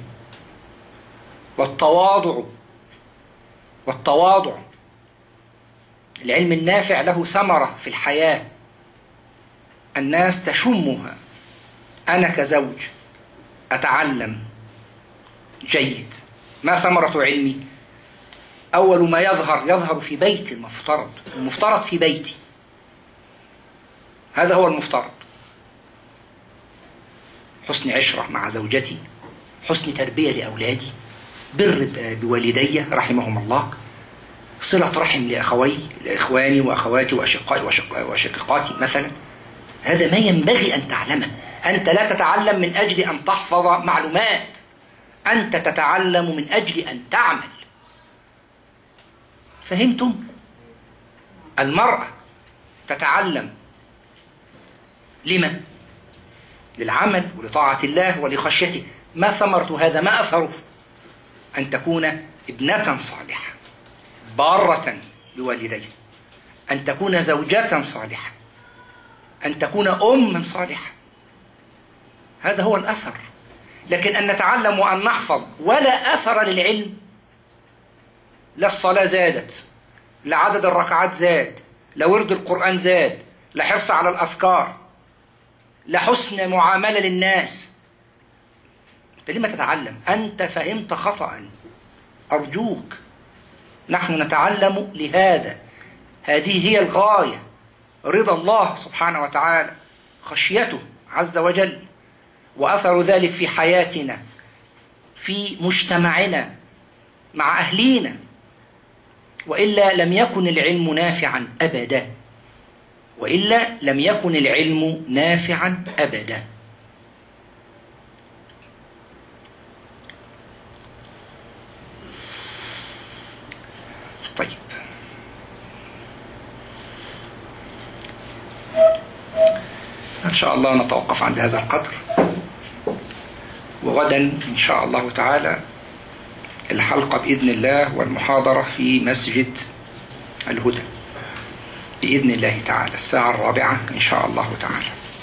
والتواضع والتواضع. العلم النافع له ثمرة في الحياة الناس تشمها. أنا كزوج أتعلم جيد، ما ثمرة علمي؟ أول ما يظهر يظهر في بيت المفترض، المفترض في بيتي، هذا هو المفترض. حسن عشرة مع زوجتي، حسن تربية لأولادي، بر بوالدي رحمهم الله، صلة رحم لأخوي لإخواني وأخواتي وأشقائي وشقيقاتي مثلا. هذا ما ينبغي أن تعلمه. أنت لا تتعلم من أجل أن تحفظ معلومات، أنت تتعلم من أجل أن تعمل. فهمتم؟ المرأة تتعلم لما؟ للعمل ولطاعة الله ولخشيته. ما ثمرة هذا؟ ما أثره؟ أن تكون ابنة صالحة بارة بوالديها، أن تكون زوجة صالحة، أن تكون أم صالحة. هذا هو الأثر. لكن أن نتعلم وأن نحفظ ولا أثر للعلم، لا الصلاة زادت، لا عدد الركعات زاد، لا ورد القرآن زاد، لا حرص على الأذكار، لا حسن معاملة للناس. أنت لما تتعلم؟ أنت فهمت خطأ. أرجوك، نحن نتعلم لهذا، هذه هي الغاية، رضا الله سبحانه وتعالى، خشيته عز وجل، وأثر ذلك في حياتنا، في مجتمعنا، مع أهلينا. وإلا لم يكن العلم نافعا أبدا، وإلا لم يكن العلم نافعا أبدا. طيب، إن شاء الله نتوقف عند هذا القدر، وغدا إن شاء الله تعالى الحلقة بإذن الله والمحاضرة في مسجد الهدى بإذن الله تعالى الساعة الرابعة إن شاء الله تعالى.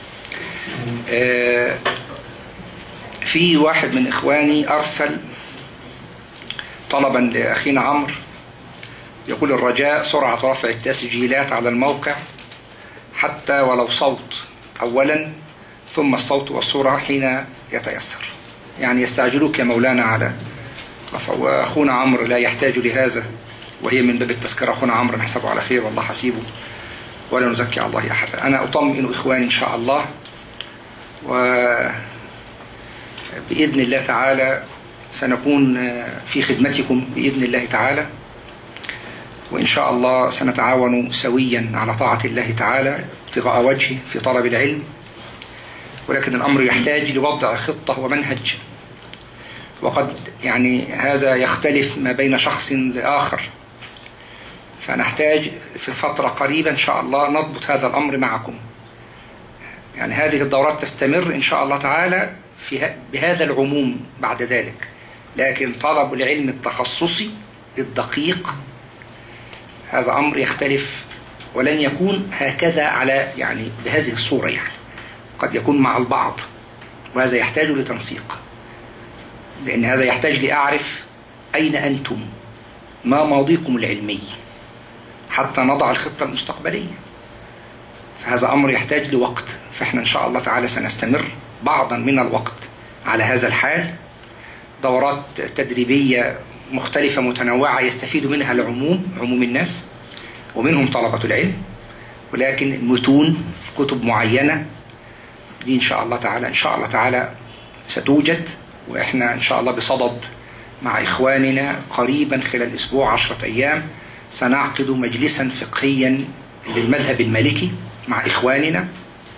آه في واحد من إخواني أرسل طلبا لأخينا عمرو، يقول الرجاء سرعة رفع التسجيلات على الموقع حتى ولو صوت أولا، ثم الصوت والصورة حين يتيسر. يعني يستعجلوك يا مولانا على رفع، وأخونا عمرو لا يحتاج لهذا، وهي من باب التذكرة. أخونا عمرو نحسبه على خير والله حسيبه، ولا نزكي على الله أحدا. أنا أطمئن إخواني إن شاء الله، وبإذن الله تعالى سنكون في خدمتكم بإذن الله تعالى، وإن شاء الله سنتعاون سويا على طاعة الله تعالى ابتغاء وجهه في طلب العلم. ولكن الأمر يحتاج لوضع خطة ومنهج، وقد يعني هذا يختلف ما بين شخص لآخر، فنحتاج في فترة قريبة إن شاء الله نضبط هذا الأمر معكم. يعني هذه الدورات تستمر إن شاء الله تعالى في بهذا العموم بعد ذلك، لكن طلب العلم التخصصي الدقيق هذا أمر يختلف، ولن يكون هكذا على يعني بهذه الصورة، يعني قد يكون مع البعض، وهذا يحتاج لتنسيق، لأن هذا يحتاج لأعرف أين أنتم، ما ماضيكم العلمي، حتى نضع الخطة المستقبلية. فهذا أمر يحتاج لوقت، فإحنا إن شاء الله تعالى سنستمر بعضا من الوقت على هذا الحال، دورات تدريبية مختلفة متنوعة يستفيد منها العموم، عموم الناس، ومنهم طلبة العلم، ولكن متون كتب معينة دي إن شاء الله تعالى إن شاء الله تعالى ستوجد، وإحنا إن شاء الله بصدد مع إخواننا قريبا خلال أسبوع عشرة أيام سنعقد مجلسا فقهيا للمذهب المالكي مع إخواننا.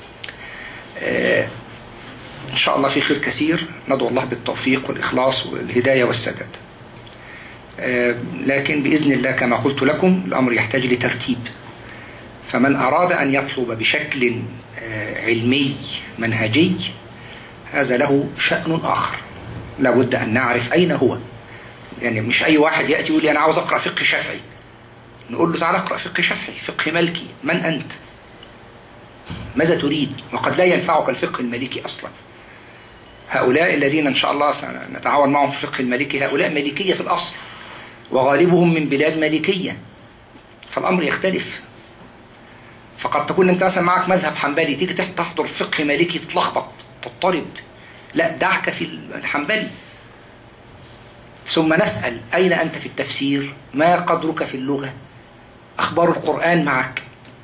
آه إن شاء الله في خير كثير، ندعو الله بالتوفيق والإخلاص والهداية والسداد. آه لكن بإذن الله كما قلت لكم الأمر يحتاج لترتيب، فمن أراد أن يطلب بشكل آه علمي منهجي هذا له شأن آخر، لا بد أن نعرف أين هو. يعني مش أي واحد يأتي يقول لي أنا عاوز أقرأ فقه شافعي، نقول له تعالى اقرأ فقه شافعي، فقه مالكي. من أنت؟ ماذا تريد؟ وقد لا ينفعك الفقه المالكي أصلا. هؤلاء الذين إن شاء الله سنتعاون معهم في الفقه المالكي هؤلاء مالكية في الأصل، وغالبهم من بلاد مالكية، فالأمر يختلف. فقد تكون أنت مثلا معك مذهب حنبلي، تيجي تحضر فقه مالكي تتلخبط تضطرب. لا، دعك في الحنبلي، ثم نسأل أين أنت في التفسير؟ ما قدرك في اللغة؟ أخبار القرآن معك؟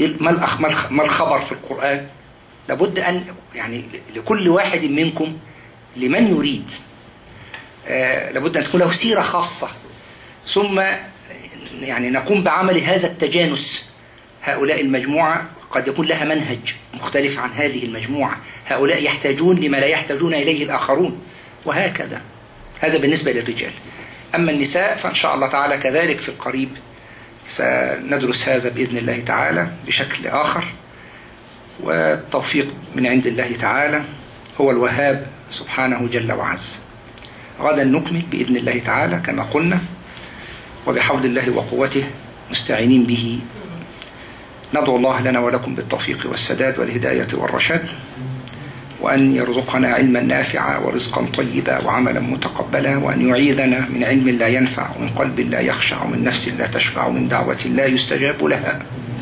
ما الخبر في القرآن؟ لابد أن يعني لكل واحد منكم لمن يريد آه لابد أن تكون له سيرة خاصة، ثم يعني نقوم بعمل هذا التجانس. هؤلاء المجموعة قد يكون لها منهج مختلف عن هذه المجموعة، هؤلاء يحتاجون لما لا يحتاجون إليه الآخرون، وهكذا. هذا بالنسبة للرجال. أما النساء فإن شاء الله تعالى كذلك في القريب سندرس هذا بإذن الله تعالى بشكل آخر، والتوفيق من عند الله تعالى، هو الوهاب سبحانه جل وعز. غدا نكمل بإذن الله تعالى كما قلنا، وبحول الله وقوته مستعينين به ندعو الله لنا ولكم بالتوفيق والسداد والهداية والرشاد، وأن يرزقنا علما نافعا ورزقا طيبا وعملا متقبلا، وأن يعيذنا من علم لا ينفع ومن قلب لا يخشع ومن نفس لا تشبع ومن دعوة لا يستجاب لها.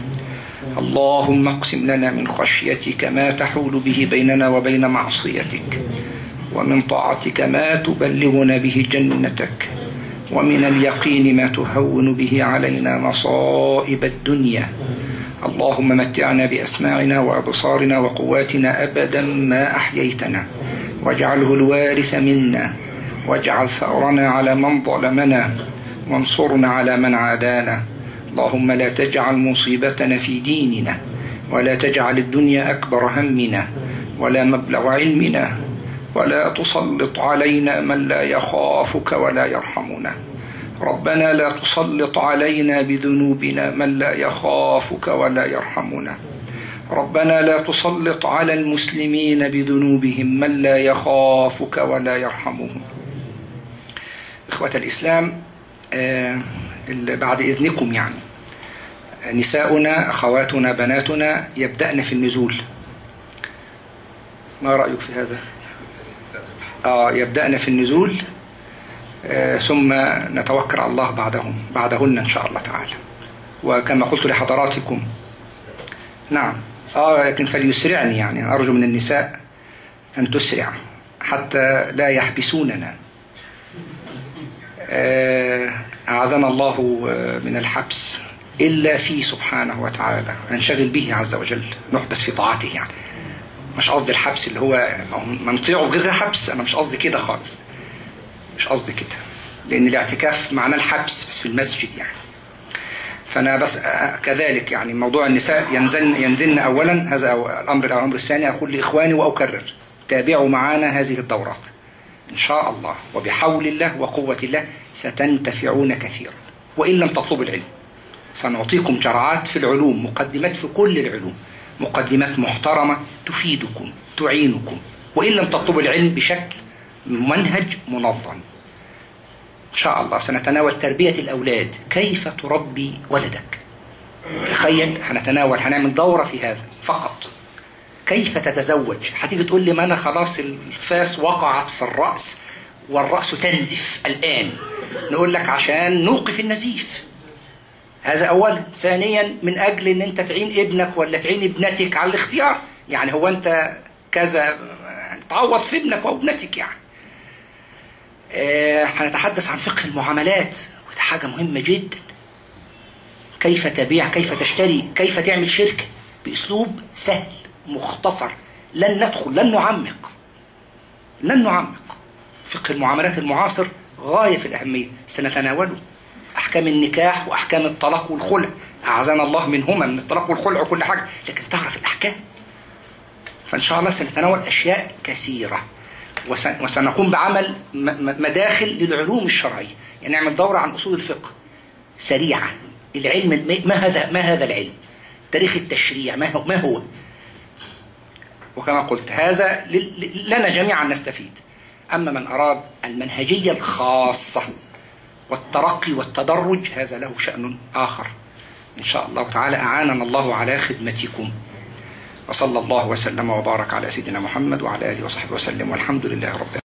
اللهم اقسم لنا من خشيتك ما تحول به بيننا وبين معصيتك، ومن طاعتك ما تبلغنا به جنتك، ومن اليقين ما تهون به علينا مصائب الدنيا. اللهم متعنا بأسماعنا وأبصارنا وقواتنا أبدا ما أحييتنا، واجعله الوارث منا، واجعل ثأرنا على من ظلمنا، وانصرنا على من عادانا. اللهم لا تجعل مصيبتنا في ديننا، ولا تجعل الدنيا أكبر همنا ولا مبلغ علمنا، ولا تسلط علينا من لا يخافك ولا يرحمنا. ربنا لا تسلط علينا بذنوبنا من لا يخافك ولا يرحمنا. ربنا لا تسلط على المسلمين بذنوبهم من لا يخافك ولا يرحمهم. إخوة الإسلام، آه بعد إذنكم يعني نساؤنا أخواتنا بناتنا يبدأن في النزول. ما رأيك في هذا؟ آه يبدأن في النزول، آه ثم نتوكل على الله بعدهم بعدهن إن شاء الله تعالى. وكما قلت لحضراتكم نعم آه لكن فليسرعني، يعني أرجو من النساء أن تسرع حتى لا يحبسوننا. آه أعاذنا الله من الحبس إلا فيه سبحانه وتعالى، ننشغل به عز وجل، نحبس في طاعته. يعني مش قصدي الحبس اللي هو منطيعه غير حبس، أنا مش قصدي كده خالص، مش قصدي كده، لأن الاعتكاف معناه الحبس بس في المسجد يعني. فأنا بس كذلك يعني موضوع النساء ينزل ينزلن أولا، هذا الأمر. الأمر الثاني أقول لإخواني وأكرر، تابعوا معنا هذه الدورات إن شاء الله، وبحول الله وقوة الله ستنتفعون كثيرا. وإن لم تطلبوا العلم سنعطيكم جرعات في العلوم، مقدمات في كل العلوم، مقدمات محترمة تفيدكم تعينكم. وإن لم تطلبوا العلم بشكل منهج منظم إن شاء الله سنتناول تربية الأولاد، كيف تربي ولدك. تخيل هنتناول هنعمل دورة في هذا فقط. كيف تتزوج؟ هتيجي تقول لي ما أنا خلاص الفاس وقعت في الرأس والرأس تنزف الآن. نقول لك عشان نوقف النزيف، هذا أولا. ثانيا من أجل أن أنت تعين ابنك ولا تعين ابنتك على الاختيار، يعني هو أنت كذا تعوض في ابنك وابنتك يعني. آه هنتحدث عن فقه المعاملات، وده حاجة مهمة جدا. كيف تبيع، كيف تشتري، كيف تعمل شركة بأسلوب سهل مختصر. لن ندخل لن نعمق لن نعمق فقه المعاملات المعاصر غاية في الأهمية، سنتناوله. أحكام النكاح وأحكام الطلاق والخلع، أعاذنا الله منهما، من الطلاق والخلع وكل حاجة، لكن تعرف الأحكام. فإن شاء الله سنتناول أشياء كثيرة، وسنقوم بعمل مداخل للعلوم الشرعية. يعني نعمل دورة عن أصول الفقه سريعة. العلم ما هذا ما هذا العلم، تاريخ التشريع ما هو, ما هو. وكما قلت هذا لنا جميعا نستفيد. أما من أراد المنهجية الخاصة والترقي والتدرج هذا له شأن آخر. إن شاء الله تعالى أعاننا الله على خدمتكم. وصلى الله وسلم وبارك على سيدنا محمد وعلى آله وصحبه وسلم، والحمد لله رب العالمين.